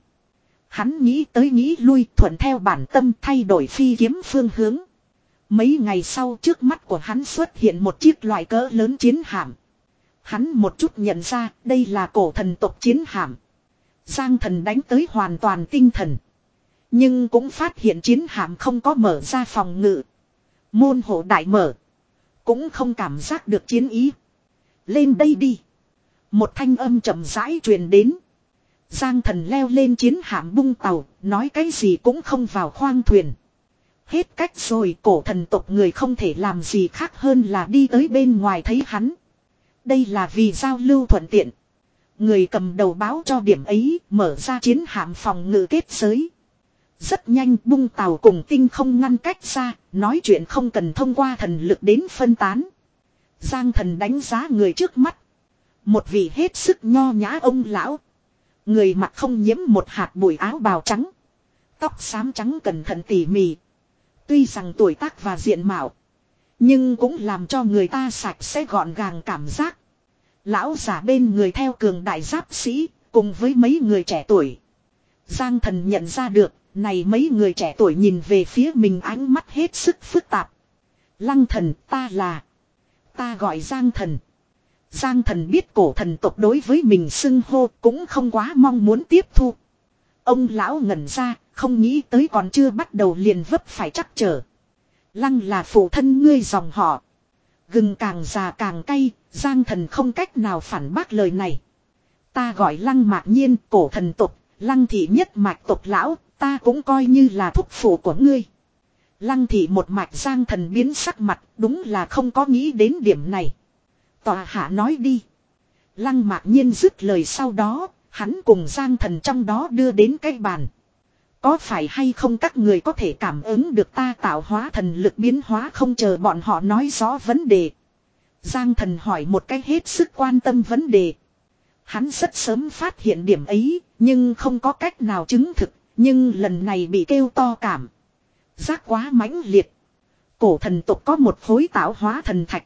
Hắn nghĩ tới nghĩ lui, thuận theo bản tâm thay đổi phi kiếm phương hướng. Mấy ngày sau, trước mắt của hắn xuất hiện một chiếc loại cỡ lớn chiến hạm. Hắn một chút nhận ra đây là cổ thần tộc chiến hạm. Giang Thần đánh tới hoàn toàn tinh thần. Nhưng cũng phát hiện chiến hạm không có mở ra phòng ngự. Môn hộ đại mở. Cũng không cảm giác được chiến ý. Lên đây đi. Một thanh âm chậm rãi truyền đến. Giang Thần leo lên chiến hạm bung tàu, nói cái gì cũng không vào khoang thuyền. Hết cách rồi, cổ thần tộc người không thể làm gì khác hơn là đi tới bên ngoài thấy hắn. Đây là vì giao lưu thuận tiện. Người cầm đầu báo cho điểm ấy, mở ra chiến hạm phòng ngự kết giới. Rất nhanh bung tàu cùng tinh không ngăn cách ra, nói chuyện không cần thông qua thần lực đến phân tán. Giang Thần đánh giá người trước mắt. Một vị hết sức nho nhã ông lão. Người mặc không nhiễm một hạt bụi, áo bào trắng. Tóc xám trắng cẩn thận tỉ mỉ. Tuy rằng tuổi tác và diện mạo, nhưng cũng làm cho người ta sạch sẽ gọn gàng cảm giác. Lão giả bên người theo cường đại giáp sĩ, cùng với mấy người trẻ tuổi. Giang Thần nhận ra được, này mấy người trẻ tuổi nhìn về phía mình ánh mắt hết sức phức tạp. Lăng Thần, ta là... Ta gọi Giang Thần. Giang Thần biết cổ thần tộc đối với mình xưng hô cũng không quá mong muốn tiếp thu. Ông lão ngẩn ra, không nghĩ tới còn chưa bắt đầu liền vấp phải trắc trở. Lăng là phụ thân ngươi dòng họ. Gừng càng già càng cay, Giang Thần không cách nào phản bác lời này. Ta gọi Lăng Mạc Nhiên, cổ thần tộc, Lăng thị nhất mạch tộc lão, ta cũng coi như là thúc phụ của ngươi. Lăng thị một mạch. Giang Thần biến sắc mặt, đúng là không có nghĩ đến điểm này. Tòa hạ nói đi. Lăng Mạc Nhiên dứt lời sau đó, hắn cùng Giang Thần trong đó đưa đến cái bàn. Có phải hay không các người có thể cảm ứng được ta tạo hóa thần lực biến hóa? Không chờ bọn họ nói rõ vấn đề, Giang Thần hỏi một cái hết sức quan tâm vấn đề. Hắn rất sớm phát hiện điểm ấy, nhưng không có cách nào chứng thực, nhưng lần này bị kêu to cảm giác quá mãnh liệt. Cổ thần tộc có một khối tạo hóa thần thạch,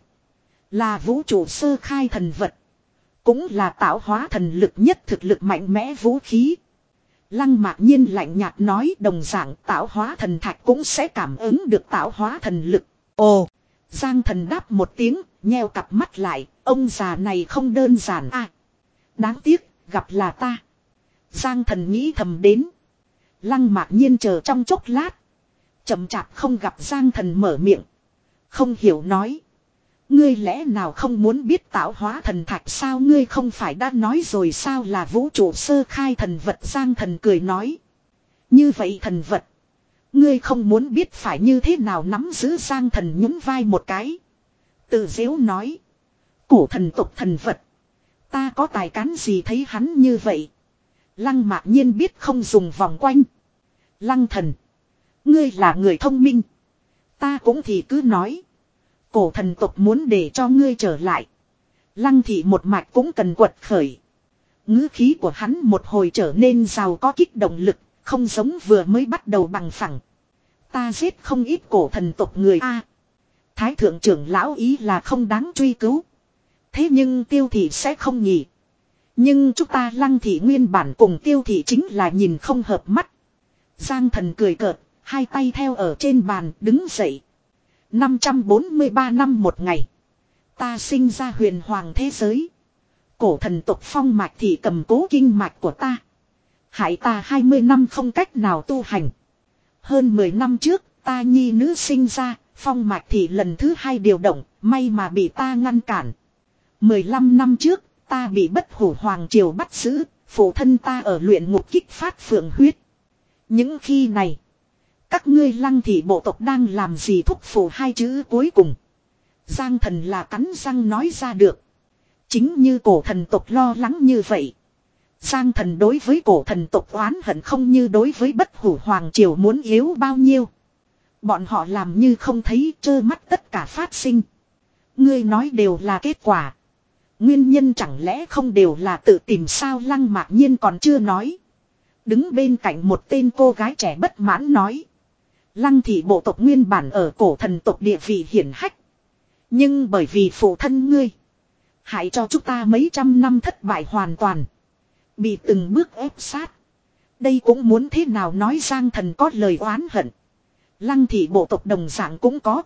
là vũ trụ sơ khai thần vật, cũng là tạo hóa thần lực nhất thực lực mạnh mẽ vũ khí. Lăng Mạc Nhiên lạnh nhạt nói, đồng dạng tạo hóa thần thạch cũng sẽ cảm ứng được tạo hóa thần lực. Ồ! Giang Thần đáp một tiếng, nheo cặp mắt lại, ông già này không đơn giản à. Đáng tiếc, gặp là ta. Giang Thần nghĩ thầm đến. Lăng Mạc Nhiên chờ trong chốc lát, chậm chạp không gặp Giang Thần mở miệng. Không hiểu nói. Ngươi lẽ nào không muốn biết tạo hóa thần thạch sao? Ngươi không phải đã nói rồi sao là vũ trụ sơ khai thần vật? Giang Thần cười nói. Như vậy thần vật, ngươi không muốn biết phải như thế nào nắm giữ? Giang Thần nhún vai một cái, tự giễu nói. Cổ thần tộc thần vật, ta có tài cán gì thấy hắn như vậy? Lăng Mạc Nhiên biết không dùng vòng quanh. Lăng Thần, ngươi là người thông minh, ta cũng thì cứ nói. Cổ thần tộc muốn để cho ngươi trở lại, Lăng thị một mạch cũng cần quật khởi. Ngữ khí của hắn một hồi trở nên giàu có kích động lực, không giống vừa mới bắt đầu bằng phẳng. Ta giết không ít cổ thần tộc người a. Thái thượng trưởng lão ý là không đáng truy cứu. Thế nhưng Tiêu thị sẽ không nhỉ. Nhưng chúng ta Lăng thị nguyên bản cùng Tiêu thị chính là nhìn không hợp mắt. Giang Thần cười cợt, hai tay theo ở trên bàn đứng dậy. năm trăm bốn mươi ba năm một ngày. Ta sinh ra huyền hoàng thế giới. Cổ thần tộc phong mạch thì cầm cố kinh mạch của ta. Hại ta hai mươi năm không cách nào tu hành. Hơn mười năm trước, ta nhi nữ sinh ra, phong mạch thì lần thứ hai điều động, may mà bị ta ngăn cản. mười lăm năm trước, ta bị bất hủ hoàng triều bắt giữ, phụ thân ta ở luyện ngục kích phát phượng huyết. Những khi này, các ngươi Lăng thị bộ tộc đang làm gì thúc phủ hai chữ cuối cùng. Giang Thần là cắn răng nói ra được. Chính như cổ thần tộc lo lắng như vậy. Giang Thần đối với cổ thần tộc oán hận không như đối với bất hủ hoàng triều muốn yếu bao nhiêu. Bọn họ làm như không thấy, trơ mắt tất cả phát sinh. Ngươi nói đều là kết quả. Nguyên nhân chẳng lẽ không đều là tự tìm sao? Lăng Mạc Nhiên còn chưa nói. Đứng bên cạnh một tên cô gái trẻ bất mãn nói. Lăng thị bộ tộc nguyên bản ở cổ thần tộc địa vị hiển hách. Nhưng bởi vì phụ thân ngươi, hại cho chúng ta mấy trăm năm thất bại hoàn toàn. Bị từng bước ép sát. Đây cũng muốn thế nào nói? Giang Thần có lời oán hận. Lăng thị bộ tộc đồng dạng cũng có.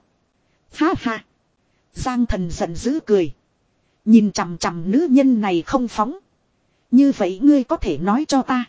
Ha ha. Giang Thần giận dữ cười. Nhìn chằm chằm nữ nhân này không phóng. Như vậy ngươi có thể nói cho ta.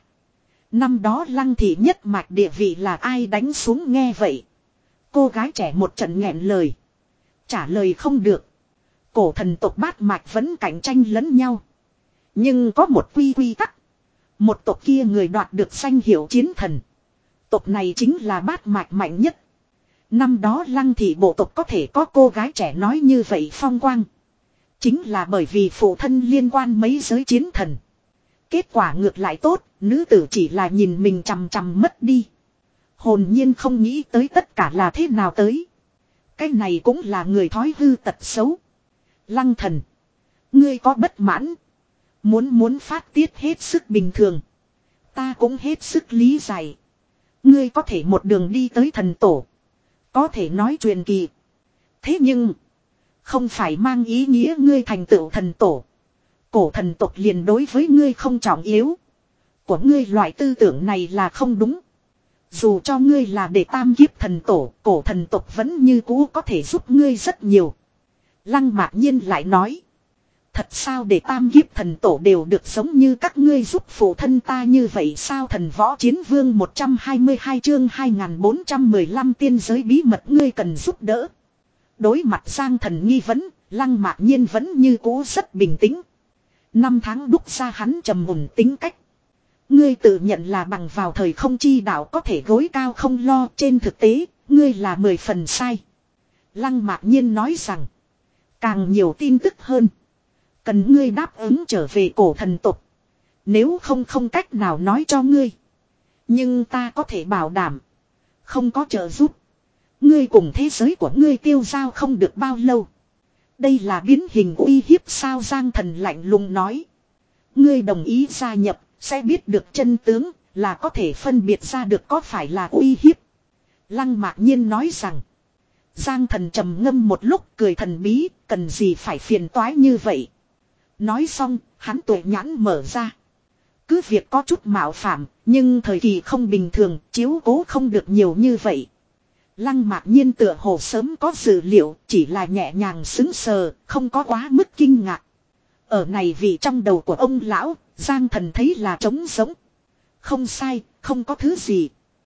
Năm đó Lăng thị nhất mạch địa vị là ai đánh xuống? Nghe vậy. Cô gái trẻ một trận nghẹn lời. Trả lời không được. Cổ thần tộc bát mạch vẫn cạnh tranh lẫn nhau. Nhưng có một quy quy tắc. Một tộc kia người đoạt được danh hiệu chiến thần. Tộc này chính là bát mạch mạnh nhất. Năm đó Lăng thị bộ tộc có thể có cô gái trẻ nói như vậy phong quang. Chính là bởi vì phụ thân liên quan mấy giới chiến thần. Kết quả ngược lại tốt, nữ tử chỉ là nhìn mình chằm chằm mất đi. Hồn nhiên không nghĩ tới tất cả là thế nào tới. Cái này cũng là người thói hư tật xấu. Lăng Thần, ngươi có bất mãn, Muốn muốn phát tiết hết sức bình thường. Ta cũng hết sức lý giải. Ngươi có thể một đường đi tới thần tổ. Có thể nói truyền kỳ. Thế nhưng, không phải mang ý nghĩa ngươi thành tựu thần tổ. Cổ thần tộc liền đối với ngươi không trọng yếu. Của ngươi loại tư tưởng này là không đúng. Dù cho ngươi là để tam kiếp thần tổ, cổ thần tộc vẫn như cũ có thể giúp ngươi rất nhiều. Lăng Mạc Nhiên lại nói. Thật sao để tam kiếp thần tổ đều được giống như các ngươi giúp phụ thân ta như vậy sao? Thần võ chiến vương một trăm hai mươi hai chương hai nghìn bốn trăm mười lăm tiên giới bí mật ngươi cần giúp đỡ. Đối mặt Giang Thần nghi vấn, Lăng Mạc Nhiên vẫn như cũ rất bình tĩnh. Năm tháng đúc ra hắn trầm mùn tính cách. Ngươi tự nhận là bằng vào thời không chi đạo có thể gối cao không lo, trên thực tế, ngươi là mười phần sai. Lăng Mạc Nhiên nói rằng, càng nhiều tin tức hơn. Cần ngươi đáp ứng trở về cổ thần tộc. Nếu không không cách nào nói cho ngươi. Nhưng ta có thể bảo đảm. Không có trợ giúp. Ngươi cùng thế giới của ngươi tiêu giao không được bao lâu. Đây là biến hình uy hiếp sao? Giang Thần lạnh lùng nói. Ngươi đồng ý gia nhập, sẽ biết được chân tướng, là có thể phân biệt ra được có phải là uy hiếp. Lăng Mạc Nhiên nói rằng. Giang Thần trầm ngâm một lúc cười thần bí, cần gì phải phiền toái như vậy. Nói xong, hắn tuệ nhãn mở ra. Cứ việc có chút mạo phạm, nhưng thời kỳ không bình thường, chiếu cố không được nhiều như vậy. Lăng Mạc Nhiên tựa hồ sớm có dự liệu, chỉ là nhẹ nhàng sững sờ, không có quá mức kinh ngạc. Ở này vì trong đầu của ông lão, Giang Thần thấy là trống sống. Không sai, không có thứ gì.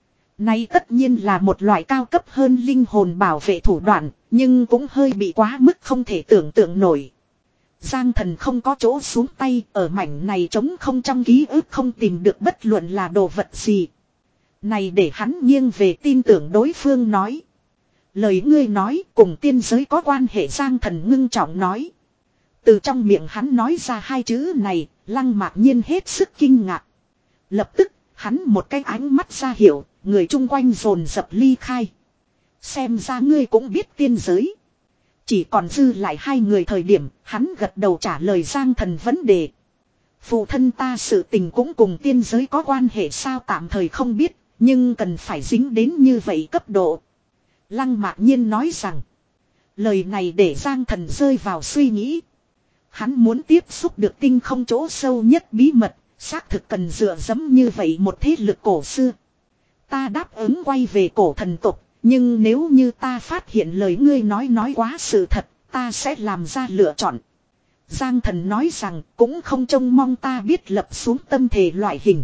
Này tất nhiên là một loại cao cấp hơn linh hồn bảo vệ thủ đoạn, nhưng cũng hơi bị quá mức không thể tưởng tượng nổi. Giang Thần không có chỗ xuống tay, ở mảnh này trống không trong ký ức không tìm được bất luận là đồ vật gì. Này để hắn nghiêng về tin tưởng đối phương nói. Lời ngươi nói cùng tiên giới có quan hệ. Giang Thần ngưng trọng nói. Từ trong miệng hắn nói ra hai chữ này, Lăng Mạc Nhiên hết sức kinh ngạc. Lập tức, hắn một cái ánh mắt ra hiệu, người chung quanh dồn dập ly khai. Xem ra ngươi cũng biết tiên giới. Chỉ còn dư lại hai người thời điểm, hắn gật đầu trả lời Giang Thần vấn đề. Phụ thân ta sự tình cũng cùng tiên giới có quan hệ sao, tạm thời không biết, nhưng cần phải dính đến như vậy cấp độ. Lăng Mạc Nhiên nói rằng, lời này để Giang Thần rơi vào suy nghĩ. Hắn muốn tiếp xúc được tinh không chỗ sâu nhất bí mật, xác thực cần dựa dẫm như vậy một thế lực cổ xưa. Ta đáp ứng quay về cổ thần tộc, nhưng nếu như ta phát hiện lời ngươi nói nói quá sự thật, ta sẽ làm ra lựa chọn. Giang Thần nói rằng cũng không trông mong ta biết lập xuống tâm thể loại hình.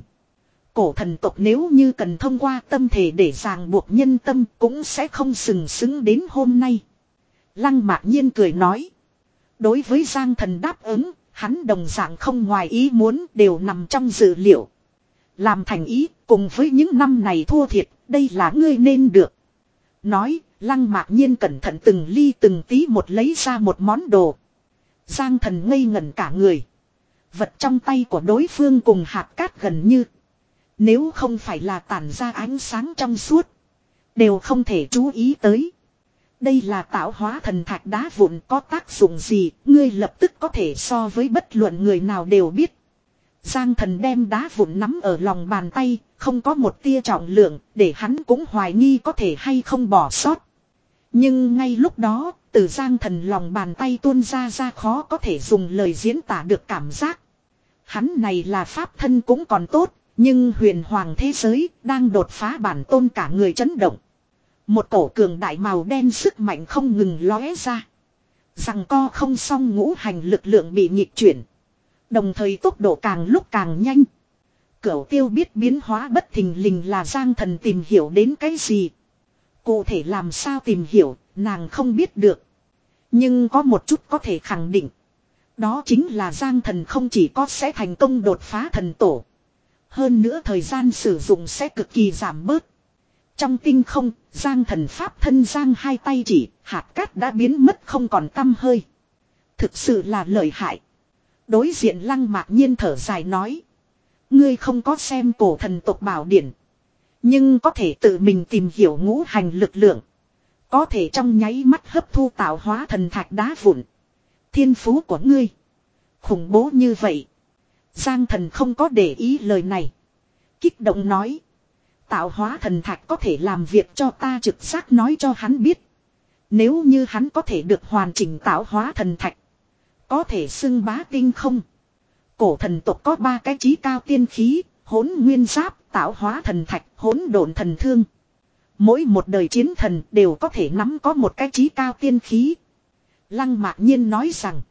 Cổ thần tộc nếu như cần thông qua tâm thể để ràng buộc nhân tâm cũng sẽ không sừng sững đến hôm nay. Lăng Mạc Nhiên cười nói. Đối với Giang Thần đáp ứng, hắn đồng dạng không ngoài ý muốn, đều nằm trong dự liệu. Làm thành ý, cùng với những năm này thua thiệt, đây là ngươi nên được. Nói, Lăng Mạc Nhiên cẩn thận từng ly từng tí một lấy ra một món đồ. Giang Thần ngây ngẩn cả người. Vật trong tay của đối phương cùng hạt cát gần như. Nếu không phải là tản ra ánh sáng trong suốt, đều không thể chú ý tới. Đây là tạo hóa thần thạch đá vụn, có tác dụng gì, ngươi lập tức có thể so với bất luận người nào đều biết. Giang Thần đem đá vụn nắm ở lòng bàn tay, không có một tia trọng lượng, để hắn cũng hoài nghi có thể hay không bỏ sót. Nhưng ngay lúc đó, từ Giang Thần lòng bàn tay tuôn ra ra khó có thể dùng lời diễn tả được cảm giác. Hắn này là pháp thân cũng còn tốt, nhưng huyền hoàng thế giới đang đột phá bản tôn, cả người chấn động. Một cổ cường đại màu đen sức mạnh không ngừng lóe ra. Rằng co không xong ngũ hành lực lượng bị nhịp chuyển. Đồng thời tốc độ càng lúc càng nhanh. Cửu Tiêu biết biến hóa bất thình lình là Giang Thần tìm hiểu đến cái gì. Cụ thể làm sao tìm hiểu, nàng không biết được. Nhưng có một chút có thể khẳng định. Đó chính là Giang Thần không chỉ có sẽ thành công đột phá thần tổ. Hơn nữa thời gian sử dụng sẽ cực kỳ giảm bớt. Trong tinh không, Giang Thần pháp thân giang hai tay chỉ, hạt cát đã biến mất không còn tăm hơi. Thực sự là lợi hại. Đối diện Lăng Mạc Nhiên thở dài nói. Ngươi không có xem cổ thần tộc bảo điển. Nhưng có thể tự mình tìm hiểu ngũ hành lực lượng. Có thể trong nháy mắt hấp thu tạo hóa thần thạch đá vụn. Thiên phú của ngươi khủng bố như vậy. Giang Thần không có để ý lời này. Kích động nói. Tạo hóa thần thạch có thể làm việc cho ta, trực giác nói cho hắn biết. Nếu như hắn có thể được hoàn chỉnh tạo hóa thần thạch, có thể xưng bá tinh không. Cổ thần tộc có ba cái chí cao tiên khí, hỗn nguyên giáp, tạo hóa thần thạch, hỗn độn thần thương. Mỗi một đời chiến thần đều có thể nắm có một cái chí cao tiên khí. Lăng Mạc Nhiên nói rằng,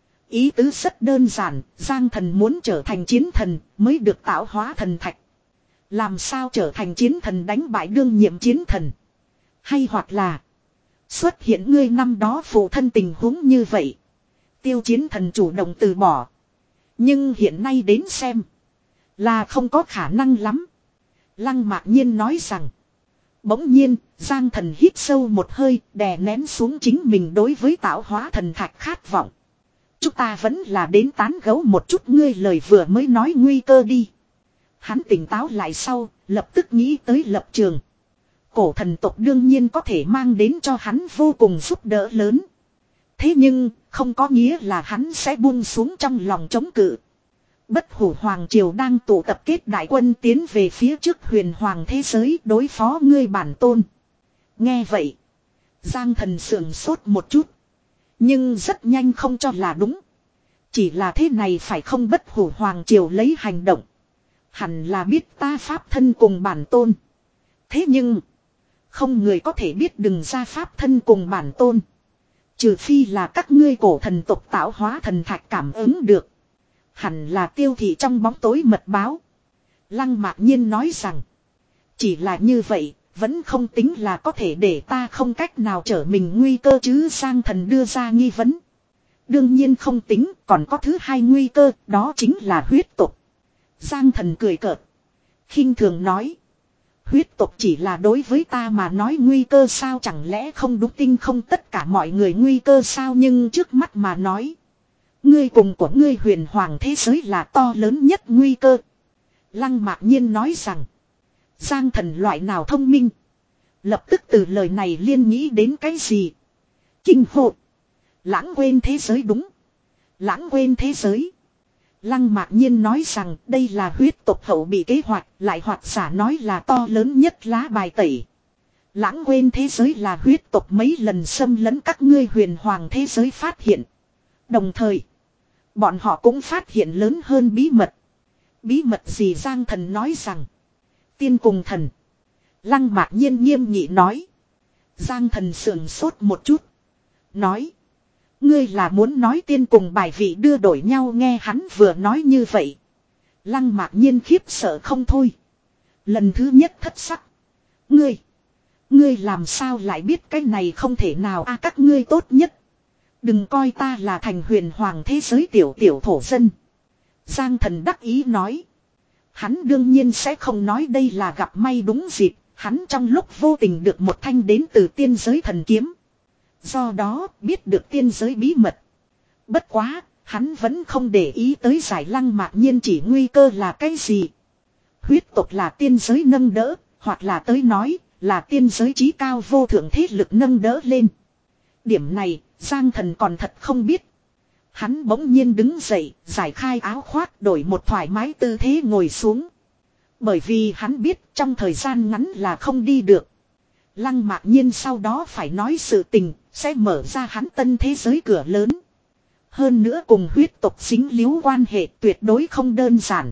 ý tứ rất đơn giản, Giang Thần muốn trở thành chiến thần mới được tạo hóa thần thạch. Làm sao trở thành chiến thần đánh bại đương nhiệm chiến thần? Hay hoặc là xuất hiện ngươi năm đó phụ thân tình huống như vậy, Tiêu chiến thần chủ động từ bỏ. Nhưng hiện nay đến xem, là không có khả năng lắm. Lăng Mạc Nhiên nói rằng. Bỗng nhiên, Giang Thần hít sâu một hơi, đè nén xuống chính mình đối với tạo hóa thần thạch khát vọng. Chúng ta vẫn là đến tán gẫu một chút, ngươi lời vừa mới nói nguy cơ đi. Hắn tỉnh táo lại sau, lập tức nghĩ tới lập trường. Cổ thần tộc đương nhiên có thể mang đến cho hắn vô cùng giúp đỡ lớn. Thế nhưng, không có nghĩa là hắn sẽ buông xuống trong lòng chống cự. Bất Hủ Hoàng Triều đang tụ tập kết đại quân tiến về phía trước huyền hoàng thế giới đối phó ngươi bản tôn. Nghe vậy, Giang Thần sườn sốt một chút. Nhưng rất nhanh không cho là đúng. Chỉ là thế này phải không? Bất Hủ Hoàng Triều lấy hành động. Hẳn là biết ta pháp thân cùng bản tôn. Thế nhưng, không người có thể biết đừng ra pháp thân cùng bản tôn. Trừ phi là các ngươi cổ thần tộc tạo hóa thần thạch cảm ứng được. Hẳn là tiêu thị trong bóng tối mật báo. Lăng Mạc Nhiên nói rằng, chỉ là như vậy, vẫn không tính là có thể để ta không cách nào trở mình nguy cơ chứ. Giang Thần đưa ra nghi vấn. Đương nhiên không tính, còn có thứ hai nguy cơ, đó chính là huyết tộc. Giang Thần cười cợt, khinh thường nói. Huyết tộc chỉ là đối với ta mà nói nguy cơ sao? Chẳng lẽ không đúng tinh không tất cả mọi người nguy cơ sao? Nhưng trước mắt mà nói, ngươi cùng của ngươi huyền hoàng thế giới là to lớn nhất nguy cơ. Lăng Mạc Nhiên nói rằng, Giang Thần loại nào thông minh. Lập tức từ lời này liên nghĩ đến cái gì? Kinh hộ. Lãng quên thế giới đúng. Lãng quên thế giới. Lăng Mạc Nhiên nói rằng đây là huyết tộc hậu bị kế hoạch, lại hoặc giả nói là to lớn nhất lá bài tẩy. Lãng quên thế giới là huyết tộc mấy lần xâm lấn các ngươi huyền hoàng thế giới phát hiện. Đồng thời, bọn họ cũng phát hiện lớn hơn bí mật. Bí mật gì? Giang Thần nói rằng. Tiên cùng thần. Lăng Mạc Nhiên nghiêm nghị nói. Giang Thần sườn sốt một chút. Nói. Ngươi là muốn nói tiên cùng bài vị đưa đổi nhau? Nghe hắn vừa nói như vậy. Lăng Mạc Nhiên khiếp sợ không thôi. Lần thứ nhất thất sắc. Ngươi. Ngươi làm sao lại biết cái này không thể nào a? Các ngươi tốt nhất. Đừng coi ta là thành huyền hoàng thế giới tiểu tiểu thổ dân. Giang Thần đắc ý nói. Hắn đương nhiên sẽ không nói đây là gặp may đúng dịp. Hắn trong lúc vô tình được một thanh đến từ tiên giới thần kiếm. Do đó biết được tiên giới bí mật. Bất quá, hắn vẫn không để ý tới giải. Lăng Mạc Nhiên chỉ nguy cơ là cái gì. Huyết tộc là tiên giới nâng đỡ, hoặc là tới nói là tiên giới chí cao vô thượng thế lực nâng đỡ lên. Điểm này, Giang Thần còn thật không biết. Hắn bỗng nhiên đứng dậy, giải khai áo khoác, đổi một thoải mái tư thế ngồi xuống. Bởi vì hắn biết trong thời gian ngắn là không đi được. Lăng Mạc Nhiên sau đó phải nói sự tình, sẽ mở ra hắn tân thế giới cửa lớn. Hơn nữa cùng huyết tộc dính líu quan hệ tuyệt đối không đơn giản.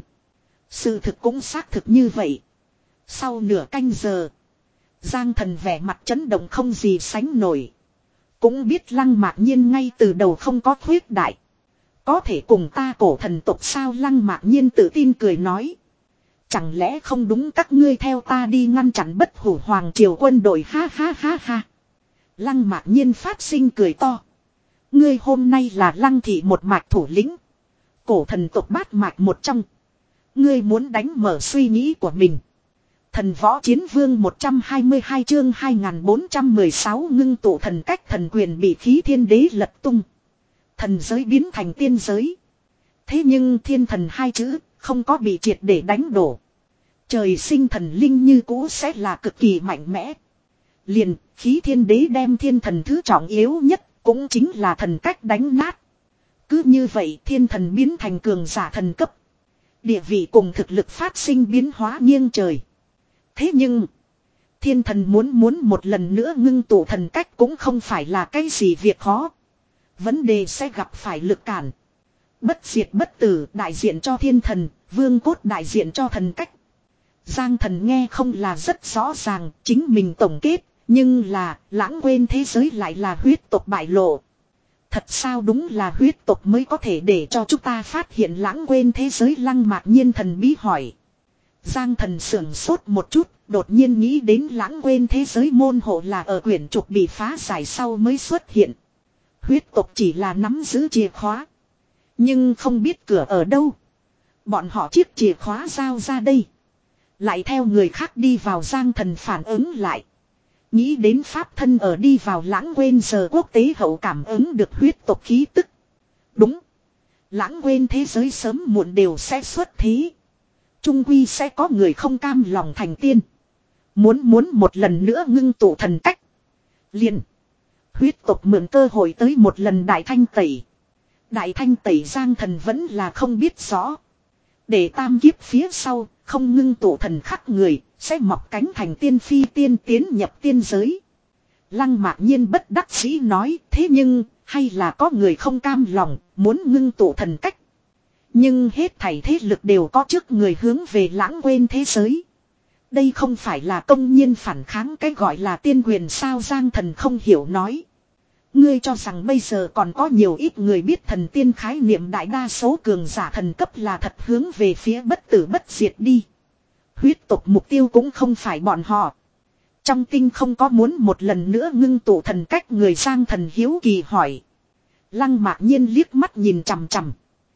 Sự thực cũng xác thực như vậy. Sau nửa canh giờ, Giang Thần vẻ mặt chấn động không gì sánh nổi. Cũng biết Lăng Mạc Nhiên ngay từ đầu không có khuyết đại. Có thể cùng ta cổ thần tộc sao? Lăng Mạc Nhiên tự tin cười nói. Chẳng lẽ không đúng các ngươi theo ta đi ngăn chặn bất hủ hoàng triều quân đội? Ha ha ha ha. Lăng Mạc Nhiên phát sinh cười to. Ngươi hôm nay là Lăng thị một mạch thủ lĩnh. Cổ thần tộc bát mạch một trong. Ngươi muốn đánh mở suy nghĩ của mình. Thần võ chiến vương một trăm hai mươi hai chương hai nghìn bốn trăm mười sáu ngưng tụ thần cách thần quyền bị khí thiên đế lật tung. Thần giới biến thành tiên giới. Thế nhưng thiên thần hai chữ không có bị triệt để đánh đổ. Trời sinh thần linh như cũ sẽ là cực kỳ mạnh mẽ. Liền khí thiên đế đem thiên thần thứ trọng yếu nhất cũng chính là thần cách đánh nát. Cứ như vậy thiên thần biến thành cường giả thần cấp. Địa vị cùng thực lực phát sinh biến hóa nghiêng trời. Thế nhưng, thiên thần muốn muốn một lần nữa ngưng tụ thần cách cũng không phải là cái gì việc khó. Vấn đề sẽ gặp phải lực cản. Bất diệt bất tử đại diện cho thiên thần, vương cốt đại diện cho thần cách. Giang Thần nghe không là rất rõ ràng, chính mình tổng kết, nhưng là lãng quên thế giới lại là huyết tộc bại lộ. Thật sao? Đúng là huyết tộc mới có thể để cho chúng ta phát hiện lãng quên thế giới? Lăng Mạc Nhiên thần bí hỏi. Giang Thần sưởng sốt một chút, đột nhiên nghĩ đến lãng quên thế giới môn hộ là ở quyển trục bị phá giải sau mới xuất hiện. Huyết tộc chỉ là nắm giữ chìa khóa, nhưng không biết cửa ở đâu. Bọn họ chiếc chìa khóa giao ra đây, lại theo người khác đi vào. Giang Thần phản ứng lại, nghĩ đến pháp thân ở đi vào lãng quên giờ quốc tế hậu cảm ứng được huyết tộc khí tức. Đúng, lãng quên thế giới sớm muộn đều sẽ xuất thế. Trung quy sẽ có người không cam lòng thành tiên, Muốn muốn một lần nữa ngưng tụ thần cách. Liền. Huyết tộc mượn cơ hội tới một lần đại thanh tẩy. Đại thanh tẩy Giang Thần vẫn là không biết rõ. Để tam kiếp phía sau, không ngưng tụ thần khắc người, sẽ mọc cánh thành tiên phi tiên tiến nhập tiên giới. Lăng Mạc Nhiên bất đắc dĩ nói, thế nhưng, hay là có người không cam lòng, muốn ngưng tụ thần cách. Nhưng hết thảy thế lực đều có trước người hướng về lãng quên thế giới. Đây không phải là công nhiên phản kháng cái gọi là tiên quyền sao? Giang Thần không hiểu nói. Ngươi cho rằng bây giờ còn có nhiều ít người biết thần tiên khái niệm? Đại đa số cường giả thần cấp là thật hướng về phía bất tử bất diệt đi. Huyết tộc mục tiêu cũng không phải bọn họ. Trong tinh không có muốn một lần nữa ngưng tụ thần cách người? Giang Thần hiếu kỳ hỏi. Lăng Mạc Nhiên liếc mắt nhìn chằm chằm,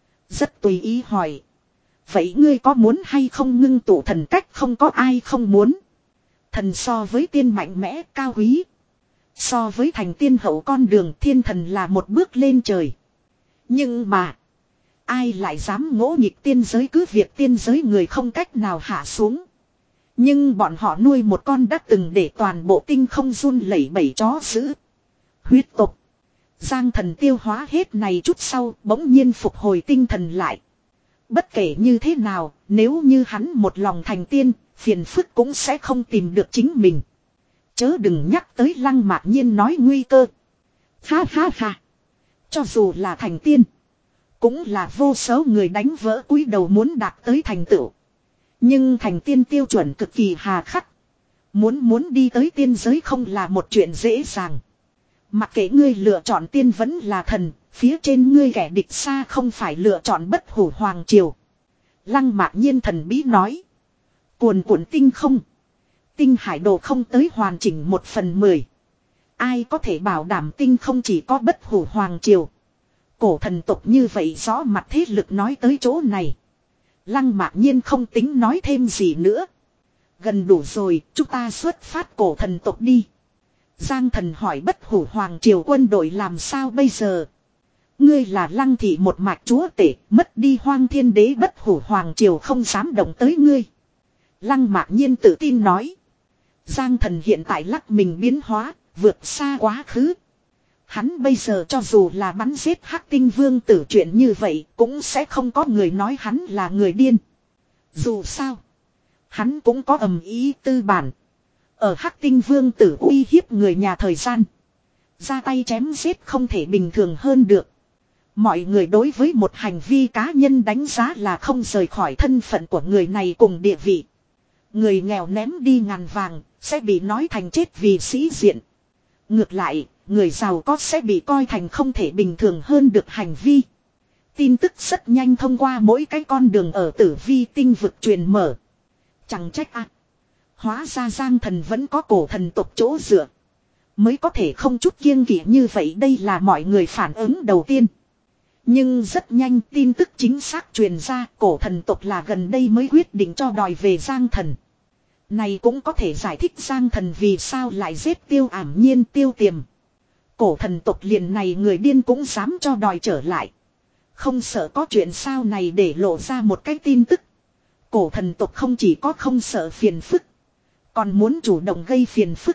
rất tùy ý hỏi. Vậy ngươi có muốn hay không ngưng tụ thần cách? Không có ai không muốn. Thần so với tiên mạnh mẽ cao quý. So với thành tiên hậu con đường thiên thần là một bước lên trời. Nhưng mà, ai lại dám ngỗ nghịch tiên giới? Cứ việc tiên giới người không cách nào hạ xuống, nhưng bọn họ nuôi một con đã từng để toàn bộ tinh không run lẩy bẩy chó dữ. Huyết tộc. Giang thần tiêu hóa hết này chút sau bỗng nhiên phục hồi tinh thần lại. Bất kể như thế nào, nếu như hắn một lòng thành tiên, phiền phức cũng sẽ không tìm được chính mình. Chớ đừng nhắc tới Lăng Mạc Nhiên nói nguy cơ. Ha ha ha. Cho dù là thành tiên, cũng là vô số người đánh vỡ cúi đầu muốn đạt tới thành tựu. Nhưng thành tiên tiêu chuẩn cực kỳ hà khắc. Muốn muốn đi tới tiên giới không là một chuyện dễ dàng. Mặc kệ ngươi lựa chọn tiên vẫn là thần, phía trên ngươi kẻ địch xa không phải lựa chọn bất hủ hoàng triều. Lăng Mạc Nhiên thần bí nói. Cuồn cuộn tinh không. Tinh hải đồ không tới hoàn chỉnh một phần mười. Ai có thể bảo đảm tinh không chỉ có bất hủ hoàng triều. Cổ thần tộc như vậy rõ mặt thế lực nói tới chỗ này. Lăng Mạc Nhiên không tính nói thêm gì nữa. Gần đủ rồi, chúng ta xuất phát cổ thần tộc đi. Giang thần hỏi bất hủ hoàng triều quân đội làm sao bây giờ. Ngươi là Lăng thị một mạch chúa tể, mất đi hoang thiên đế bất hủ hoàng triều không dám động tới ngươi. Lăng Mạc Nhiên tự tin nói. Giang thần hiện tại lắc mình biến hóa, vượt xa quá khứ. Hắn bây giờ cho dù là bắn giết Hắc Tinh Vương tử chuyện như vậy cũng sẽ không có người nói hắn là người điên. Dù sao, hắn cũng có ầm ý tư bản. Ở Hắc Tinh Vương tử uy hiếp người nhà thời gian, ra tay chém giết không thể bình thường hơn được. Mọi người đối với một hành vi cá nhân đánh giá là không rời khỏi thân phận của người này cùng địa vị. Người nghèo ném đi ngàn vàng sẽ bị nói thành chết vì sĩ diện. Ngược lại, người giàu có sẽ bị coi thành không thể bình thường hơn được hành vi. Tin tức rất nhanh thông qua mỗi cái con đường ở tử vi tinh vực truyền mở. Chẳng trách ạ. À. Hóa ra Giang thần vẫn có cổ thần tộc chỗ dựa. Mới có thể không chút kiêng kỵ như vậy, đây là mọi người phản ứng đầu tiên. Nhưng rất nhanh tin tức chính xác truyền ra, cổ thần tộc là gần đây mới quyết định cho đòi về Giang thần. Này cũng có thể giải thích Giang thần vì sao lại giết Tiêu Ảm Nhiên Tiêu Tiềm. Cổ thần tộc liền này người điên cũng dám cho đòi trở lại. Không sợ có chuyện sao này để lộ ra một cái tin tức. Cổ thần tộc không chỉ có không sợ phiền phức, còn muốn chủ động gây phiền phức.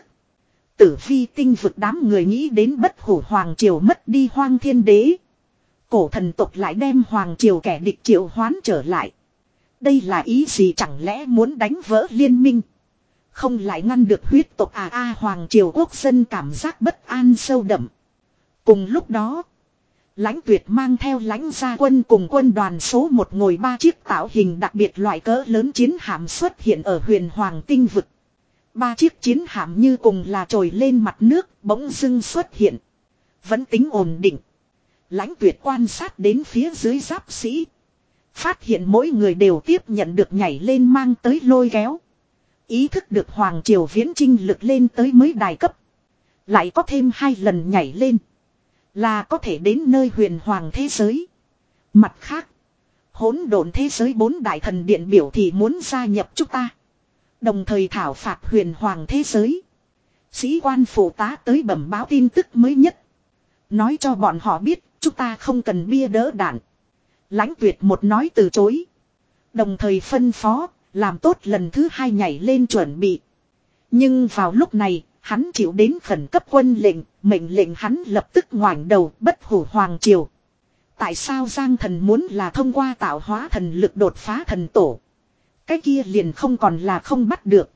Tử vi tinh vực đám người nghĩ đến bất hủ hoàng triều mất đi hoang thiên đế. Cổ thần tộc lại đem hoàng triều kẻ địch triệu hoán trở lại. Đây là ý gì, chẳng lẽ muốn đánh vỡ liên minh? Không lại ngăn được huyết tộc à a hoàng triều quốc dân cảm giác bất an sâu đậm. Cùng lúc đó, Lãnh Tuyệt mang theo Lãnh gia quân cùng quân đoàn số một ngồi ba chiếc tạo hình đặc biệt loại cỡ lớn chiến hạm xuất hiện ở huyền hoàng tinh vực. Ba chiếc chiến hạm như cùng là trồi lên mặt nước bỗng dưng xuất hiện. Vẫn tính ổn định. Lãnh Tuyệt quan sát đến phía dưới giáp sĩ. Phát hiện mỗi người đều tiếp nhận được nhảy lên mang tới lôi kéo. Ý thức được hoàng triều viễn chinh lực lên tới mới đài cấp. Lại có thêm hai lần nhảy lên. Là có thể đến nơi huyền hoàng thế giới. Mặt khác, hỗn độn thế giới bốn đại thần điện biểu thì muốn gia nhập chúng ta. Đồng thời thảo phạt huyền hoàng thế giới. Sĩ quan phụ tá tới bẩm báo tin tức mới nhất. Nói cho bọn họ biết chúng ta không cần bia đỡ đạn. Lãnh Tuyệt một nói từ chối. Đồng thời phân phó, làm tốt lần thứ hai nhảy lên chuẩn bị. Nhưng vào lúc này, hắn chịu đến khẩn cấp quân lệnh, mệnh lệnh hắn lập tức ngoảnh đầu bất hủ hoàng triều. Tại sao Giang thần muốn là thông qua tạo hóa thần lực đột phá thần tổ? Cái kia liền không còn là không bắt được.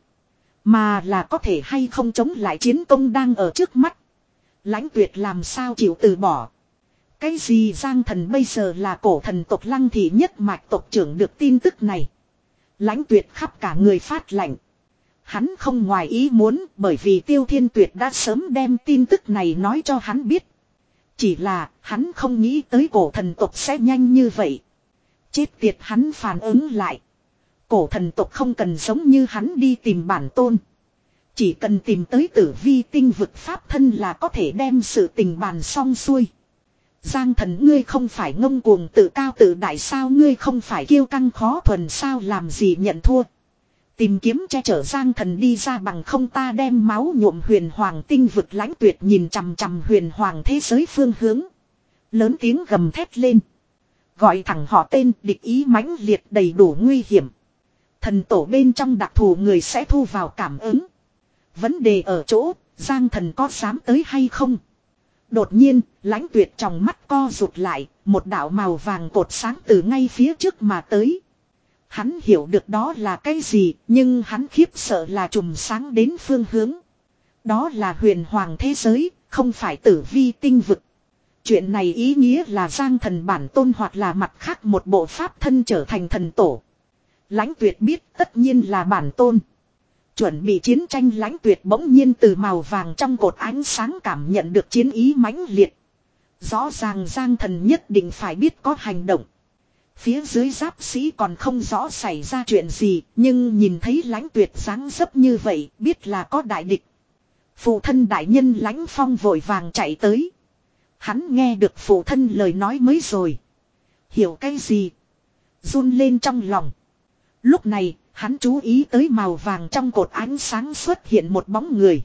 Mà là có thể hay không chống lại chiến công đang ở trước mắt. Lãnh Tuyệt làm sao chịu từ bỏ. Cái gì Giang thần bây giờ là cổ thần tộc Lăng thị nhất mạch tộc trưởng được tin tức này. Lãnh Tuyệt khắp cả người phát lạnh. Hắn không ngoài ý muốn bởi vì Tiêu Thiên Tuyệt đã sớm đem tin tức này nói cho hắn biết. Chỉ là hắn không nghĩ tới cổ thần tộc sẽ nhanh như vậy. Chết tiệt, hắn phản ứng lại. Cổ thần tộc không cần giống như hắn đi tìm bản tôn. Chỉ cần tìm tới tử vi tinh vực pháp thân là có thể đem sự tình bàn xong xuôi. Giang thần ngươi không phải ngông cuồng tự cao tự đại sao, ngươi không phải kiêu căng khó thuần sao, làm gì nhận thua. Tìm kiếm che chở Giang thần đi ra bằng không ta đem máu nhuộm huyền hoàng tinh vực. Lãnh Tuyệt nhìn chằm chằm huyền hoàng thế giới phương hướng. Lớn tiếng gầm thét lên. Gọi thẳng họ tên, địch ý mãnh liệt đầy đủ nguy hiểm. Thần tổ bên trong đặc thù người sẽ thu vào cảm ứng. Vấn đề ở chỗ, Giang thần có dám tới hay không? Đột nhiên, Lãnh Tuyệt trong mắt co rụt lại, một đạo màu vàng cột sáng từ ngay phía trước mà tới. Hắn hiểu được đó là cái gì, nhưng hắn khiếp sợ là chùm sáng đến phương hướng. Đó là huyền hoàng thế giới, không phải tử vi tinh vực. Chuyện này ý nghĩa là Giang Thần bản tôn hoặc là mặt khác một bộ pháp thân trở thành thần tổ. Lãnh Tuyệt biết tất nhiên là bản tôn. Chuẩn bị chiến tranh Lãnh Tuyệt bỗng nhiên từ màu vàng trong cột ánh sáng cảm nhận được chiến ý mãnh liệt. Rõ ràng Giang Thần nhất định phải biết có hành động. Phía dưới giáp sĩ còn không rõ xảy ra chuyện gì, nhưng nhìn thấy Lãnh Tuyệt dáng dấp như vậy, biết là có đại địch. Phụ thân đại nhân Lãnh Phong vội vàng chạy tới. Hắn nghe được phụ thân lời nói mới rồi. Hiểu cái gì? Run lên trong lòng. Lúc này, hắn chú ý tới màu vàng trong cột ánh sáng xuất hiện một bóng người.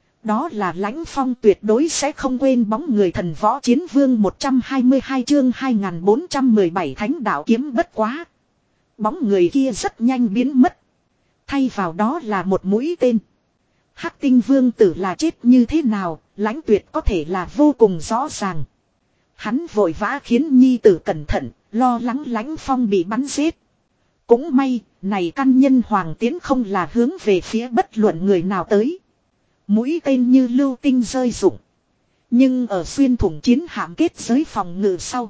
Đó là Lãnh Phong tuyệt đối sẽ không quên bóng người thần võ chiến vương một trăm hai mươi hai chương hai nghìn bốn trăm mười bảy thánh đạo kiếm bất quá. Bóng người kia rất nhanh biến mất. Thay vào đó là một mũi tên. Hắc Tinh Vương tử là chết như thế nào, Lãnh Tuyệt có thể là vô cùng rõ ràng. Hắn vội vã khiến nhi tử cẩn thận, lo lắng Lãnh Phong bị bắn giết. Cũng may, này căn nhân hoàng tiến không là hướng về phía bất luận người nào tới. Mũi tên như lưu tinh rơi rụng. Nhưng ở xuyên thủng chiến hạm kết giới phòng ngự sau.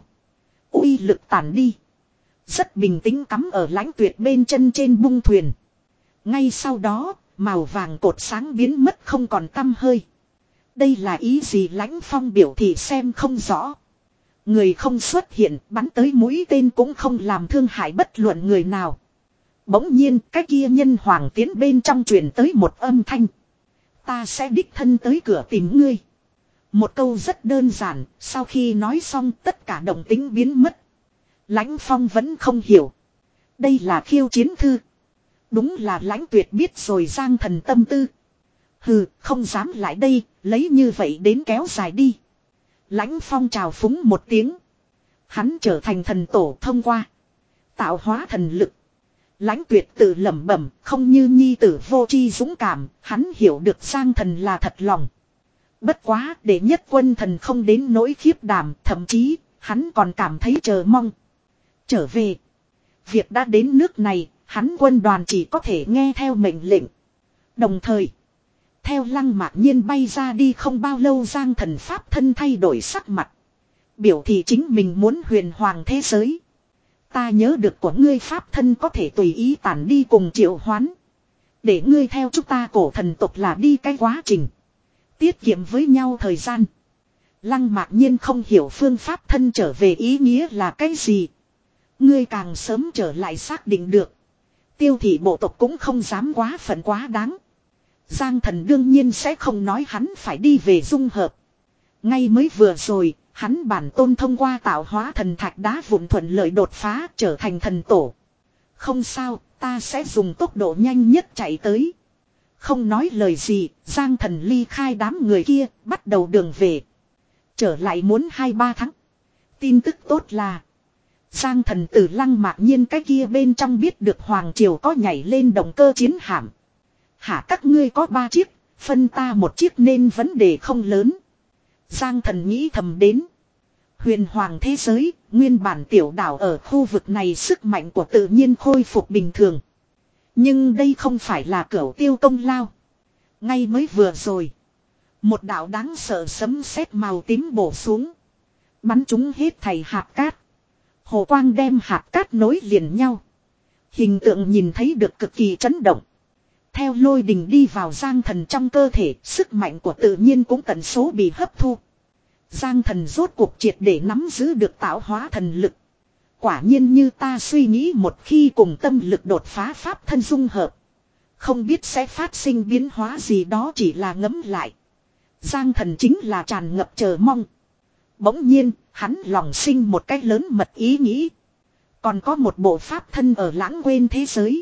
Uy lực tản đi. Rất bình tĩnh cắm ở Lãnh Tuyệt bên chân trên bung thuyền. Ngay sau đó, màu vàng cột sáng biến mất không còn tăm hơi. Đây là ý gì Lãnh Phong biểu thị xem không rõ. Người không xuất hiện, bắn tới mũi tên cũng không làm thương hại bất luận người nào. Bỗng nhiên, cái kia nhân hoàng tiến bên trong truyền tới một âm thanh. Ta sẽ đích thân tới cửa tìm ngươi. Một câu rất đơn giản, sau khi nói xong tất cả động tính biến mất. Lãnh Phong vẫn không hiểu. Đây là khiêu chiến thư. Đúng là Lãnh Tuyệt biết rồi Giang Thần tâm tư. Hừ, không dám lại đây, lấy như vậy đến kéo dài đi. Lãnh Phong trào phúng một tiếng. Hắn trở thành thần tổ thông qua. Tạo hóa thần lực. Lãnh Tuyệt tự lẩm bẩm, không như nhi tử vô tri dũng cảm, hắn hiểu được Giang Thần là thật lòng. Bất quá, để nhất quân thần không đến nỗi khiếp đảm, thậm chí, hắn còn cảm thấy chờ mong. Trở về. Việc đã đến nước này, hắn quân đoàn chỉ có thể nghe theo mệnh lệnh. Đồng thời, theo Lăng Mạc Nhiên bay ra đi không bao lâu Giang Thần pháp thân thay đổi sắc mặt. Biểu thị chính mình muốn huyền hoàng thế giới. Ta nhớ được của ngươi pháp thân có thể tùy ý tản đi cùng triệu hoán. Để ngươi theo chúng ta cổ thần tộc là đi cái quá trình. Tiết kiệm với nhau thời gian. Lăng Mạc Nhiên không hiểu phương pháp thân trở về ý nghĩa là cái gì. Ngươi càng sớm trở lại xác định được. Tiêu thị bộ tộc cũng không dám quá phận quá đáng. Giang Thần đương nhiên sẽ không nói hắn phải đi về dung hợp. Ngay mới vừa rồi, hắn bản tôn thông qua tạo hóa thần thạch đá vụn thuận lợi đột phá trở thành thần tổ. Không sao, ta sẽ dùng tốc độ nhanh nhất chạy tới. Không nói lời gì, Giang Thần ly khai đám người kia, bắt đầu đường về. Trở lại muốn hai ba tháng. Tin tức tốt là Giang Thần từ Lăng Mạc Nhiên cái kia bên trong biết được Hoàng Triều có nhảy lên động cơ chiến hạm. Hả các ngươi có ba chiếc, phân ta một chiếc nên vấn đề không lớn. Giang Thần nghĩ thầm đến. Huyền hoàng thế giới, nguyên bản tiểu đảo ở khu vực này sức mạnh của tự nhiên khôi phục bình thường. Nhưng đây không phải là cửu tiêu công lao. Ngay mới vừa rồi. Một đạo đáng sợ sấm sét màu tím bổ xuống. Bắn chúng hết thảy hạt cát. Hồ quang đem hạt cát nối liền nhau. Hình tượng nhìn thấy được cực kỳ chấn động. Theo lôi đình đi vào Giang Thần trong cơ thể, sức mạnh của tự nhiên cũng tần số bị hấp thu. Giang Thần rốt cuộc triệt để nắm giữ được tạo hóa thần lực. Quả nhiên như ta suy nghĩ một khi cùng tâm lực đột phá pháp thân dung hợp. Không biết sẽ phát sinh biến hóa gì đó chỉ là ngấm lại. Giang Thần chính là tràn ngập chờ mong. Bỗng nhiên, hắn lòng sinh một cách lớn mật ý nghĩ. Còn có một bộ pháp thân ở lãng quên thế giới.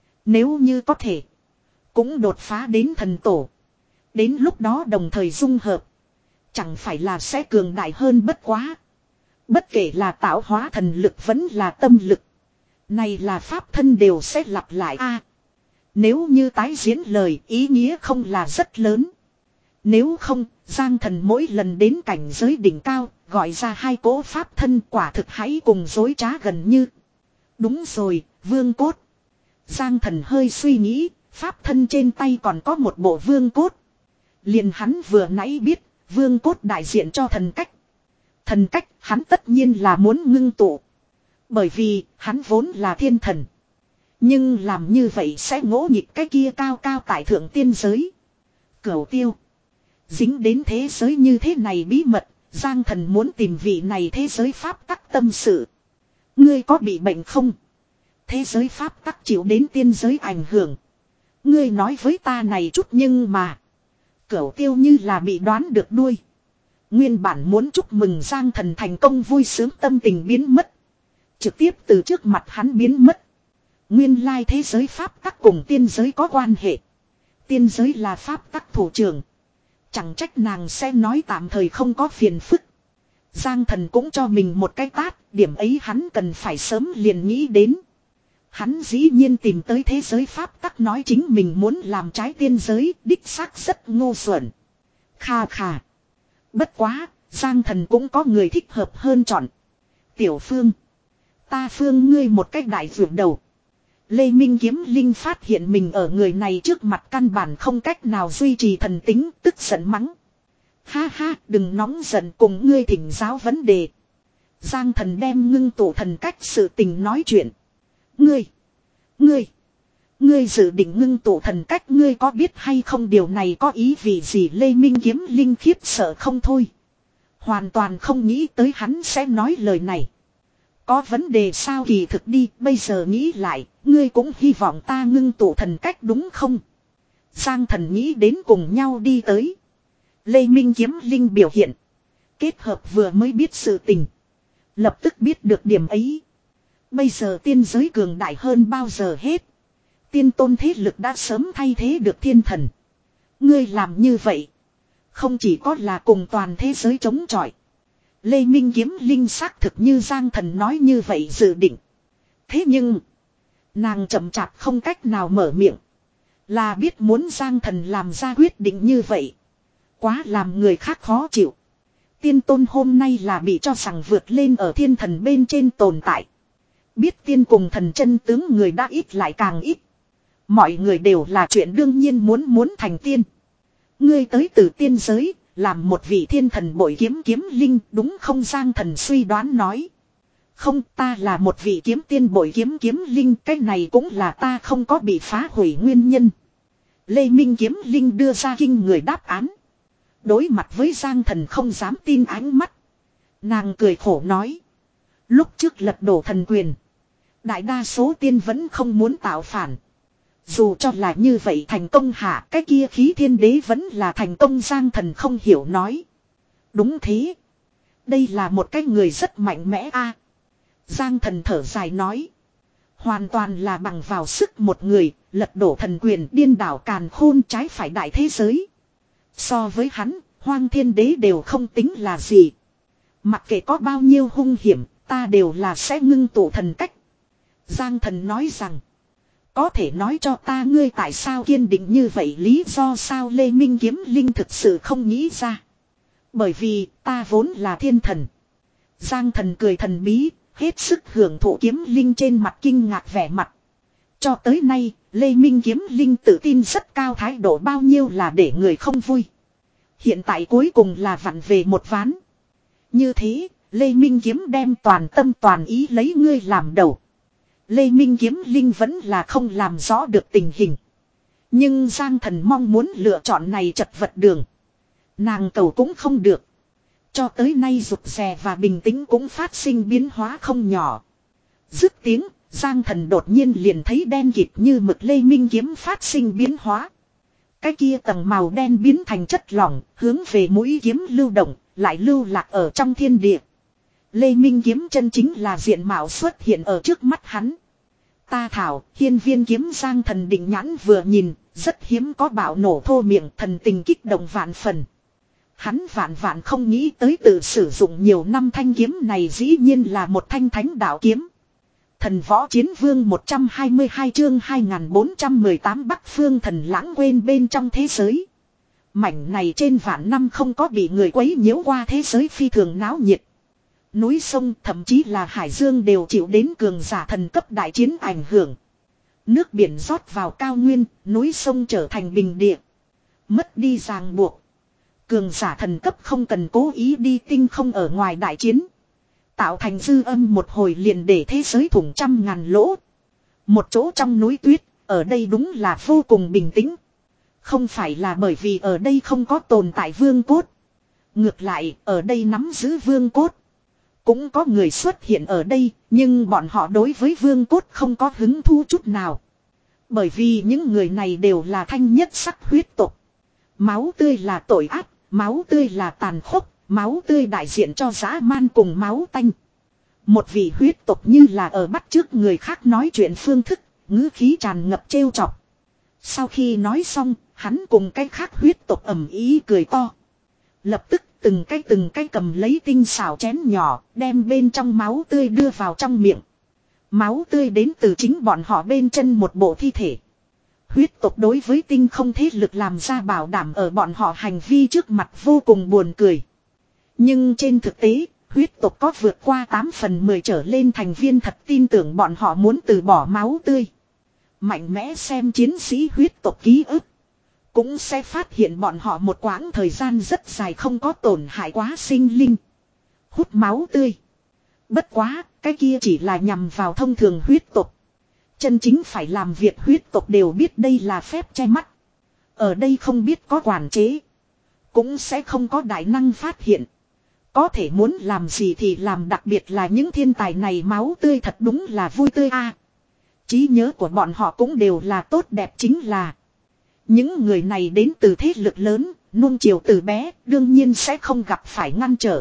Nếu như có thể, cũng đột phá đến thần tổ. Đến lúc đó đồng thời dung hợp. Chẳng phải là sẽ cường đại hơn bất quá. Bất kể là tạo hóa thần lực vẫn là tâm lực. Này là pháp thân đều sẽ lặp lại a. Nếu như tái diễn lời ý nghĩa không là rất lớn. Nếu không, Giang Thần mỗi lần đến cảnh giới đỉnh cao, gọi ra hai cỗ pháp thân quả thực hãy cùng dối trá gần như. Đúng rồi, vương cốt. Giang Thần hơi suy nghĩ, pháp thân trên tay còn có một bộ vương cốt. Liền hắn vừa nãy biết, vương cốt đại diện cho thần cách. Thần cách hắn tất nhiên là muốn ngưng tụ. Bởi vì hắn vốn là thiên thần. Nhưng làm như vậy sẽ ngỗ nhịp cái kia cao cao tại thượng tiên giới. Cửu tiêu. Dính đến thế giới như thế này bí mật, Giang Thần muốn tìm vị này thế giới pháp tắc tâm sự. Ngươi có bị bệnh không? Thế giới pháp tắc chịu đến tiên giới ảnh hưởng. Ngươi nói với ta này chút nhưng mà. Cửu tiêu như là bị đoán được đuôi. Nguyên bản muốn chúc mừng Giang Thần thành công vui sướng tâm tình biến mất. Trực tiếp từ trước mặt hắn biến mất. Nguyên lai thế giới pháp tắc cùng tiên giới có quan hệ. Tiên giới là pháp tắc thủ trưởng. Chẳng trách nàng sẽ nói tạm thời không có phiền phức. Giang Thần cũng cho mình một cái tát, điểm ấy hắn cần phải sớm liền nghĩ đến. Hắn dĩ nhiên tìm tới thế giới pháp tắc nói chính mình muốn làm trái tiên giới, đích xác rất ngu xuẩn. Kha kha. Bất quá, Giang Thần cũng có người thích hợp hơn chọn. Tiểu Phương. Ta Phương ngươi một cách đại vượt đầu. Lê Minh Kiếm Linh phát hiện mình ở người này trước mặt căn bản không cách nào duy trì thần tính, tức giận mắng. Ha ha, đừng nóng giận, cùng ngươi thỉnh giáo vấn đề. Giang Thần đem ngưng tụ thần cách sự tình nói chuyện. Ngươi, ngươi, ngươi dự định ngưng tụ thần cách, ngươi có biết hay không điều này có ý vị gì? Lê Minh Kiếm Linh khiếp sợ không thôi. Hoàn toàn không nghĩ tới hắn sẽ nói lời này. Có vấn đề sao? Kỳ thực đi, bây giờ nghĩ lại, ngươi cũng hy vọng ta ngưng tụ thần cách đúng không? Giang Thần nghĩ đến cùng nhau đi tới. Lê Minh Kiếm Linh biểu hiện. Kết hợp vừa mới biết sự tình. Lập tức biết được điểm ấy. Bây giờ tiên giới cường đại hơn bao giờ hết. Tiên tôn thế lực đã sớm thay thế được thiên thần. Ngươi làm như vậy. Không chỉ có là cùng toàn thế giới chống chọi. Lê Minh Kiếm Linh xác thực như Giang Thần nói như vậy dự định. Thế nhưng. Nàng chậm chạp không cách nào mở miệng. Là biết muốn Giang Thần làm ra quyết định như vậy. Quá làm người khác khó chịu. Tiên tôn hôm nay là bị cho rằng vượt lên ở thiên thần bên trên tồn tại. Biết tiên cùng thần chân tướng người đã ít lại càng ít. Mọi người đều là chuyện đương nhiên muốn muốn thành tiên. Ngươi tới từ tiên giới, làm một vị thiên thần bội kiếm kiếm linh, đúng không? Giang Thần suy đoán nói. Không, ta là một vị kiếm tiên bội kiếm kiếm linh, cái này cũng là ta không có bị phá hủy nguyên nhân. Lê Minh Kiếm Linh đưa ra kinh người đáp án. Đối mặt với Giang Thần không dám tin ánh mắt. Nàng cười khổ nói. Lúc trước lật đổ thần quyền. Đại đa số tiên vẫn không muốn tạo phản. Dù cho là như vậy thành công hạ, cái kia khí thiên đế vẫn là thành công. Giang Thần không hiểu nói. Đúng thế. Đây là một cái người rất mạnh mẽ a. Giang Thần thở dài nói. Hoàn toàn là bằng vào sức một người, lật đổ thần quyền, điên đảo càn khôn, trái phải đại thế giới. So với hắn, Hoang Thiên Đế đều không tính là gì. Mặc kệ có bao nhiêu hung hiểm, ta đều là sẽ ngưng tụ thần cách. Giang Thần nói rằng. Có thể nói cho ta ngươi tại sao kiên định như vậy, lý do sao? Lê Minh Kiếm Linh thực sự không nghĩ ra. Bởi vì ta vốn là thiên thần. Giang Thần cười thần bí, hết sức hưởng thụ kiếm linh trên mặt kinh ngạc vẻ mặt. Cho tới nay, Lê Minh Kiếm Linh tự tin rất cao, thái độ bao nhiêu là để người không vui. Hiện tại cuối cùng là vặn về một ván. Như thế, Lê Minh Kiếm đem toàn tâm toàn ý lấy ngươi làm đầu. Lê Minh Kiếm Linh vẫn là không làm rõ được tình hình. Nhưng Giang Thần mong muốn lựa chọn này chật vật đường. Nàng cầu cũng không được. Cho tới nay rụt rè và bình tĩnh cũng phát sinh biến hóa không nhỏ. Dứt tiếng, Giang Thần đột nhiên liền thấy đen kịt như mực Lê Minh Kiếm phát sinh biến hóa. Cái kia tầng màu đen biến thành chất lỏng, hướng về mũi kiếm lưu động, lại lưu lạc ở trong thiên địa. Lê Minh Kiếm chân chính là diện mạo xuất hiện ở trước mắt hắn. Ta thảo, hiên viên kiếm. Giang Thần định nhãn vừa nhìn, rất hiếm có bạo nổ thô miệng, thần tình kích động vạn phần. Hắn vạn vạn không nghĩ tới tự sử dụng nhiều năm thanh kiếm này dĩ nhiên là một thanh thánh đạo kiếm. Thần võ chiến vương một trăm hai mươi hai chương hai nghìn bốn trăm mười tám Bắc Phương Thần Lãng quên bên trong thế giới. Mảnh này trên vạn năm không có bị người quấy nhiễu qua thế giới phi thường náo nhiệt. Núi sông thậm chí là hải dương đều chịu đến cường giả thần cấp đại chiến ảnh hưởng. Nước biển rót vào cao nguyên, núi sông trở thành bình địa. Mất đi ràng buộc. Cường giả thần cấp không cần cố ý đi tinh không ở ngoài đại chiến. Tạo thành dư âm một hồi liền để thế giới thủng trăm ngàn lỗ. Một chỗ trong núi tuyết, ở đây đúng là vô cùng bình tĩnh. Không phải là bởi vì ở đây không có tồn tại vương cốt. Ngược lại, ở đây nắm giữ vương cốt. Cũng có người xuất hiện ở đây, nhưng bọn họ đối với vương cốt không có hứng thú chút nào. Bởi vì những người này đều là thanh nhất sắc huyết tộc. Máu tươi là tội ác, máu tươi là tàn khốc, máu tươi đại diện cho dã man cùng máu tanh. Một vị huyết tộc như là ở bắt chước người khác nói chuyện phương thức, ngữ khí tràn ngập trêu chọc. Sau khi nói xong, hắn cùng cái khác huyết tộc ầm ý cười to. Lập tức từng cái từng cái cầm lấy tinh xảo chén nhỏ, đem bên trong máu tươi đưa vào trong miệng. Máu tươi đến từ chính bọn họ bên chân một bộ thi thể. Huyết tộc đối với tinh không thế lực làm ra bảo đảm ở bọn họ hành vi trước mặt vô cùng buồn cười. Nhưng trên thực tế, huyết tộc có vượt qua tám phần mười trở lên thành viên thật tin tưởng bọn họ muốn từ bỏ máu tươi. Mạnh mẽ xem chiến sĩ huyết tộc ký ức. Cũng sẽ phát hiện bọn họ một quãng thời gian rất dài không có tổn hại quá sinh linh. Hút máu tươi. Bất quá, cái kia chỉ là nhằm vào thông thường huyết tộc. Chân chính phải làm việc huyết tộc đều biết đây là phép che mắt. Ở đây không biết có quản chế. Cũng sẽ không có đại năng phát hiện. Có thể muốn làm gì thì làm, đặc biệt là những thiên tài này máu tươi thật đúng là vui tươi a. Trí nhớ của bọn họ cũng đều là tốt đẹp, chính là những người này đến từ thế lực lớn, nuông chiều từ bé, đương nhiên sẽ không gặp phải ngăn trở.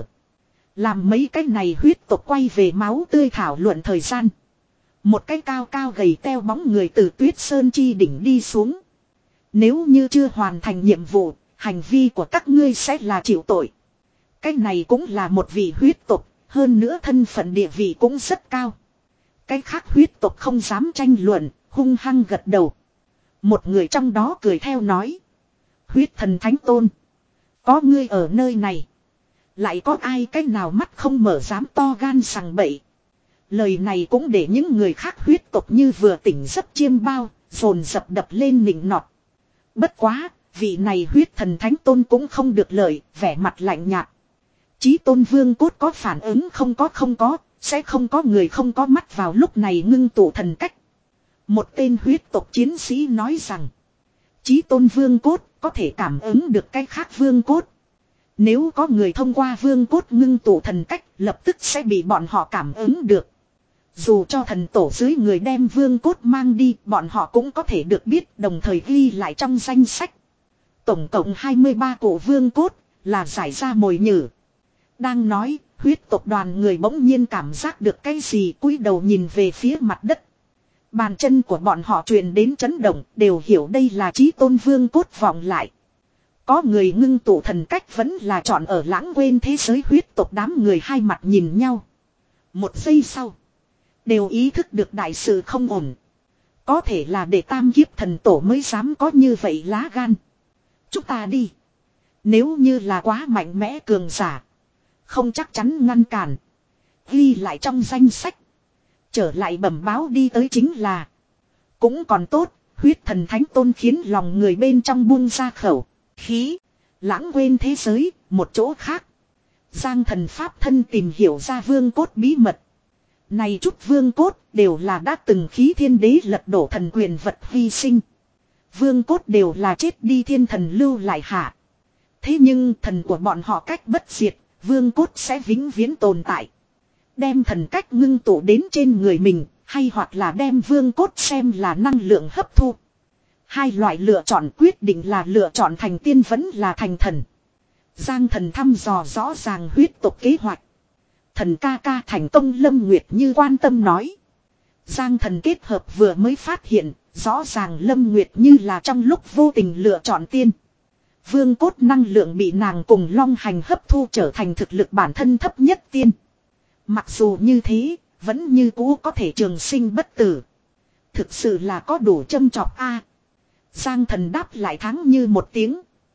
Làm mấy cái này huyết tộc quay về máu tươi thảo luận thời gian. Một cái cao cao gầy teo bóng người từ Tuyết Sơn chi đỉnh đi xuống. Nếu như chưa hoàn thành nhiệm vụ, hành vi của các ngươi sẽ là chịu tội. Cái này cũng là một vị huyết tộc, hơn nữa thân phận địa vị cũng rất cao. Cái khác huyết tộc không dám tranh luận, hung hăng gật đầu. Một người trong đó cười theo nói. Huyết thần thánh tôn. Có ngươi ở nơi này. Lại có ai cái nào mắt không mở dám to gan sằng bậy. Lời này cũng để những người khác huyết tộc như vừa tỉnh giấc chiêm bao, dồn dập đập lên nịnh nọt. Bất quá, vị này huyết thần thánh tôn cũng không được lợi, vẻ mặt lạnh nhạt. Chí tôn vương cốt có phản ứng không có không có, sẽ không có người không có mắt vào lúc này ngưng tụ thần cách. Một tên huyết tộc chiến sĩ nói rằng, chí tôn vương cốt có thể cảm ứng được cái khác vương cốt. Nếu có người thông qua vương cốt ngưng tụ thần cách, lập tức sẽ bị bọn họ cảm ứng được. Dù cho thần tổ dưới người đem vương cốt mang đi, bọn họ cũng có thể được biết, đồng thời ghi lại trong danh sách. Tổng cộng hai mươi ba cổ vương cốt, là giải ra mồi nhử. Đang nói, huyết tộc đoàn người bỗng nhiên cảm giác được cái gì, cúi đầu nhìn về phía mặt đất. Bàn chân của bọn họ truyền đến chấn động, đều hiểu đây là chí tôn vương cốt vọng lại. Có người ngưng tụ thần cách vẫn là chọn ở lãng quên thế giới huyết tộc, đám người hai mặt nhìn nhau. Một giây sau, đều ý thức được đại sự không ổn. Có thể là để tam kiếp thần tổ mới dám có như vậy lá gan. Chúng ta đi. Nếu như là quá mạnh mẽ cường giả, không chắc chắn ngăn cản. Ghi lại trong danh sách. Trở lại bẩm báo đi tới chính là. Cũng còn tốt, huyết thần thánh tôn khiến lòng người bên trong buông ra khẩu khí. Lãng quên thế giới, một chỗ khác. Giang thần pháp thân tìm hiểu ra vương cốt bí mật. Này chút vương cốt đều là đã từng khí thiên đế lật đổ thần quyền vật hy sinh. Vương cốt đều là chết đi thiên thần lưu lại hạ. Thế nhưng thần của bọn họ cách bất diệt, vương cốt sẽ vĩnh viễn tồn tại. Đem thần cách ngưng tụ đến trên người mình, hay hoặc là đem vương cốt xem là năng lượng hấp thu. Hai loại lựa chọn quyết định là lựa chọn thành tiên vẫn là thành thần. Giang thần thăm dò rõ ràng huyết tộc kế hoạch. Thần ca ca thành công, Lâm Nguyệt Như quan tâm nói. Giang thần kết hợp vừa mới phát hiện, rõ ràng Lâm Nguyệt Như là trong lúc vô tình lựa chọn tiên. Vương cốt năng lượng bị nàng cùng long hành hấp thu trở thành thực lực bản thân thấp nhất tiên. Mặc dù như thế, vẫn như cũ có thể trường sinh bất tử. Thực sự là có đủ châm chọc a. Giang thần đáp lại thắng như một tiếng.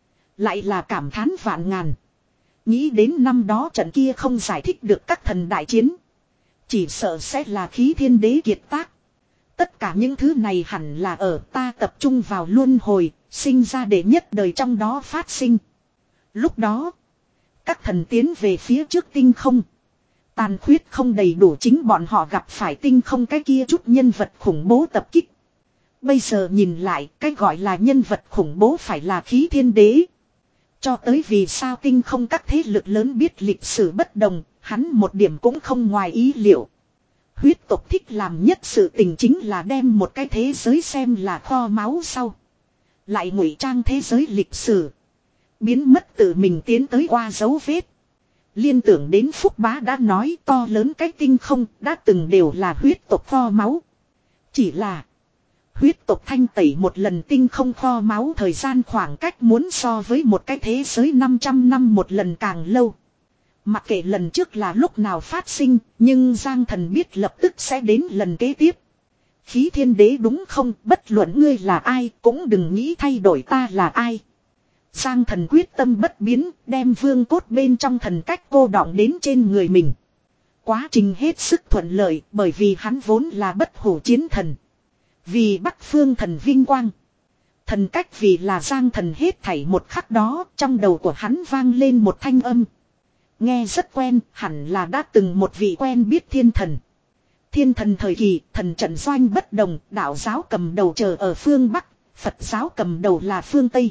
Lại là cảm thán vạn ngàn. Nghĩ đến năm đó trận kia không giải thích được các thần đại chiến. Chỉ sợ sẽ là khí thiên đế kiệt tác. Tất cả những thứ này hẳn là ở ta tập trung vào luân hồi, sinh ra để nhất đời trong đó phát sinh. Lúc đó, các thần tiến về phía trước tinh không. Tàn khuyết không đầy đủ chính bọn họ gặp phải tinh không cái kia chút nhân vật khủng bố tập kích. Bây giờ nhìn lại, cái gọi là nhân vật khủng bố phải là khí thiên đế. Cho tới vì sao tinh không các thế lực lớn biết lịch sử bất đồng, hắn một điểm cũng không ngoài ý liệu. Huyết tộc thích làm nhất sự tình chính là đem một cái thế giới xem là kho máu sau. Lại ngụy trang thế giới lịch sử. Biến mất tự mình tiến tới qua dấu vết. Liên tưởng đến Phúc Bá đã nói to lớn cái tinh không đã từng đều là huyết tộc kho máu. Chỉ là huyết tộc thanh tẩy một lần tinh không kho máu thời gian khoảng cách muốn so với một cái thế giới năm trăm năm một lần càng lâu. Mặc kệ lần trước là lúc nào phát sinh, nhưng Giang Thần biết lập tức sẽ đến lần kế tiếp. Khí thiên đế đúng không, bất luận ngươi là ai, cũng đừng nghĩ thay đổi ta là ai. Giang Thần quyết tâm bất biến, đem vương cốt bên trong thần cách cô đọng đến trên người mình. Quá trình hết sức thuận lợi, bởi vì hắn vốn là bất hủ chiến thần. Vì Bắc Phương thần vinh quang. Thần cách vì là Giang Thần hết thảy một khắc đó, trong đầu của hắn vang lên một thanh âm. Nghe rất quen, hẳn là đã từng một vị quen biết thiên thần. Thiên thần thời kỳ, thần trận doanh bất đồng, đạo giáo cầm đầu chờ ở phương Bắc, Phật giáo cầm đầu là phương Tây.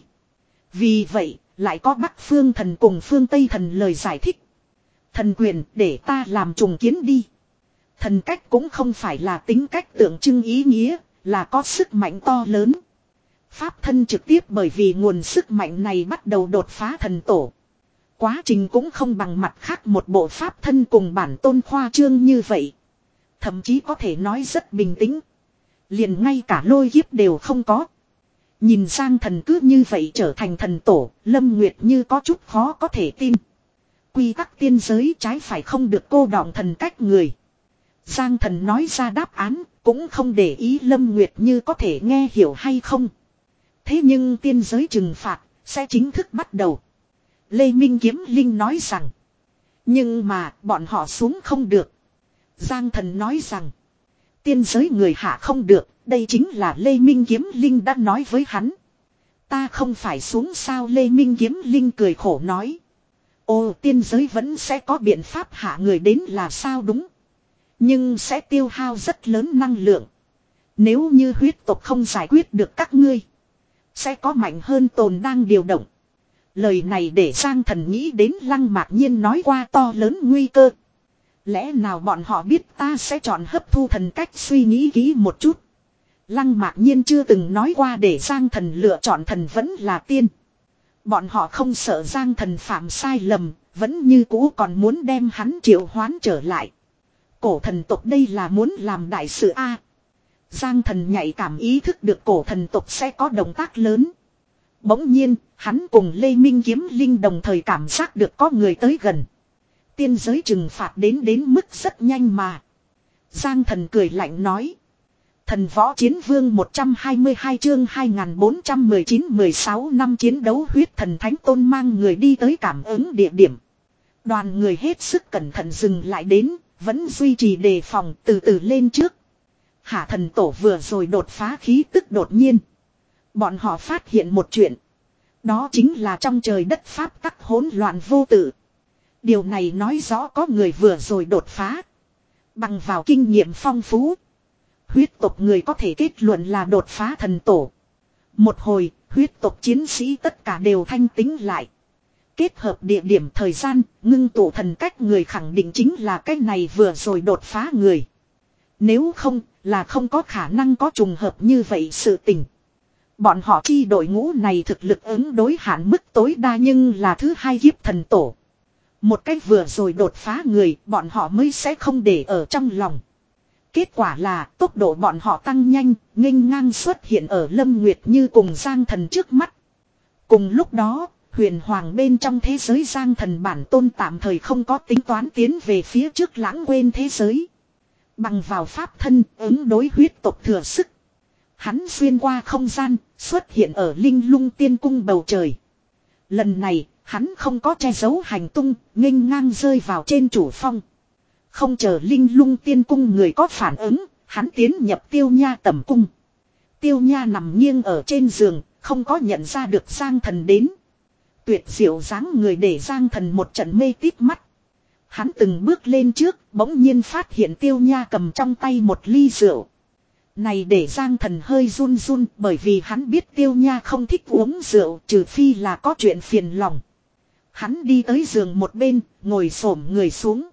Vì vậy, lại có Bắc Phương thần cùng phương Tây thần lời giải thích. Thần quyền để ta làm trùng kiến đi. Thần cách cũng không phải là tính cách tượng trưng ý nghĩa, là có sức mạnh to lớn. Pháp thân trực tiếp bởi vì nguồn sức mạnh này bắt đầu đột phá thần tổ. Quá trình cũng không bằng mặt khác một bộ pháp thân cùng bản tôn khoa trương như vậy. Thậm chí có thể nói rất bình tĩnh. Liền ngay cả lôi kiếp đều không có. Nhìn Giang Thần cứ như vậy trở thành thần tổ, Lâm Nguyệt Như có chút khó có thể tin. Quy tắc tiên giới trái phải không được cô đọng thần cách người. Giang Thần nói ra đáp án, cũng không để ý Lâm Nguyệt Như có thể nghe hiểu hay không. Thế nhưng tiên giới trừng phạt, sẽ chính thức bắt đầu. Lê Minh Kiếm Linh nói rằng. Nhưng mà, bọn họ xuống không được. Giang Thần nói rằng. Tiên giới người hạ không được, đây chính là Lê Minh Kiếm Linh đã nói với hắn. Ta không phải xuống sao Lê Minh Kiếm Linh cười khổ nói. Ồ tiên giới vẫn sẽ có biện pháp hạ người đến là sao đúng. Nhưng sẽ tiêu hao rất lớn năng lượng. Nếu như huyết tộc không giải quyết được các ngươi. Sẽ có mạnh hơn tồn đang điều động. Lời này để Giang Thần nghĩ đến Lăng Mạc Nhiên nói qua to lớn nguy cơ. Lẽ nào bọn họ biết ta sẽ chọn hấp thu thần cách suy nghĩ kỹ một chút. Lăng Mạc Nhiên chưa từng nói qua để Giang Thần lựa chọn thần vẫn là tiên. Bọn họ không sợ Giang Thần phạm sai lầm, vẫn như cũ còn muốn đem hắn triệu hoán trở lại. Cổ thần tộc đây là muốn làm đại sự A. Giang Thần nhạy cảm ý thức được cổ thần tộc sẽ có động tác lớn. Bỗng nhiên, hắn cùng Lê Minh Kiếm Linh đồng thời cảm giác được có người tới gần. Tiên giới trừng phạt đến đến mức rất nhanh mà. Giang Thần cười lạnh nói. Thần võ chiến vương một trăm hai mươi hai chương hai nghìn bốn trăm mười chín mười sáu năm chiến đấu huyết thần thánh tôn mang người đi tới cảm ứng địa điểm. Đoàn người hết sức cẩn thận dừng lại đến, vẫn duy trì đề phòng từ từ lên trước. Hạ thần tổ vừa rồi đột phá khí tức đột nhiên. Bọn họ phát hiện một chuyện. Đó chính là trong trời đất pháp tắc hỗn loạn vô tự. Điều này nói rõ có người vừa rồi đột phá. Bằng vào kinh nghiệm phong phú. Huyết tộc người có thể kết luận là đột phá thần tổ. Một hồi, huyết tộc chiến sĩ tất cả đều thanh tính lại. Kết hợp địa điểm thời gian, ngưng tụ thần cách người khẳng định chính là cái này vừa rồi đột phá người. Nếu không, là không có khả năng có trùng hợp như vậy sự tình. Bọn họ chi đội ngũ này thực lực ứng đối hạn mức tối đa nhưng là thứ hai kiếp thần tổ. Một cách vừa rồi đột phá người, bọn họ mới sẽ không để ở trong lòng. Kết quả là tốc độ bọn họ tăng nhanh, nghênh ngang xuất hiện ở Lâm Nguyệt Như cùng Giang Thần trước mắt. Cùng lúc đó, huyền hoàng bên trong thế giới Giang Thần bản tôn tạm thời không có tính toán tiến về phía trước lãng quên thế giới. Bằng vào pháp thân ứng đối huyết tộc thừa sức. Hắn xuyên qua không gian, xuất hiện ở linh lung tiên cung bầu trời. Lần này, hắn không có che giấu hành tung, nghênh ngang rơi vào trên chủ phong. Không chờ Linh Lung tiên cung người có phản ứng, hắn tiến nhập Tiêu Nha tẩm cung. Tiêu Nha nằm nghiêng ở trên giường, không có nhận ra được Giang Thần đến. Tuyệt diệu dáng người để Giang Thần một trận mê tít mắt. Hắn từng bước lên trước, bỗng nhiên phát hiện Tiêu Nha cầm trong tay một ly rượu. Này để Giang Thần hơi run run, bởi vì hắn biết Tiêu Nha không thích uống rượu, trừ phi là có chuyện phiền lòng. Hắn đi tới giường một bên, ngồi xổm người xuống.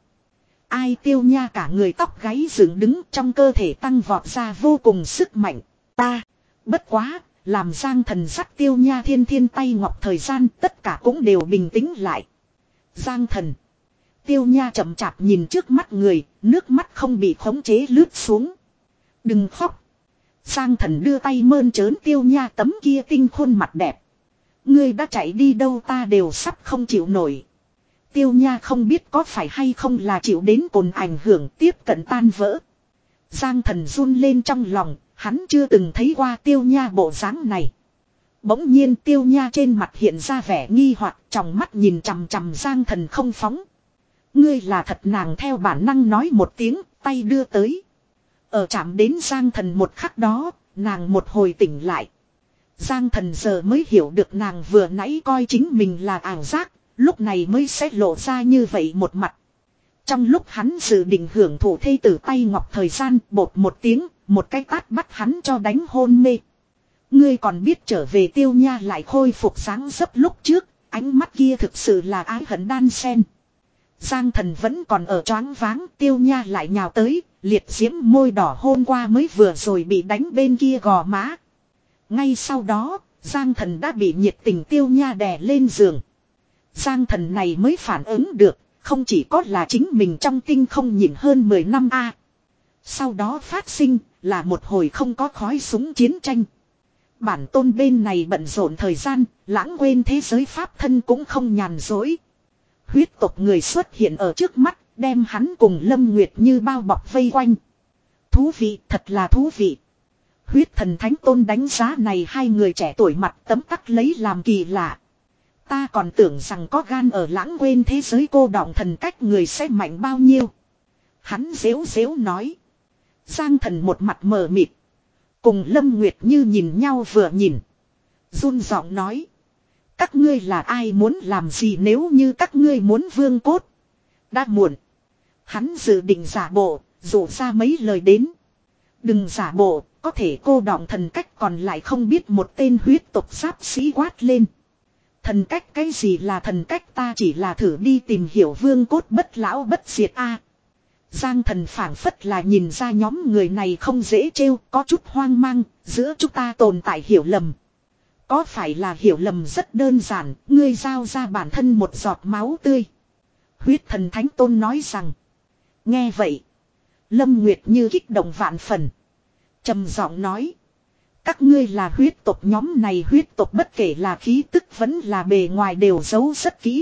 Ai Tiêu Nha cả người tóc gáy dựng đứng, trong cơ thể tăng vọt ra vô cùng sức mạnh. Ta, bất quá, làm Giang Thần dắt Tiêu Nha thiên thiên tay ngọc thời gian, tất cả cũng đều bình tĩnh lại. Giang Thần. Tiêu Nha chậm chạp nhìn trước mắt người, nước mắt không bị khống chế lướt xuống. Đừng khóc. Giang Thần đưa tay mơn trớn Tiêu Nha tấm kia tinh khuôn mặt đẹp. Ngươi đã chạy đi đâu ta đều sắp không chịu nổi. Tiêu Nha không biết có phải hay không là chịu đến cồn ảnh hưởng tiếp cận tan vỡ. Giang Thần run lên trong lòng, hắn chưa từng thấy qua Tiêu Nha bộ dáng này. Bỗng nhiên Tiêu Nha trên mặt hiện ra vẻ nghi hoặc, trong mắt nhìn chằm chằm Giang Thần không phóng. Ngươi là thật nàng theo bản năng nói một tiếng, tay đưa tới. Ở chạm đến Giang Thần một khắc đó, nàng một hồi tỉnh lại. Giang Thần giờ mới hiểu được nàng vừa nãy coi chính mình là ảo giác, lúc này mới sẽ lộ ra như vậy một mặt. Trong lúc hắn dự định hưởng thụ thê tử tay ngọc thời gian, bột một tiếng, một cái tát bắt hắn cho đánh hôn mê. Ngươi còn biết trở về Tiêu Nha lại khôi phục sáng dấp lúc trước, ánh mắt kia thực sự là ái hận đan sen. Giang Thần vẫn còn ở choáng váng, Tiêu Nha lại nhào tới, liệt diễm môi đỏ hôn qua mới vừa rồi bị đánh bên kia gò má. Ngay sau đó, Giang Thần đã bị nhiệt tình Tiêu Nha đè lên giường. Giang Thần này mới phản ứng được, không chỉ có là chính mình trong tinh không nhìn hơn mười năm a. Sau đó phát sinh là một hồi không có khói súng chiến tranh. Bản tôn bên này bận rộn thời gian, lãng quên thế giới pháp thân cũng không nhàn dối. Huyết tộc người xuất hiện ở trước mắt, đem hắn cùng Lâm Nguyệt Như bao bọc vây quanh. Thú vị, thật là thú vị. Huyết thần thánh tôn đánh giá này hai người trẻ tuổi mặt tấm tắc lấy làm kỳ lạ. Ta còn tưởng rằng có gan ở lãng quên thế giới cô đọng thần cách người sẽ mạnh bao nhiêu. Hắn dễu dễu nói. Giang Thần một mặt mờ mịt. Cùng Lâm Nguyệt Như nhìn nhau vừa nhìn. Run giọng nói. Các ngươi là ai muốn làm gì nếu như các ngươi muốn vương cốt. Đã muộn. Hắn dự định giả bộ, dụ ra mấy lời đến. Đừng giả bộ, có thể cô đọng thần cách còn lại không biết một tên huyết tộc giáp sĩ quát lên. Thần cách cái gì là thần cách ta chỉ là thử đi tìm hiểu vương cốt bất lão bất diệt a. Giang Thần phảng phất là nhìn ra nhóm người này không dễ trêu, có chút hoang mang, giữa chúng ta tồn tại hiểu lầm. Có phải là hiểu lầm rất đơn giản, ngươi giao ra bản thân một giọt máu tươi. Huyết thần thánh tôn nói rằng. Nghe vậy. Lâm Nguyệt Như kích động vạn phần. Trầm giọng nói. Các ngươi là huyết tộc nhóm này huyết tộc bất kể là khí tức vẫn là bề ngoài đều giấu rất kỹ.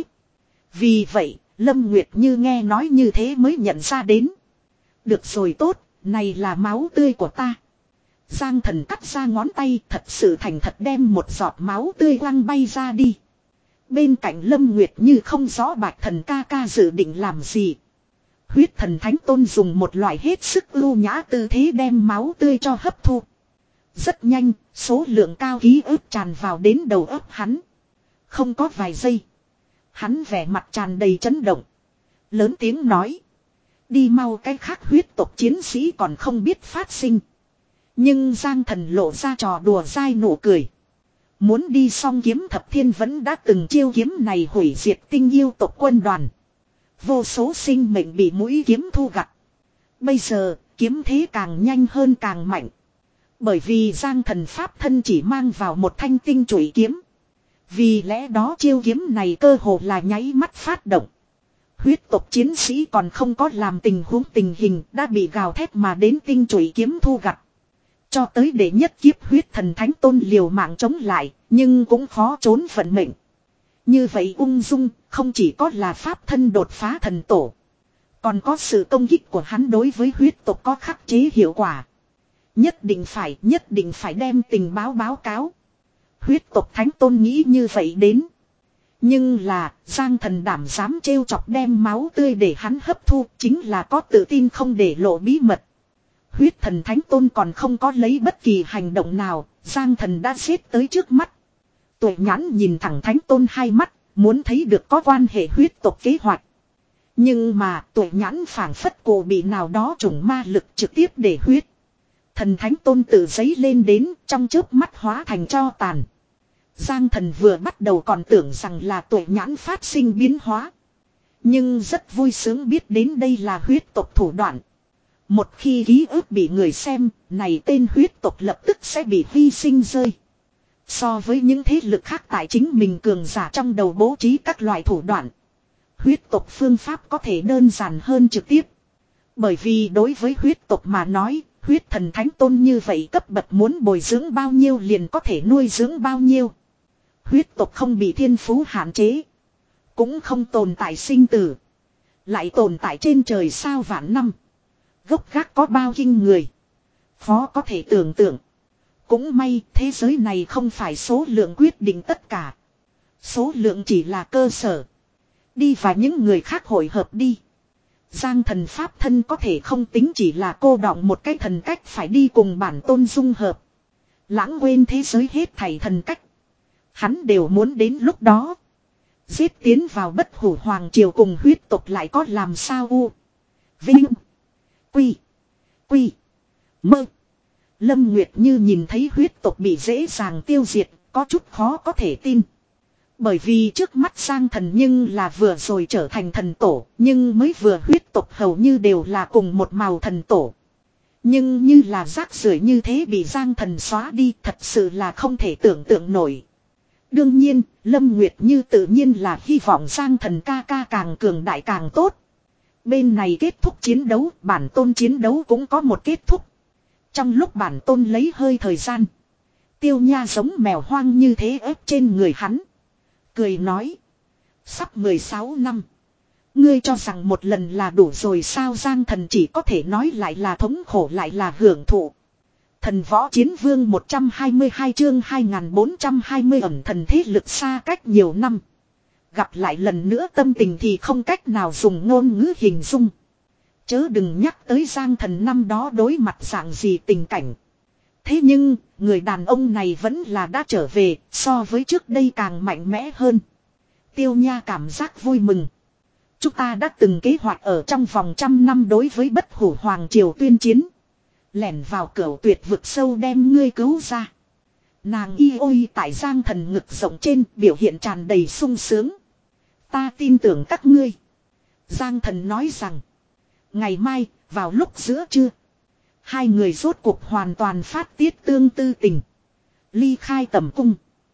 Vì vậy, Lâm Nguyệt Như nghe nói như thế mới nhận ra đến. Được rồi tốt, này là máu tươi của ta. Giang Thần cắt ra ngón tay thật sự thành thật đem một giọt máu tươi quăng bay ra đi. Bên cạnh Lâm Nguyệt Như không rõ Bạch Thần ca ca dự định làm gì. Huyết thần thánh tôn dùng một loại hết sức ưu nhã tư thế đem máu tươi cho hấp thu. Rất nhanh, số lượng cao ký ức tràn vào đến đầu óc hắn. Không có vài giây. Hắn vẻ mặt tràn đầy chấn động. Lớn tiếng nói. Đi mau cái khác huyết tộc chiến sĩ còn không biết phát sinh. Nhưng Giang Thần lộ ra trò đùa dai nụ cười. Muốn đi song kiếm thập thiên vẫn đã từng chiêu kiếm này hủy diệt tinh yêu tộc quân đoàn. Vô số sinh mệnh bị mũi kiếm thu gặt. Bây giờ, kiếm thế càng nhanh hơn càng mạnh. Bởi vì Giang Thần pháp thân chỉ mang vào một thanh tinh chủy kiếm. Vì lẽ đó chiêu kiếm này cơ hồ là nháy mắt phát động. Huyết tộc chiến sĩ còn không có làm tình huống tình hình đã bị gào thét mà đến tinh chủy kiếm thu gặt. Cho tới để nhất kiếp huyết thần thánh tôn liều mạng chống lại, nhưng cũng khó trốn vận mệnh. Như vậy ung dung, không chỉ có là pháp thân đột phá thần tổ. Còn có sự công kích của hắn đối với huyết tộc có khắc chế hiệu quả. Nhất định phải, nhất định phải đem tình báo báo cáo. Huyết tộc thánh tôn nghĩ như vậy đến. Nhưng là, Giang Thần đảm dám trêu chọc đem máu tươi để hắn hấp thu, chính là có tự tin không để lộ bí mật. Huyết thần thánh tôn còn không có lấy bất kỳ hành động nào, Giang Thần đã giết tới trước mắt. Tuệ nhãn nhìn thẳng thánh tôn hai mắt, muốn thấy được có quan hệ huyết tộc kế hoạch. Nhưng mà tuệ nhãn phảng phất cổ bị nào đó trùng ma lực trực tiếp để huyết thần thánh tôn tự giấy lên đến trong chớp mắt hóa thành tro tàn. Giang Thần vừa bắt đầu còn tưởng rằng là tuệ nhãn phát sinh biến hóa. Nhưng rất vui sướng biết đến đây là huyết tộc thủ đoạn. Một khi ký ức bị người xem, này tên huyết tộc lập tức sẽ bị hy sinh rơi. So với những thế lực khác tại chính mình cường giả trong đầu bố trí các loại thủ đoạn. Huyết tộc phương pháp có thể đơn giản hơn trực tiếp. Bởi vì đối với huyết tộc mà nói, huyết thần thánh tôn như vậy cấp bậc muốn bồi dưỡng bao nhiêu liền có thể nuôi dưỡng bao nhiêu. Huyết tộc không bị thiên phú hạn chế. Cũng không tồn tại sinh tử. Lại tồn tại trên trời sao vạn năm. Gốc gác có bao kinh người. Khó có thể tưởng tượng. Cũng may thế giới này không phải số lượng quyết định tất cả. Số lượng chỉ là cơ sở. Đi và những người khác hội hợp đi. Giang Thần pháp thân có thể không tính chỉ là cô đọng một cái thần cách phải đi cùng bản tôn dung hợp. Lãng quên thế giới hết thảy thần cách. Hắn đều muốn đến lúc đó. Giết tiến vào bất hủ hoàng triều cùng huyết tộc lại có làm sao u. Vinh. Quy. Quy. Mơ. Lâm Nguyệt Như nhìn thấy huyết tộc bị dễ dàng tiêu diệt, có chút khó có thể tin. Bởi vì trước mắt Giang Thần nhưng là vừa rồi trở thành thần tổ, nhưng mới vừa huyết tộc hầu như đều là cùng một màu thần tổ. Nhưng như là rác rưởi như thế bị Giang Thần xóa đi thật sự là không thể tưởng tượng nổi. Đương nhiên, Lâm Nguyệt Như tự nhiên là hy vọng Giang Thần ca ca càng cường đại càng tốt. Bên này kết thúc chiến đấu, bản tôn chiến đấu cũng có một kết thúc. Trong lúc bản tôn lấy hơi thời gian, Tiêu Nha giống mèo hoang như thế ép trên người hắn. Cười nói. Sắp mười sáu năm. Ngươi cho rằng một lần là đủ rồi sao? Giang Thần chỉ có thể nói lại là thống khổ lại là hưởng thụ. Thần võ chiến vương một trăm hai mươi hai chương hai nghìn bốn trăm hai mươi ẩn thần thế lực xa cách nhiều năm. Gặp lại lần nữa tâm tình thì không cách nào dùng ngôn ngữ hình dung. Chớ đừng nhắc tới Giang Thần năm đó đối mặt dạng gì tình cảnh. Thế nhưng, người đàn ông này vẫn là đã trở về, so với trước đây càng mạnh mẽ hơn. Tiêu Nha cảm giác vui mừng. Chúng ta đã từng kế hoạch ở trong vòng trăm năm đối với bất hủ hoàng triều tuyên chiến. Lẻn vào cửu tuyệt vực sâu đem ngươi cứu ra. Nàng y ôi tại Giang Thần ngực rộng trên biểu hiện tràn đầy sung sướng. Ta tin tưởng các ngươi. Giang Thần nói rằng. Ngày mai, vào lúc giữa trưa. Hai người rốt cuộc hoàn toàn phát tiết tương tư tình. Ly khai tầm cung.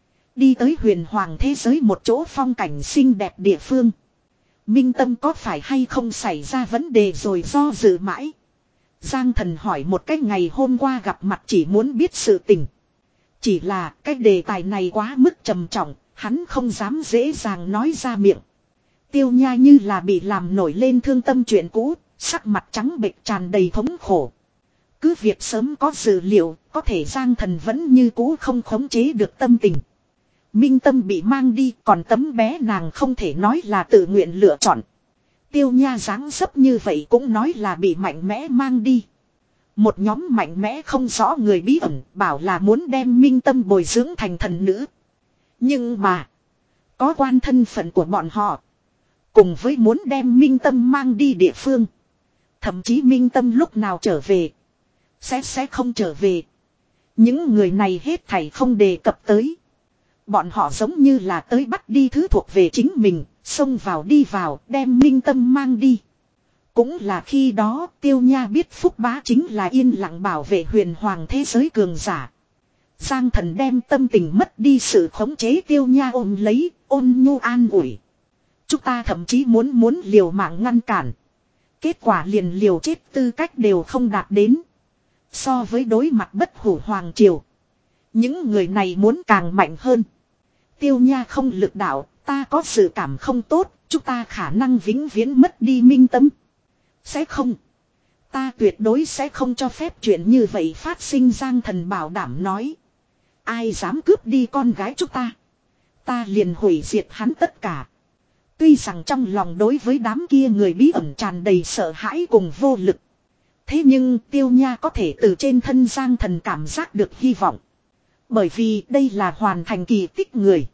Đi tới huyền hoàng thế giới một chỗ phong cảnh xinh đẹp địa phương. Minh Tâm có phải hay không xảy ra vấn đề rồi do dự mãi. Giang Thần hỏi một cách ngày hôm qua gặp mặt chỉ muốn biết sự tình. Chỉ là cái đề tài này quá mức trầm trọng, hắn không dám dễ dàng nói ra miệng. Tiêu Nha như là bị làm nổi lên thương tâm chuyện cũ, sắc mặt trắng bệch tràn đầy thống khổ. Cứ việc sớm có dự liệu, có thể Giang Thần vẫn như cũ không khống chế được tâm tình. Minh Tâm bị mang đi, còn tấm bé nàng không thể nói là tự nguyện lựa chọn. Tiêu Nha dáng dấp như vậy cũng nói là bị mạnh mẽ mang đi. Một nhóm mạnh mẽ không rõ người bí ẩn bảo là muốn đem Minh Tâm bồi dưỡng thành thần nữ. Nhưng mà, có quan thân phận của bọn họ. Cùng với muốn đem Minh Tâm mang đi địa phương. Thậm chí Minh Tâm lúc nào trở về. Sẽ sẽ không trở về. Những người này hết thảy không đề cập tới. Bọn họ giống như là tới bắt đi thứ thuộc về chính mình. Xông vào đi vào đem Minh Tâm mang đi. Cũng là khi đó Tiêu Nha biết Phúc Bá chính là yên lặng bảo vệ huyền hoàng thế giới cường giả. Giang Thần đem tâm tình mất đi sự khống chế Tiêu Nha ôm lấy, ôn nhu an ủi. Chúng ta thậm chí muốn muốn liều mạng ngăn cản. Kết quả liền liều chết tư cách đều không đạt đến. So với đối mặt bất hủ hoàng triều. Những người này muốn càng mạnh hơn. Tiêu Nha không lực đạo, ta có sự cảm không tốt, chúng ta khả năng vĩnh viễn mất đi Minh Tâm. Sẽ không. Ta tuyệt đối sẽ không cho phép chuyện như vậy phát sinh. Giang Thần bảo đảm nói. Ai dám cướp đi con gái chúng ta. Ta liền hủy diệt hắn tất cả. Tuy rằng trong lòng đối với đám kia người bí ẩn tràn đầy sợ hãi cùng vô lực. Thế nhưng Tiêu Nha có thể từ trên thân Giang Thần cảm giác được hy vọng. Bởi vì đây là hoàn thành kỳ tích người.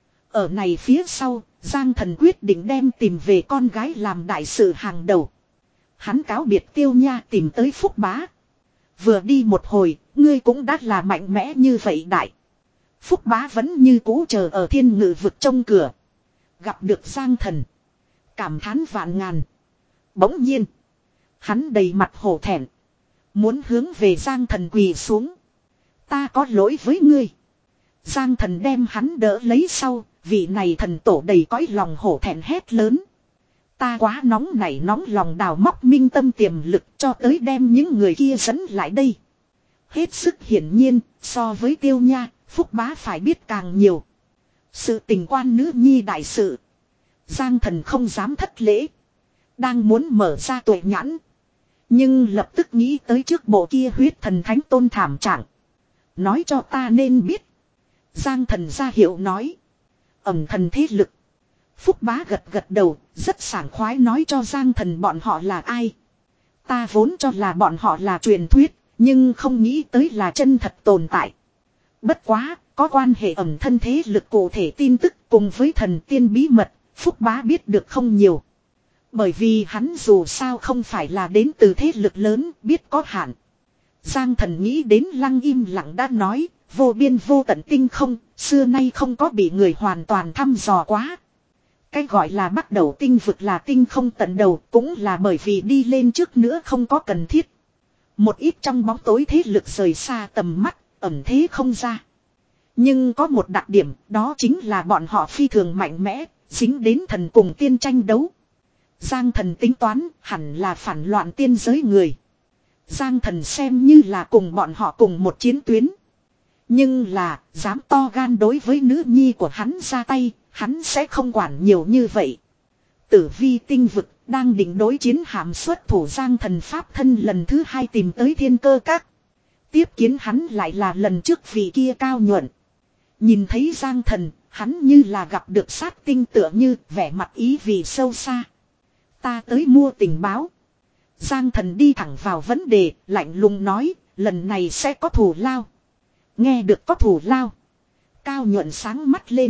Ở này phía sau, Giang Thần quyết định đem tìm về con gái làm đại sự hàng đầu. Hắn cáo biệt Tiêu Nha tìm tới Phúc Bá. Vừa đi một hồi, ngươi cũng đã là mạnh mẽ như vậy đại. Phúc Bá vẫn như cũ chờ ở thiên ngự vực trong cửa. Gặp được Giang Thần. Cảm thán vạn ngàn. Bỗng nhiên. Hắn đầy mặt hổ thẹn. Muốn hướng về Giang Thần quỳ xuống. Ta có lỗi với ngươi. Giang Thần đem hắn đỡ lấy sau. Vị này thần tổ đầy cõi lòng hổ thẹn hét lớn. Ta quá nóng nảy nóng lòng đào móc minh tâm tiềm lực cho tới đem những người kia dẫn lại đây. Hết sức hiển nhiên, so với Tiêu Nha, Phúc Bá phải biết càng nhiều. Sự tình quan nữ nhi đại sự. Giang Thần không dám thất lễ. Đang muốn mở ra tuệ nhãn. Nhưng lập tức nghĩ tới trước bộ kia huyết thần thánh tôn thảm trạng. Nói cho ta nên biết. Giang Thần ra hiệu nói. Ẩm thần thế lực. Phúc Bá gật gật đầu, rất sảng khoái nói cho Giang Thần bọn họ là ai. Ta vốn cho là bọn họ là truyền thuyết, nhưng không nghĩ tới là chân thật tồn tại. Bất quá, có quan hệ ẩm thân thế lực cụ thể tin tức cùng với thần tiên bí mật, Phúc Bá biết được không nhiều. Bởi vì hắn dù sao không phải là đến từ thế lực lớn, biết có hạn. Giang Thần nghĩ đến Lăng im lặng đã nói, vô biên vô tận tinh không, xưa nay không có bị người hoàn toàn thăm dò quá. Cái gọi là bắt đầu tinh vực là tinh không tận đầu cũng là bởi vì đi lên trước nữa không có cần thiết. Một ít trong bóng tối thế lực rời xa tầm mắt, ẩn thế không ra. Nhưng có một đặc điểm, đó chính là bọn họ phi thường mạnh mẽ, dính đến thần cùng tiên tranh đấu. Giang Thần tính toán, hẳn là phản loạn tiên giới người. Giang Thần xem như là cùng bọn họ cùng một chiến tuyến. Nhưng là, dám to gan đối với nữ nhi của hắn ra tay, hắn sẽ không quản nhiều như vậy. Tử vi tinh vực, đang định đối chiến hàm xuất thủ Giang Thần pháp thân lần thứ hai tìm tới thiên cơ các. Tiếp kiến hắn lại là lần trước vị kia cao nhuận. Nhìn thấy Giang Thần, hắn như là gặp được sát tinh tựa như vẻ mặt ý vì sâu xa. Ta tới mua tình báo. Giang Thần đi thẳng vào vấn đề, lạnh lùng nói, lần này sẽ có thù lao. Nghe được có thù lao. Cao nhuận sáng mắt lên.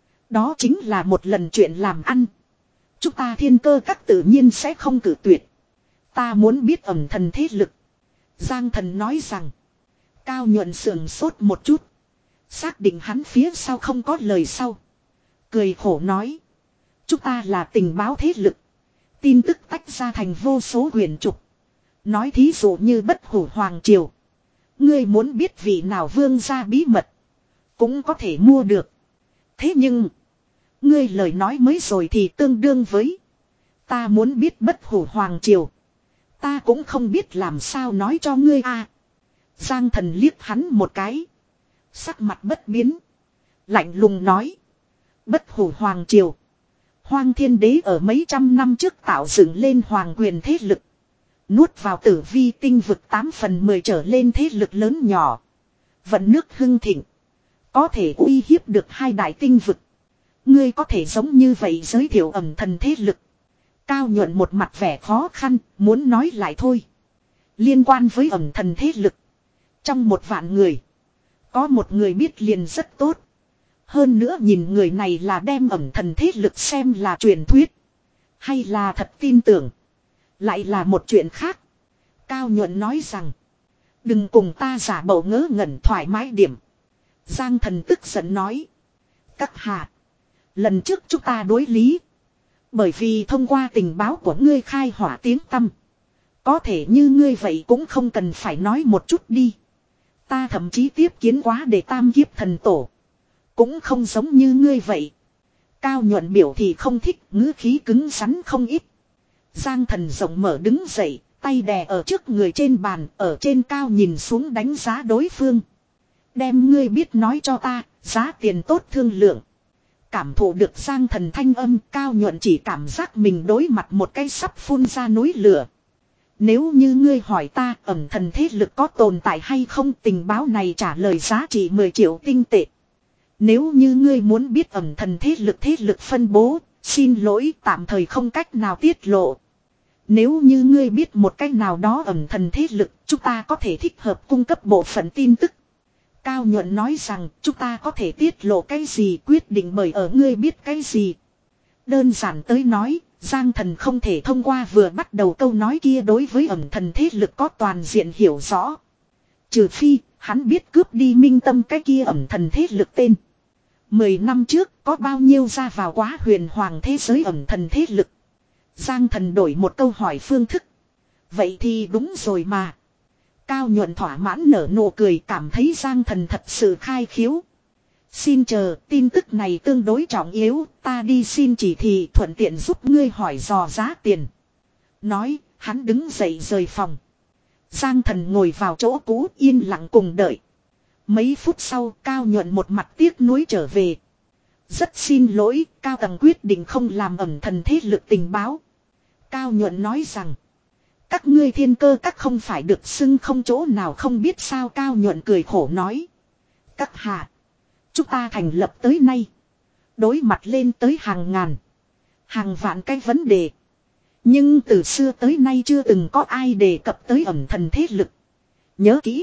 Đó chính là một lần chuyện làm ăn. Chúng ta thiên cơ các tự nhiên sẽ không cử tuyệt. Ta muốn biết ẩm thần thế lực. Giang Thần nói rằng. Cao nhuận sườn sốt một chút. Xác định hắn phía sau không có lời sau. Cười khổ nói. Chúng ta là tình báo thế lực. Tin tức tách ra thành vô số huyền trục. Nói thí dụ như bất hủ hoàng triều. Ngươi muốn biết vị nào vương gia bí mật. Cũng có thể mua được. Thế nhưng. Ngươi lời nói mới rồi thì tương đương với. Ta muốn biết bất hủ hoàng triều. Ta cũng không biết làm sao nói cho ngươi a. À, Giang Thần liếc hắn một cái. Sắc mặt bất biến. Lạnh lùng nói. Bất hủ hoàng triều. Hoang Thiên Đế ở mấy trăm năm trước tạo dựng lên hoàng quyền thế lực. Nuốt vào tử vi tinh vực tám phần mười trở lên thế lực lớn nhỏ. Vận nước hưng thịnh. Có thể uy hiếp được hai đại tinh vực. Ngươi có thể giống như vậy giới thiệu ẩm thần thế lực. Cao nhuận một mặt vẻ khó khăn, muốn nói lại thôi. Liên quan với ẩm thần thế lực. Trong một vạn người. Có một người biết liền rất tốt. Hơn nữa nhìn người này là đem ẩm thần thế lực xem là truyền thuyết. Hay là thật tin tưởng. Lại là một chuyện khác. Cao nhuận nói rằng. Đừng cùng ta giả bộ ngớ ngẩn thoải mái điểm. Giang Thần tức giận nói. Các hạ. Lần trước chúng ta đối lý. Bởi vì thông qua tình báo của ngươi khai hỏa tiếng tăm. Có thể như ngươi vậy cũng không cần phải nói một chút đi. Ta thậm chí tiếp kiến quá để tam kiếp thần tổ. Cũng không giống như ngươi vậy. Cao nhuận biểu thì không thích, ngữ khí cứng rắn không ít. Giang Thần rộng mở đứng dậy, tay đè ở trước người trên bàn, ở trên cao nhìn xuống đánh giá đối phương. Đem ngươi biết nói cho ta, giá tiền tốt thương lượng. Cảm thụ được Giang Thần thanh âm, Cao nhuận chỉ cảm giác mình đối mặt một cái sắp phun ra núi lửa. Nếu như ngươi hỏi ta ẩm thần thế lực có tồn tại hay không, tình báo này trả lời giá trị mười triệu tinh tệ. Nếu như ngươi muốn biết ẩn thần thế lực thế lực phân bố, xin lỗi tạm thời không cách nào tiết lộ. Nếu như ngươi biết một cách nào đó ẩn thần thế lực, chúng ta có thể thích hợp cung cấp bộ phận tin tức. Cao Nhuận nói rằng chúng ta có thể tiết lộ cái gì quyết định bởi ở ngươi biết cái gì. Đơn giản tới nói, Giang Thần không thể thông qua vừa bắt đầu câu nói kia đối với ẩn thần thế lực có toàn diện hiểu rõ. Trừ phi, hắn biết cướp đi Minh Tâm cái kia ẩn thần thế lực tên. Mười năm trước có bao nhiêu ra vào quá huyền hoàng thế giới ẩn thần thế lực. Giang Thần đổi một câu hỏi phương thức. Vậy thì đúng rồi mà. Cao Nhuận thỏa mãn nở nụ cười cảm thấy Giang Thần thật sự khai khiếu. Xin chờ, tin tức này tương đối trọng yếu, ta đi xin chỉ thị thuận tiện giúp ngươi hỏi dò giá tiền. Nói, hắn đứng dậy rời phòng. Giang Thần ngồi vào chỗ cũ yên lặng cùng đợi. Mấy phút sau, Cao Nhuận một mặt tiếc nuối trở về. Rất xin lỗi, Cao Tầng quyết định không làm ẩn thần thế lực tình báo. Cao Nhuận nói rằng, các ngươi thiên cơ các không phải được xưng không chỗ nào không biết sao. Cao Nhuận cười khổ nói. Các hạ, chúng ta thành lập tới nay. Đối mặt lên tới hàng ngàn, hàng vạn cái vấn đề. Nhưng từ xưa tới nay chưa từng có ai đề cập tới ẩn thần thế lực. Nhớ kỹ,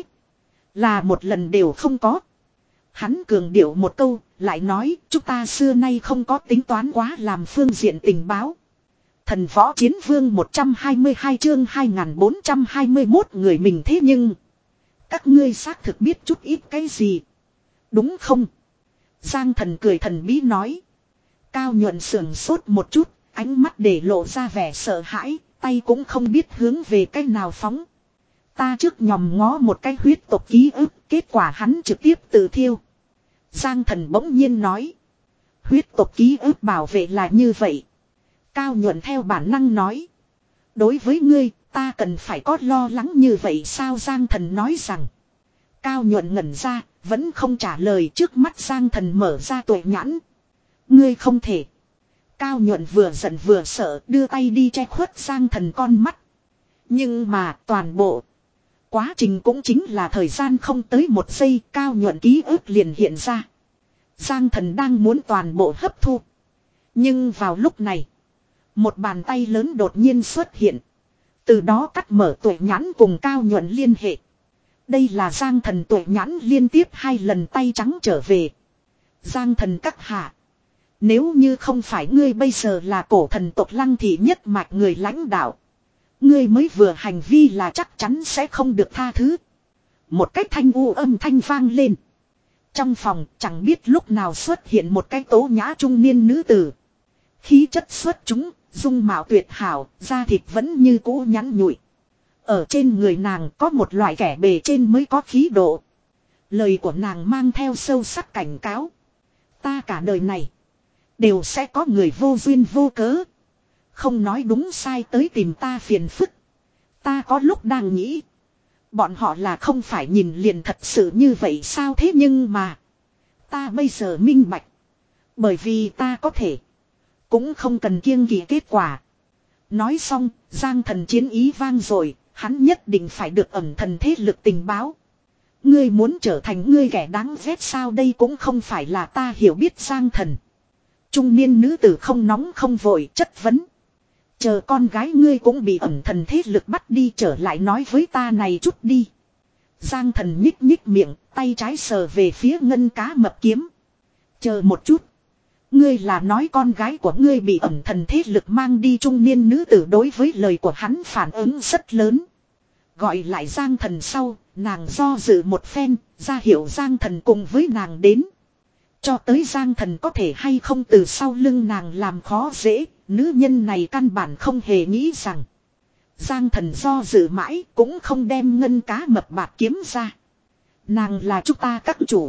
là một lần đều không có. Hắn cường điệu một câu, lại nói chúng ta xưa nay không có tính toán quá làm phương diện tình báo. Thần Võ Chiến Vương một trăm hai mươi hai chương hai nghìn bốn trăm hai mươi mốt người mình thế nhưng. Các ngươi xác thực biết chút ít cái gì. Đúng không? Giang Thần cười thần bí nói. Cao Nhuận sườn sốt một chút, ánh mắt để lộ ra vẻ sợ hãi, tay cũng không biết hướng về cách nào phóng. Ta trước nhòm ngó một cái huyết tộc ký ức, kết quả hắn trực tiếp tự thiêu. Giang Thần bỗng nhiên nói. Huyết tộc ký ức bảo vệ là như vậy. Cao Nhuận theo bản năng nói. Đối với ngươi, ta cần phải có lo lắng như vậy sao? Giang Thần nói rằng. Cao Nhuận ngẩn ra, vẫn không trả lời. Trước mắt Giang Thần mở ra tuệ nhãn. Ngươi không thể. Cao Nhuận vừa giận vừa sợ, đưa tay đi che khuất Giang Thần con mắt. Nhưng mà toàn bộ quá trình cũng chính là thời gian không tới một giây. Cao Nhuận ký ức liền hiện ra. Giang Thần đang muốn toàn bộ hấp thu. Nhưng vào lúc này, một bàn tay lớn đột nhiên xuất hiện. Từ đó cắt mở tuệ nhãn cùng Cao Nhuận liên hệ. Đây là Giang Thần tuệ nhãn liên tiếp hai lần tay trắng trở về. Giang Thần các hạ, nếu như không phải ngươi bây giờ là cổ thần tộc Lăng Thị nhất mạch người lãnh đạo, ngươi mới vừa hành vi là chắc chắn sẽ không được tha thứ. Một cái thanh u âm thanh vang lên. Trong phòng chẳng biết lúc nào xuất hiện một cái tố nhã trung niên nữ tử. Khí chất xuất chúng, dung mạo tuyệt hảo, da thịt vẫn như cũ nhắn nhụi. Ở trên người nàng có một loại kẻ bề trên mới có khí độ. Lời của nàng mang theo sâu sắc cảnh cáo. Ta cả đời này đều sẽ có người vô duyên vô cớ, không nói đúng sai tới tìm ta phiền phức. Ta có lúc đang nghĩ, bọn họ là không phải nhìn liền thật sự như vậy sao? Thế nhưng mà ta bây giờ minh bạch, bởi vì ta có thể, cũng không cần kiêng kỵ kết quả. Nói xong, Giang Thần chiến ý vang rồi, hắn nhất định phải được ẩn thần thế lực tình báo. Ngươi muốn trở thành ngươi kẻ đáng ghét sao? Đây cũng không phải là ta hiểu biết. Giang Thần. Trung niên nữ tử không nóng không vội chất vấn. Chờ con gái ngươi cũng bị ẩn thần thế lực bắt đi, trở lại nói với ta này chút đi. Giang Thần nhích nhích miệng, tay trái sờ về phía ngân cá mập kiếm. Chờ một chút. Ngươi là nói con gái của ngươi bị ẩn thần thế lực mang đi? Trung niên nữ tử đối với lời của hắn phản ứng rất lớn. Gọi lại Giang Thần sau, nàng do dự một phen, ra hiệu Giang Thần cùng với nàng đến. Cho tới Giang Thần có thể hay không từ sau lưng nàng làm khó dễ, nữ nhân này căn bản không hề nghĩ rằng. Giang Thần do dự mãi cũng không đem ngân cá mập bạc kiếm ra. Nàng là chúng ta các chủ.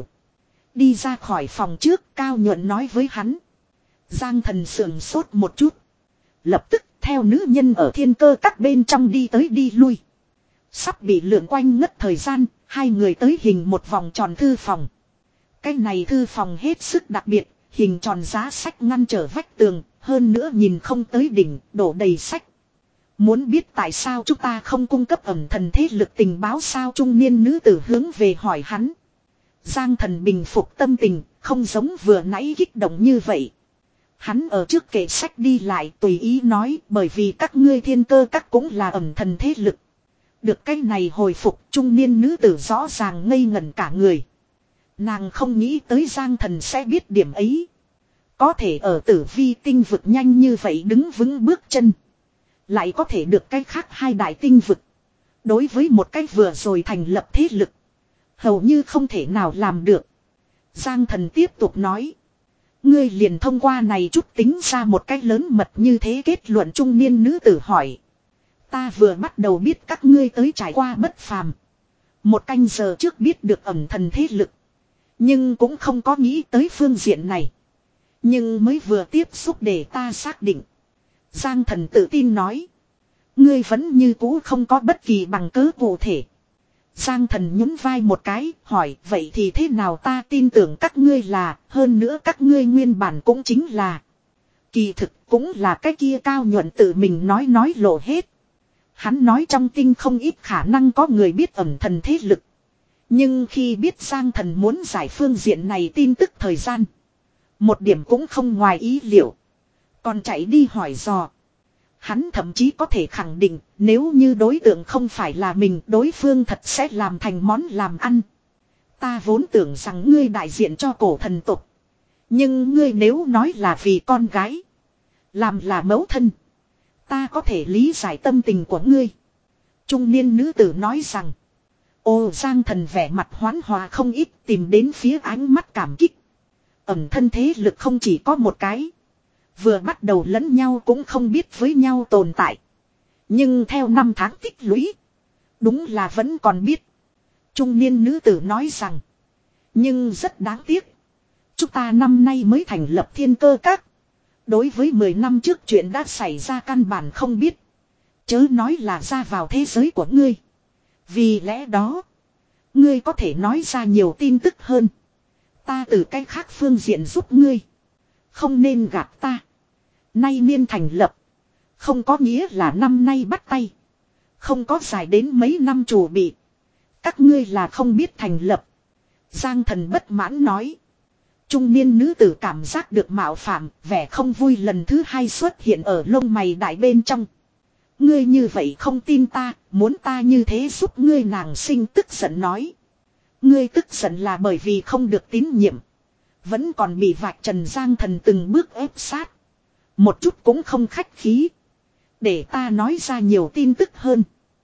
Đi ra khỏi phòng trước, Cao Nhuận nói với hắn. Giang Thần sườn sốt một chút. Lập tức theo nữ nhân ở thiên cơ các bên trong đi tới đi lui. Sắp bị lượn quanh ngất thời gian, hai người tới hình một vòng tròn thư phòng. Cái này thư phòng hết sức đặc biệt, hình tròn giá sách ngăn trở vách tường, hơn nữa nhìn không tới đỉnh, đổ đầy sách. Muốn biết tại sao chúng ta không cung cấp ẩn thần thế lực tình báo sao? Trung niên nữ tử hướng về hỏi hắn. Giang Thần bình phục tâm tình, không giống vừa nãy kích động như vậy. Hắn ở trước kệ sách đi lại tùy ý nói bởi vì các ngươi thiên cơ các cũng là ẩm thần thế lực. Được cái này hồi phục trung niên nữ tử rõ ràng ngây ngẩn cả người. Nàng không nghĩ tới Giang Thần sẽ biết điểm ấy. Có thể ở tử vi tinh vực nhanh như vậy đứng vững bước chân. Lại có thể được cái khác hai đại tinh vực. Đối với một cái vừa rồi thành lập thế lực. Hầu như không thể nào làm được. Giang Thần tiếp tục nói. Ngươi liền thông qua này chút tính ra một cách lớn mật như thế kết luận trung niên nữ tử hỏi. Ta vừa bắt đầu biết các ngươi tới trải qua bất phàm. Một canh giờ trước biết được ẩm thần thế lực. Nhưng cũng không có nghĩ tới phương diện này. Nhưng mới vừa tiếp xúc để ta xác định. Giang Thần tự tin nói. Ngươi vẫn như cũ không có bất kỳ bằng cớ cụ thể. Giang Thần nhún vai một cái, hỏi vậy thì thế nào ta tin tưởng các ngươi là, hơn nữa các ngươi nguyên bản cũng chính là. Kỳ thực cũng là cái kia cao nhuận tự mình nói nói lộ hết. Hắn nói trong tinh không ít khả năng có người biết ẩm thần thế lực. Nhưng khi biết Giang Thần muốn giải phương diện này tin tức thời gian. Một điểm cũng không ngoài ý liệu. Còn chạy đi hỏi dò. Hắn thậm chí có thể khẳng định nếu như đối tượng không phải là mình đối phương thật sẽ làm thành món làm ăn. Ta vốn tưởng rằng ngươi đại diện cho cổ thần tục. Nhưng ngươi nếu nói là vì con gái. Làm là mẫu thân. Ta có thể lý giải tâm tình của ngươi. Trung niên nữ tử nói rằng. Ô Giang Thần vẻ mặt hoán hòa không ít tìm đến phía ánh mắt cảm kích. Ẩm thân thế lực không chỉ có một cái. Vừa bắt đầu lẫn nhau cũng không biết với nhau tồn tại. Nhưng theo năm tháng tích lũy. Đúng là vẫn còn biết. Trung niên nữ tử nói rằng. Nhưng rất đáng tiếc. Chúng ta năm nay mới thành lập thiên cơ các. Đối với mười năm trước chuyện đã xảy ra căn bản không biết. Chớ nói là ra vào thế giới của ngươi. Vì lẽ đó. Ngươi có thể nói ra nhiều tin tức hơn. Ta từ cách khác phương diện giúp ngươi. Không nên gạt ta. Nay niên thành lập. Không có nghĩa là năm nay bắt tay. Không có dài đến mấy năm chủ bị. Các ngươi là không biết thành lập. Giang Thần bất mãn nói. Trung niên nữ tử cảm giác được mạo phạm. Vẻ không vui lần thứ hai xuất hiện ở lông mày đại bên trong. Ngươi như vậy không tin ta. Muốn ta như thế giúp ngươi nàng sinh tức giận nói. Ngươi tức giận là bởi vì không được tín nhiệm. Vẫn còn bị vạch trần Giang Thần từng bước ép sát. Một chút cũng không khách khí. Để ta nói ra nhiều tin tức hơn.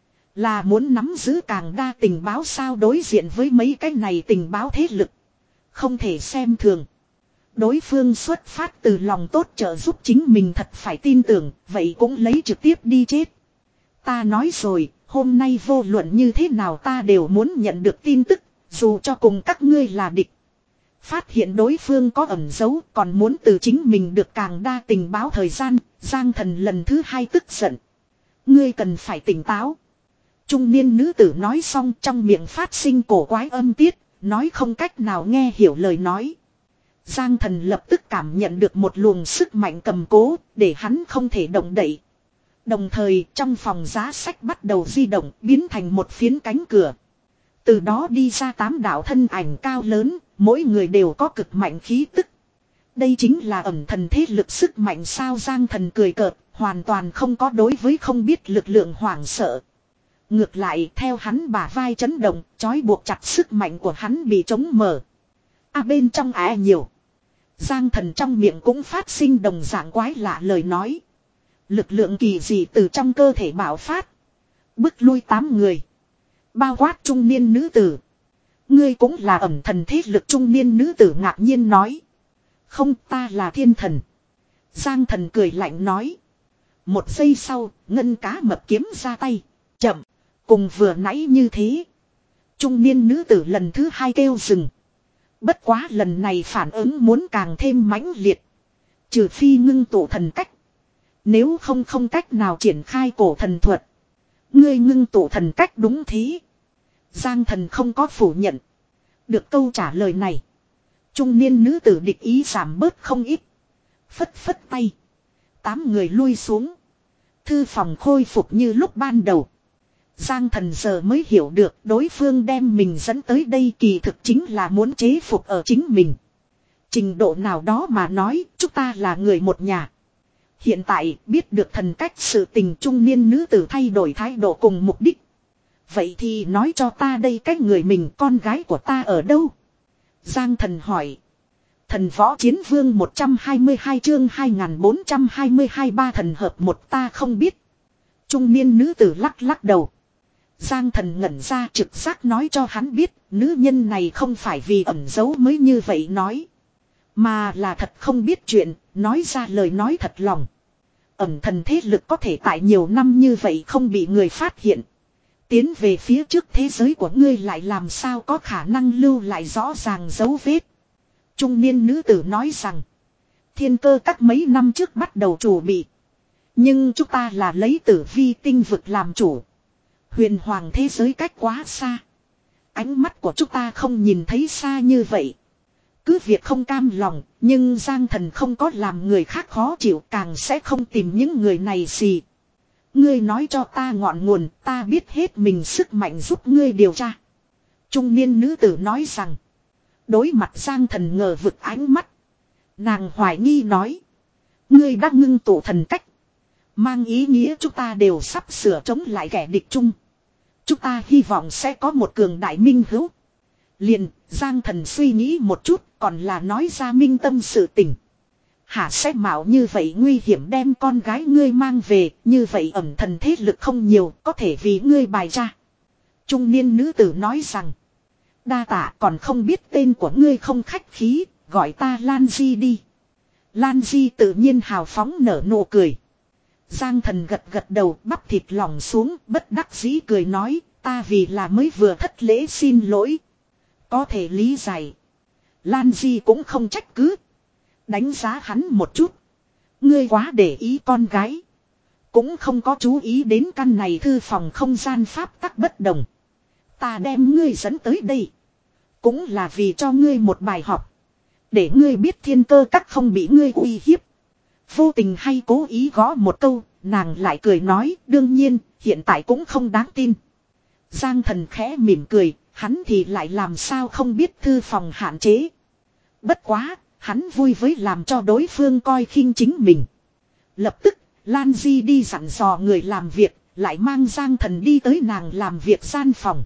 Là muốn nắm giữ càng đa tình báo sao đối diện với mấy cái này tình báo thế lực. Không thể xem thường. Đối phương xuất phát từ lòng tốt trợ giúp chính mình thật phải tin tưởng. Vậy cũng lấy trực tiếp đi chết. Ta nói rồi, hôm nay vô luận như thế nào ta đều muốn nhận được tin tức. Dù cho cùng các ngươi là địch. Phát hiện đối phương có ẩn dấu còn muốn từ chính mình được càng đa tình báo thời gian. Giang Thần lần thứ hai tức giận. Ngươi cần phải tỉnh táo. Trung niên nữ tử nói xong trong miệng phát sinh cổ quái âm tiết. Nói không cách nào nghe hiểu lời nói. Giang Thần lập tức cảm nhận được một luồng sức mạnh cầm cố. Để hắn không thể động đậy. Đồng thời trong phòng giá sách bắt đầu di động biến thành một phiến cánh cửa. Từ đó đi ra tám đạo thân ảnh cao lớn, mỗi người đều có cực mạnh khí tức. Đây chính là ẩm thần thế lực sức mạnh sao Giang Thần cười cợt, hoàn toàn không có đối với không biết lực lượng hoảng sợ. Ngược lại theo hắn bả vai chấn động, trói buộc chặt sức mạnh của hắn bị trống mở. À bên trong ả nhiều. Giang Thần trong miệng cũng phát sinh đồng dạng quái lạ lời nói. Lực lượng kỳ dị từ trong cơ thể bạo phát. Bức lui tám người. Bao quát trung niên nữ tử. Ngươi cũng là ẩm thần thế lực trung niên nữ tử ngạc nhiên nói. Không ta là thiên thần. Giang Thần cười lạnh nói. Một giây sau, ngân cá mập kiếm ra tay. Chậm, cùng vừa nãy như thế. Trung niên nữ tử lần thứ hai kêu dừng. Bất quá lần này phản ứng muốn càng thêm mãnh liệt. Trừ phi ngưng tụ thần cách. Nếu không không cách nào triển khai cổ thần thuật. Ngươi ngưng tụ thần cách đúng thế. Giang Thần không có phủ nhận. Được câu trả lời này. Trung niên nữ tử địch ý giảm bớt không ít. Phất phất tay. Tám người lui xuống. Thư phòng khôi phục như lúc ban đầu. Giang Thần giờ mới hiểu được đối phương đem mình dẫn tới đây kỳ thực chính là muốn chế phục ở chính mình. Trình độ nào đó mà nói, chúng ta là người một nhà. Hiện tại, biết được thần cách sự tình trung niên nữ tử thay đổi thái độ cùng mục đích. Vậy thì nói cho ta đây cái người mình con gái của ta ở đâu? Giang thần hỏi. Thần võ chiến vương một trăm hai mươi hai chương hai nghìn bốn trăm hai mươi hai ba thần hợp một ta không biết. Trung niên nữ tử lắc lắc đầu. Giang thần ngẩn ra trực giác nói cho hắn biết nữ nhân này không phải vì ẩn giấu mới như vậy nói. Mà là thật không biết chuyện, nói ra lời nói thật lòng. Ẩn thần thế lực có thể tại nhiều năm như vậy không bị người phát hiện. Tiến về phía trước thế giới của ngươi lại làm sao có khả năng lưu lại rõ ràng dấu vết. Trung niên nữ tử nói rằng. Thiên cơ các mấy năm trước bắt đầu chủ bị. Nhưng chúng ta là lấy tử vi tinh vực làm chủ. Huyền hoàng thế giới cách quá xa. Ánh mắt của chúng ta không nhìn thấy xa như vậy. Cứ việc không cam lòng, nhưng Giang thần không có làm người khác khó chịu càng sẽ không tìm những người này gì. Ngươi nói cho ta ngọn nguồn, ta biết hết mình sức mạnh giúp ngươi điều tra. Trung niên nữ tử nói rằng. Đối mặt Giang thần ngờ vực ánh mắt. Nàng hoài nghi nói. Ngươi đã ngưng tụ thần cách. Mang ý nghĩa chúng ta đều sắp sửa chống lại kẻ địch chung. Chúng ta hy vọng sẽ có một cường đại minh hữu. Liền, Giang thần suy nghĩ một chút còn là nói ra minh tâm sự tình. Hả sẽ mạo như vậy nguy hiểm đem con gái ngươi mang về, như vậy ẩn thần thế lực không nhiều, có thể vì ngươi bài tra. Trung niên nữ tử nói rằng. Đa tạ còn không biết tên của ngươi không khách khí, gọi ta Lan Di đi. Lan Di tự nhiên hào phóng nở nụ cười. Giang thần gật gật đầu bắp thịt lỏng xuống bất đắc dĩ cười nói ta vì là mới vừa thất lễ xin lỗi. Có thể lý giải. Lan Di cũng không trách cứ. Đánh giá hắn một chút. Ngươi quá để ý con gái. Cũng không có chú ý đến căn này thư phòng không gian pháp tắc bất đồng. Ta đem ngươi dẫn tới đây. Cũng là vì cho ngươi một bài học. Để ngươi biết thiên cơ các không bị ngươi uy hiếp. Vô tình hay cố ý gõ một câu, nàng lại cười nói, đương nhiên, hiện tại cũng không đáng tin. Giang thần khẽ mỉm cười, hắn thì lại làm sao không biết thư phòng hạn chế. Bất quá, hắn vui với làm cho đối phương coi khinh chính mình. Lập tức, Lan Di đi dặn dò người làm việc, lại mang Giang thần đi tới nàng làm việc gian phòng.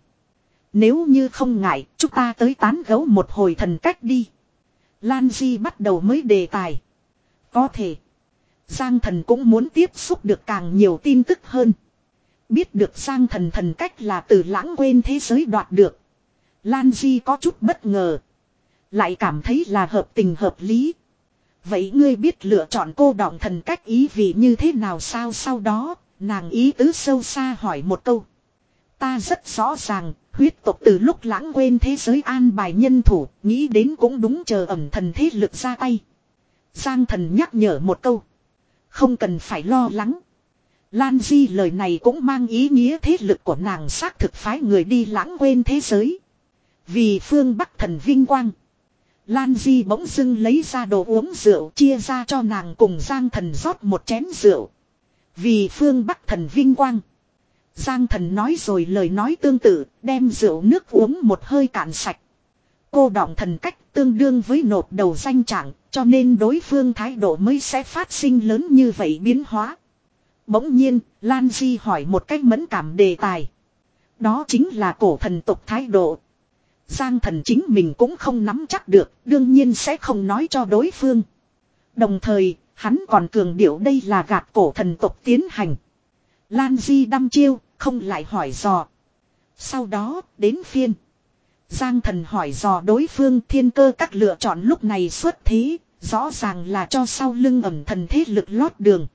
Nếu như không ngại, chúng ta tới tán gẫu một hồi thần cách đi. Lan Di bắt đầu mới đề tài. Có thể. Giang thần cũng muốn tiếp xúc được càng nhiều tin tức hơn. Biết được Giang thần thần cách là từ lãng quên thế giới đoạt được. Lan Di có chút bất ngờ. Lại cảm thấy là hợp tình hợp lý. Vậy ngươi biết lựa chọn cô đọng thần cách ý vị như thế nào sao? Sau đó, nàng ý tứ sâu xa hỏi một câu. Ta rất rõ ràng, huyết tộc từ lúc lãng quên thế giới an bài nhân thủ, nghĩ đến cũng đúng chờ ẩm thần thế lực ra tay. Giang thần nhắc nhở một câu. Không cần phải lo lắng. Lan Di lời này cũng mang ý nghĩa thế lực của nàng xác thực phái người đi lãng quên thế giới. Vì phương Bắc thần vinh quang. Lan Di bỗng dưng lấy ra đồ uống rượu chia ra cho nàng cùng Giang thần rót một chén rượu. Vì phương Bắc thần vinh quang. Giang thần nói rồi lời nói tương tự, đem rượu nước uống một hơi cạn sạch. Cô đọng thần cách tương đương với nộp đầu danh trạng, cho nên đối phương thái độ mới sẽ phát sinh lớn như vậy biến hóa. Bỗng nhiên, Lan Di hỏi một cách mẫn cảm đề tài. Đó chính là cổ thần tộc thái độ. Giang thần chính mình cũng không nắm chắc được, đương nhiên sẽ không nói cho đối phương. Đồng thời, hắn còn cường điệu đây là gạt cổ thần tộc tiến hành. Lan Di đăm chiêu, không lại hỏi dò. Sau đó, đến phiên. Giang thần hỏi dò đối phương thiên cơ các lựa chọn lúc này xuất thế, rõ ràng là cho sau lưng ẩm thần thế lực lót đường.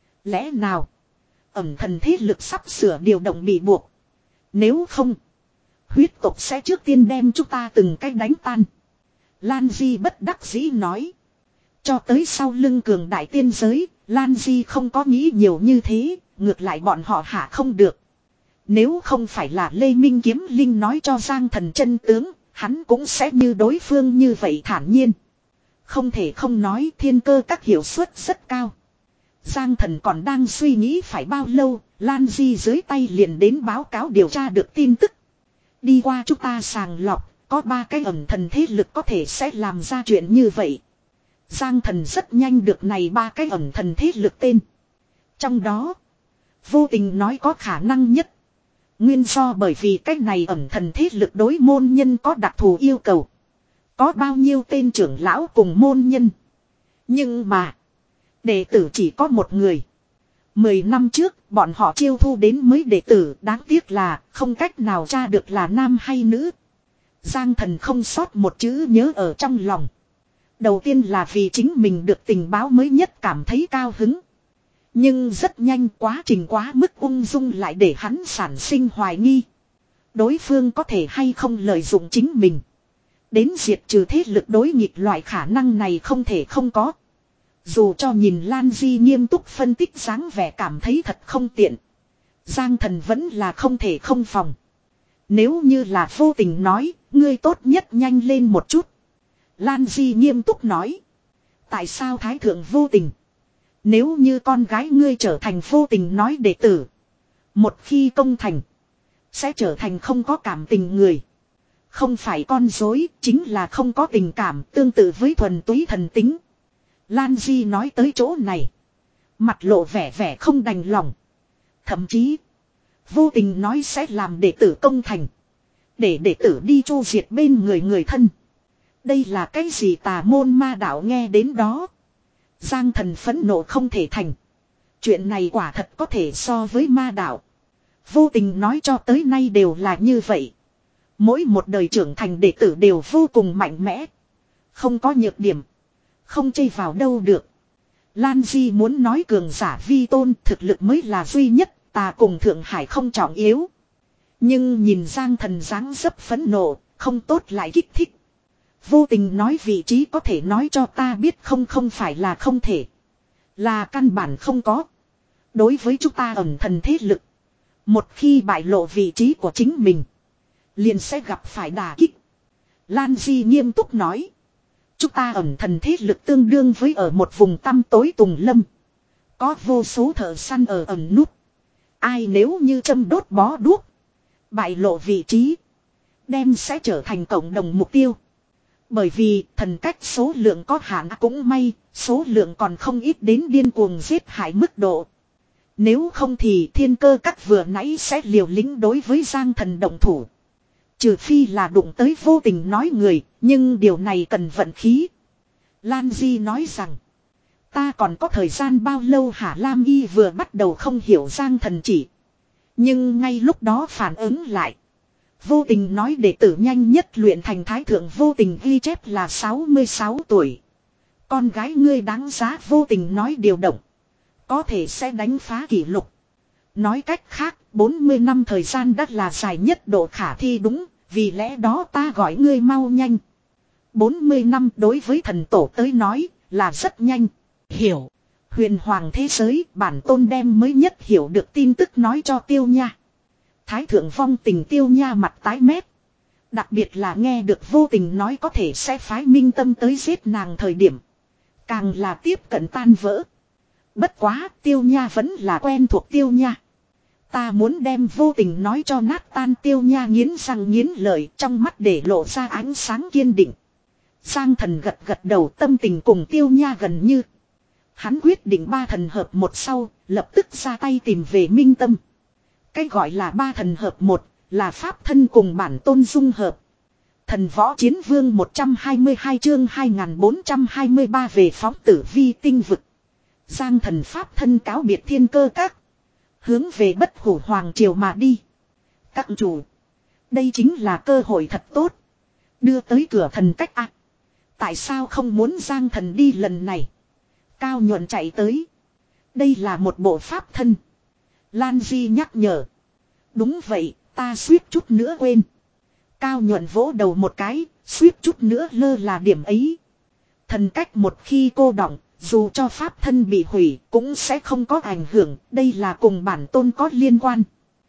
Lẽ nào, ẩm thần thế lực sắp sửa điều động bị buộc. Nếu không, huyết tộc sẽ trước tiên đem chúng ta từng cách đánh tan. Lan Di bất đắc dĩ nói. Cho tới sau lưng cường đại tiên giới, Lan Di không có nghĩ nhiều như thế, ngược lại bọn họ hạ không được. Nếu không phải là Lê Minh Kiếm Linh nói cho Giang thần chân tướng, hắn cũng sẽ như đối phương như vậy thản nhiên. Không thể không nói thiên cơ các hiệu suất rất cao. Giang thần còn đang suy nghĩ phải bao lâu, Lan Di dưới tay liền đến báo cáo điều tra được tin tức. Đi qua chúng ta sàng lọc, có ba cái ẩn thần thế lực có thể sẽ làm ra chuyện như vậy. Giang Thần rất nhanh được này ba cái ẩn thần thế lực tên. Trong đó, vô tình nói có khả năng nhất. Nguyên do bởi vì cái này ẩn thần thế lực đối môn nhân có đặc thù yêu cầu. Có bao nhiêu tên trưởng lão cùng môn nhân. Nhưng mà, đệ tử chỉ có một người. Mười năm trước, bọn họ chiêu thu đến mới đệ tử, đáng tiếc là không cách nào tra được là nam hay nữ. Giang Thần không sót một chữ nhớ ở trong lòng. Đầu tiên là vì chính mình được tình báo mới nhất cảm thấy cao hứng. Nhưng rất nhanh quá trình quá mức ung dung lại để hắn sản sinh hoài nghi. Đối phương có thể hay không lợi dụng chính mình. Đến diệt trừ thế lực đối nghịch loại khả năng này không thể không có. Dù cho nhìn Lan Di nghiêm túc phân tích dáng vẻ cảm thấy thật không tiện. Giang Thần vẫn là không thể không phòng. Nếu như là vô tình nói, ngươi tốt nhất nhanh lên một chút. Lan Di nghiêm túc nói. Tại sao Thái Thượng vô tình? Nếu như con gái ngươi trở thành vô tình nói đệ tử. Một khi công thành. Sẽ trở thành không có cảm tình người. Không phải con dối, chính là không có tình cảm, tương tự với thuần túy thần tính. Lan Di nói tới chỗ này. Mặt lộ vẻ vẻ không đành lòng. Thậm chí, vô tình nói sẽ làm đệ tử công thành. Để đệ tử đi chu diệt bên người người thân. Đây là cái gì tà môn ma đạo nghe đến đó. Giang Thần phẫn nộ không thể thành. Chuyện này quả thật có thể so với ma đạo. Vô tình nói cho tới nay đều là như vậy. Mỗi một đời trưởng thành đệ tử đều vô cùng mạnh mẽ. Không có nhược điểm. Không chây vào đâu được. Lan Di muốn nói cường giả vi tôn thực lực mới là duy nhất. Ta cùng Thượng Hải không trọng yếu. Nhưng nhìn Giang Thần dáng dấp phẫn nộ. Không tốt lại kích thích. Vô tình nói vị trí có thể nói cho ta biết không không phải là không thể. Là căn bản không có. Đối với chúng ta ẩn thần thế lực. Một khi bại lộ vị trí của chính mình. Liền sẽ gặp phải đả kích. Lan Di nghiêm túc nói. Chúng ta ẩn thần thế lực tương đương với ở một vùng tăm tối tùng lâm. Có vô số thợ săn ở ẩn nút. Ai nếu như châm đốt bó đuốc. Bại lộ vị trí. Đem sẽ trở thành cộng đồng mục tiêu. Bởi vì thần cách số lượng có hạn cũng may. Số lượng còn không ít đến điên cuồng giết hại mức độ. Nếu không thì thiên cơ các vừa nãy sẽ liều lĩnh đối với Giang Thần động thủ. Trừ phi là đụng tới vô tình nói người, nhưng điều này cần vận khí. Lan Di nói rằng, ta còn có thời gian bao lâu hả? Lam Y vừa bắt đầu không hiểu Giang Thần chỉ. Nhưng ngay lúc đó phản ứng lại. Vô tình nói đệ tử nhanh nhất luyện thành thái thượng vô tình ghi chép là sáu mươi sáu tuổi. Con gái ngươi đáng giá vô tình nói điều động. Có thể sẽ đánh phá kỷ lục. Nói cách khác, bốn mươi năm thời gian đã là dài nhất độ khả thi đúng, vì lẽ đó ta gọi ngươi mau nhanh. bốn mươi năm đối với thần tổ tới nói, là rất nhanh. Hiểu. Huyền hoàng thế giới, bản tôn đem mới nhất hiểu được tin tức nói cho Tiêu Nha. Thái thượng vong tình Tiêu Nha mặt tái mét. Đặc biệt là nghe được vô tình nói có thể sẽ phái Minh Tâm tới giết nàng thời điểm. Càng là tiếp cận tan vỡ. Bất quá, Tiêu Nha vẫn là quen thuộc Tiêu Nha. Ta muốn đem vô tình nói cho nát tan. Tiêu Nha nghiến răng nghiến lợi, trong mắt để lộ ra ánh sáng kiên định. Giang Thần gật gật đầu, tâm tình cùng Tiêu Nha gần như. Hắn quyết định ba thần hợp một sau, lập tức ra tay tìm về Minh Tâm. Cái gọi là ba thần hợp một, là pháp thân cùng bản tôn dung hợp. Thần võ chiến vương một trăm hai mươi hai chương hai nghìn bốn trăm hai mươi ba về phóng tử vi tinh vực. Giang Thần pháp thân cáo biệt thiên cơ các. Hướng về Bất Hủ Hoàng Triều mà đi. Các chủ. Đây chính là cơ hội thật tốt. Đưa tới cửa thần cách ạ. Tại sao không muốn Giang Thần đi lần này? Cao Nhuận chạy tới. Đây là một bộ pháp thân. Lan Di nhắc nhở. Đúng vậy, ta suýt chút nữa quên. Cao Nhuận vỗ đầu một cái, suýt chút nữa lơ là điểm ấy. Thần cách một khi cô đọng, dù cho pháp thân bị hủy cũng sẽ không có ảnh hưởng, đây là cùng bản tôn có liên quan.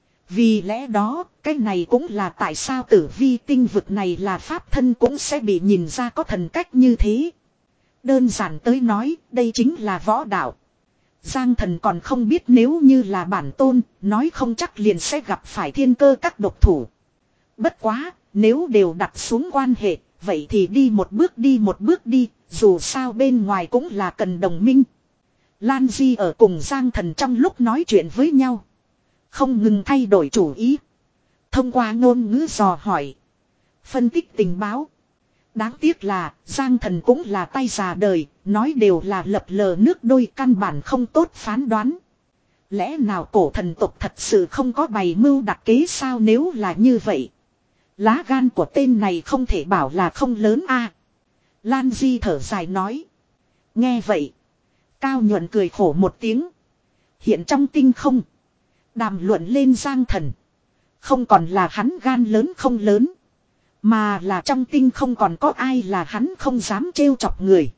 Vì lẽ đó, cái này cũng là tại sao tử vi tinh vực này là pháp thân cũng sẽ bị nhìn ra có thần cách như thế. Đơn giản tới nói, đây chính là võ đạo. Giang Thần còn không biết nếu như là bản tôn, nói không chắc liền sẽ gặp phải thiên cơ các độc thủ. Bất quá, Nếu đều đặt xuống quan hệ, vậy thì đi một bước đi một bước đi, dù sao bên ngoài cũng là cần đồng minh. Lan Di ở cùng Giang Thần trong lúc nói chuyện với nhau. Không ngừng thay đổi chủ ý. Thông qua ngôn ngữ dò hỏi. Phân tích tình báo. Đáng tiếc là Giang Thần cũng là tay già đời, nói đều là lập lờ nước đôi, căn bản không tốt phán đoán. Lẽ nào cổ thần tộc thật sự không có bày mưu đặt kế sao? Nếu là như vậy, lá gan của tên này không thể bảo là không lớn a. À, Lan Di thở dài nói. Nghe vậy, Cao Nhuận cười khổ một tiếng. Hiện trong tinh không, đàm luận lên Giang Thần, không còn là hắn gan lớn không lớn, mà là trong tinh không còn có ai là hắn không dám trêu chọc người.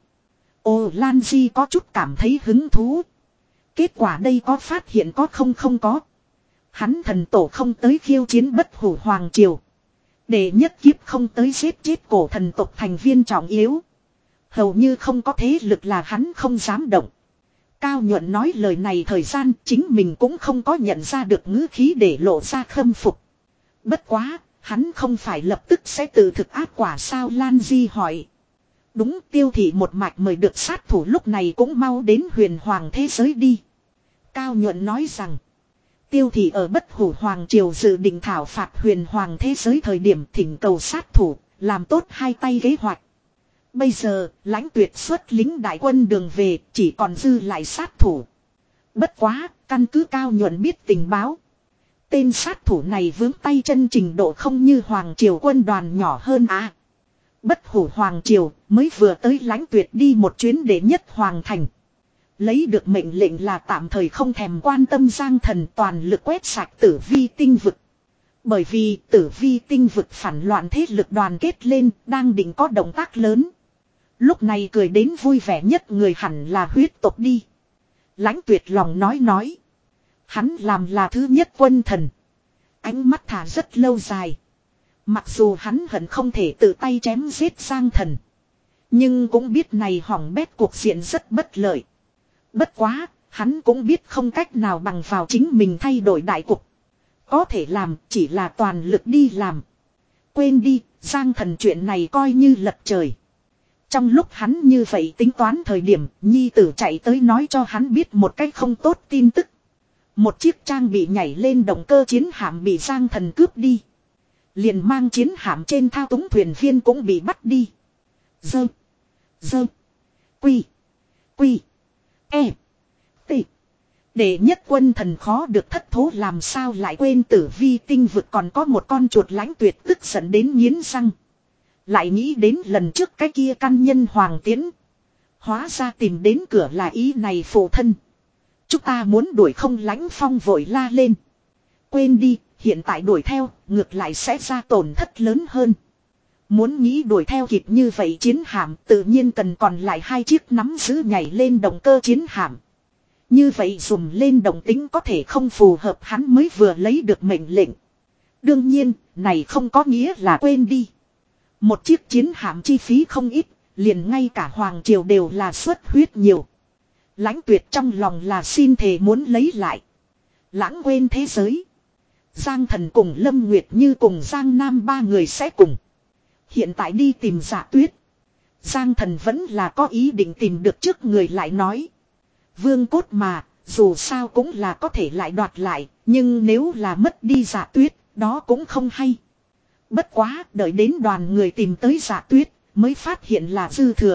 Ồ, Lan Di có chút cảm thấy hứng thú. Kết quả đây có phát hiện có không không có. Hắn thần tổ không tới khiêu chiến bất hủ hoàng triều. Để nhất kiếp không tới giết chết cổ thần tộc thành viên trọng yếu. Hầu như không có thế lực là hắn không dám động. Cao Nhuận nói lời này thời gian chính mình cũng không có nhận ra được ngữ khí để lộ ra khâm phục. Bất quá, hắn không phải lập tức sẽ tự thực ác quả sao? Lan Di hỏi. Đúng, Tiêu Thị một mạch mời được sát thủ lúc này cũng mau đến huyền hoàng thế giới đi. Cao Nhuận nói rằng, Tiêu Thị ở bất hủ hoàng triều dự định thảo phạt huyền hoàng thế giới thời điểm thỉnh cầu sát thủ, làm tốt hai tay kế hoạch. Bây giờ, Lãnh Tuyệt xuất lính đại quân đường về, chỉ còn dư lại sát thủ. Bất quá, căn cứ Cao Nhuận biết tình báo. Tên sát thủ này vướng tay chân trình độ không như hoàng triều quân đoàn nhỏ hơn à. Bất hủ hoàng triều mới vừa tới Lãnh Tuyệt đi một chuyến để nhất hoàng thành. Lấy được mệnh lệnh là tạm thời không thèm quan tâm Giang Thần, toàn lực quét sạch tử vi tinh vực. Bởi vì tử vi tinh vực phản loạn thế lực đoàn kết lên, đang định có động tác lớn. Lúc này cười đến vui vẻ nhất người hẳn là huyết tộc đi. Lãnh Tuyệt lòng nói nói. Hắn làm là thứ nhất quân thần. Ánh mắt thả rất lâu dài. Mặc dù hắn hận không thể tự tay chém giết Giang Thần, nhưng cũng biết này hỏng bét cuộc diện rất bất lợi. Bất quá, hắn cũng biết không cách nào bằng vào chính mình thay đổi đại cục. Có thể làm chỉ là toàn lực đi làm. Quên đi, Giang Thần chuyện này coi như lật trời. Trong lúc hắn như vậy tính toán thời điểm, nhi tử chạy tới nói cho hắn biết một cách không tốt tin tức. Một chiếc trang bị nhảy lên động cơ chiến hạm bị Giang Thần cướp đi. Liền mang chiến hạm trên thao túng thuyền viên cũng bị bắt đi. Dơ. Dơ. Quy. Quy. E. T. Để nhất quân thần khó được thất thố, làm sao lại quên tử vi tinh vực còn có một con chuột. Lãnh Tuyệt tức giận đến nghiến răng. Lại nghĩ đến lần trước cái kia căn nhân hoàng tiễn. Hóa ra tìm đến cửa là ý này phụ thân. Chúng ta muốn đuổi không? Lãnh Phong vội la lên. Quên đi, hiện tại đuổi theo, ngược lại sẽ ra tổn thất lớn hơn. Muốn nghĩ đuổi theo kịp như vậy chiến hạm, tự nhiên cần còn lại hai chiếc nắm giữ nhảy lên động cơ chiến hạm. Như vậy dùng lên động tính có thể không phù hợp hắn mới vừa lấy được mệnh lệnh. Đương nhiên, này không có nghĩa là quên đi. Một chiếc chiến hạm chi phí không ít, liền ngay cả hoàng triều đều là xuất huyết nhiều. Lãnh Tuyệt trong lòng là xin thề muốn lấy lại. Lãng quên thế giới. Giang Thần cùng Lâm Nguyệt Như cùng Giang Nam ba người sẽ cùng. Hiện tại đi tìm Dạ Tuyết. Giang Thần vẫn là có ý định tìm được trước người lại nói. Vương cốt mà, dù sao cũng là có thể lại đoạt lại, nhưng nếu là mất đi Dạ Tuyết, đó cũng không hay. Bất quá, đợi đến đoàn người tìm tới Dạ Tuyết, mới phát hiện là dư thừa.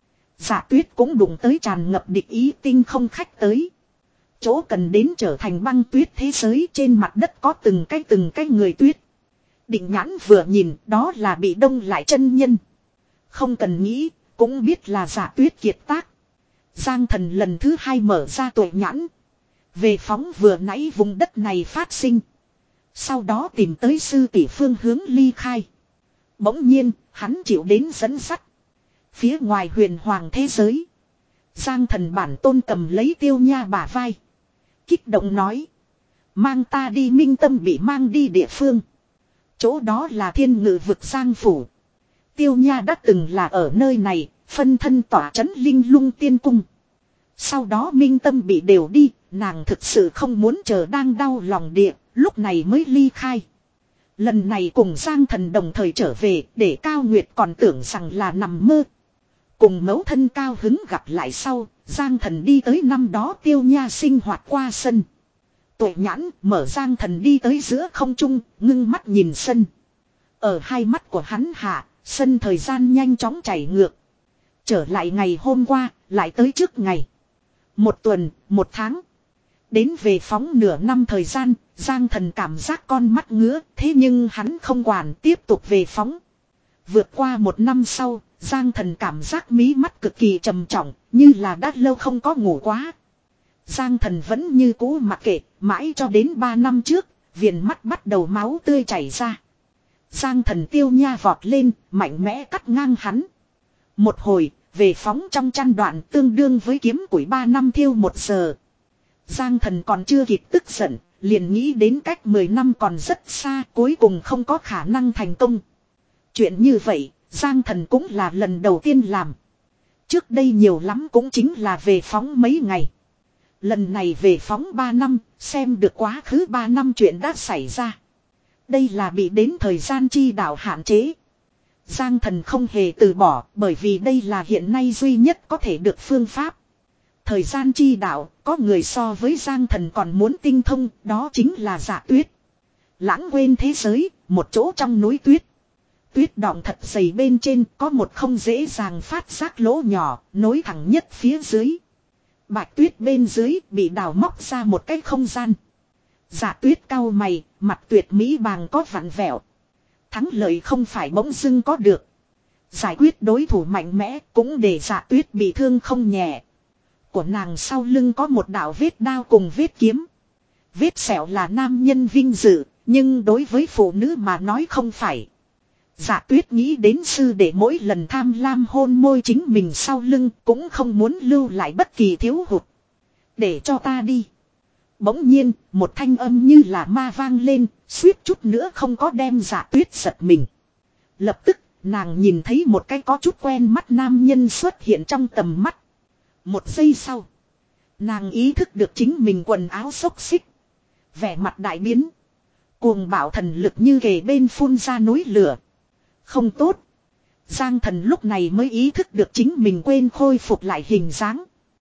Dạ Tuyết cũng đụng tới tràn ngập địch ý tinh không khách tới. Chỗ cần đến trở thành băng tuyết thế giới, trên mặt đất có từng cái từng cái người tuyết. Định Nhãn vừa nhìn, đó là bị đông lại chân nhân. Không cần nghĩ, cũng biết là Dạ Tuyết kiệt tác. Giang Thần lần thứ hai mở ra tuệ nhãn. Về phóng vừa nãy vùng đất này phát sinh. Sau đó tìm tới sư tỷ phương hướng ly khai. Bỗng nhiên, hắn chịu đến dẫn dắt. Phía ngoài huyền hoàng thế giới, Giang Thần bản tôn cầm lấy Tiêu Nha bả vai, kích động nói. Mang ta đi. Minh Tâm bị mang đi địa phương. Chỗ đó là thiên ngự vực Giang Phủ. Tiêu Nha đã từng là ở nơi này, phân thân tỏa trấn linh lung tiên cung. Sau đó Minh Tâm bị đều đi, nàng thực sự không muốn chờ đang đau lòng địa, lúc này mới ly khai. Lần này cùng Giang Thần đồng thời trở về để Cao Nguyệt còn tưởng rằng là nằm mơ. Cùng mẫu thân cao hứng gặp lại sau, Giang Thần đi tới năm đó Tiêu Nha sinh hoạt qua sân. Tuệ nhãn mở Giang Thần đi tới giữa không trung, ngưng mắt nhìn sân. Ở hai mắt của hắn hạ, sân thời gian nhanh chóng chảy ngược. Trở lại ngày hôm qua, lại tới trước ngày. Một tuần, một tháng. Đến về phóng nửa năm thời gian, Giang Thần cảm giác con mắt ngứa, thế nhưng hắn không quản tiếp tục về phóng. Vượt qua một năm sau, Giang Thần cảm giác mí mắt cực kỳ trầm trọng, như là đã lâu không có ngủ quá. Giang Thần vẫn như cũ mặc kệ, mãi cho đến ba năm trước, viền mắt bắt đầu máu tươi chảy ra. Giang Thần Tiêu Nha vọt lên, mạnh mẽ cắt ngang hắn. Một hồi, về phóng trong chăn đoạn tương đương với kiếm củi ba năm thiêu một giờ. Giang Thần còn chưa kịp tức giận, liền nghĩ đến cách mười năm còn rất xa, cuối cùng không có khả năng thành công. Chuyện như vậy, Giang Thần cũng là lần đầu tiên làm. Trước đây nhiều lắm cũng chính là về phóng mấy ngày. Lần này về phóng ba năm, xem được quá khứ ba năm chuyện đã xảy ra. Đây là bị đến thời gian chi đạo hạn chế. Giang Thần không hề từ bỏ, bởi vì đây là hiện nay duy nhất có thể được phương pháp. Thời gian chi đạo, có người so với Giang Thần còn muốn tinh thông, đó chính là Dạ Tuyết. Lãng quên thế giới, một chỗ trong núi tuyết. Tuyết đọng thật dày bên trên có một không dễ dàng phát giác lỗ nhỏ, nối thẳng nhất phía dưới. Bạch Tuyết bên dưới bị đào móc ra một cái không gian. Dạ Tuyết cau mày, mặt tuyệt mỹ bàng có vặn vẹo. Thắng lợi không phải bỗng dưng có được. Giải quyết đối thủ mạnh mẽ cũng để Dạ Tuyết bị thương không nhẹ. Của nàng sau lưng có một đạo vết đao cùng vết kiếm. Vết sẹo là nam nhân vinh dự, nhưng đối với phụ nữ mà nói không phải. Dạ Tuyết nghĩ đến sư để mỗi lần tham lam hôn môi chính mình sau lưng cũng không muốn lưu lại bất kỳ thiếu hụt. Để cho ta đi. Bỗng nhiên, một thanh âm như là ma vang lên, suýt chút nữa không có đem Dạ Tuyết giật mình. Lập tức, nàng nhìn thấy một cái có chút quen mắt nam nhân xuất hiện trong tầm mắt. Một giây sau, nàng ý thức được chính mình quần áo xốc xích. Vẻ mặt đại biến. Cuồng bạo thần lực như kề bên phun ra núi lửa. Không tốt. Giang Thần lúc này mới ý thức được chính mình quên khôi phục lại hình dáng.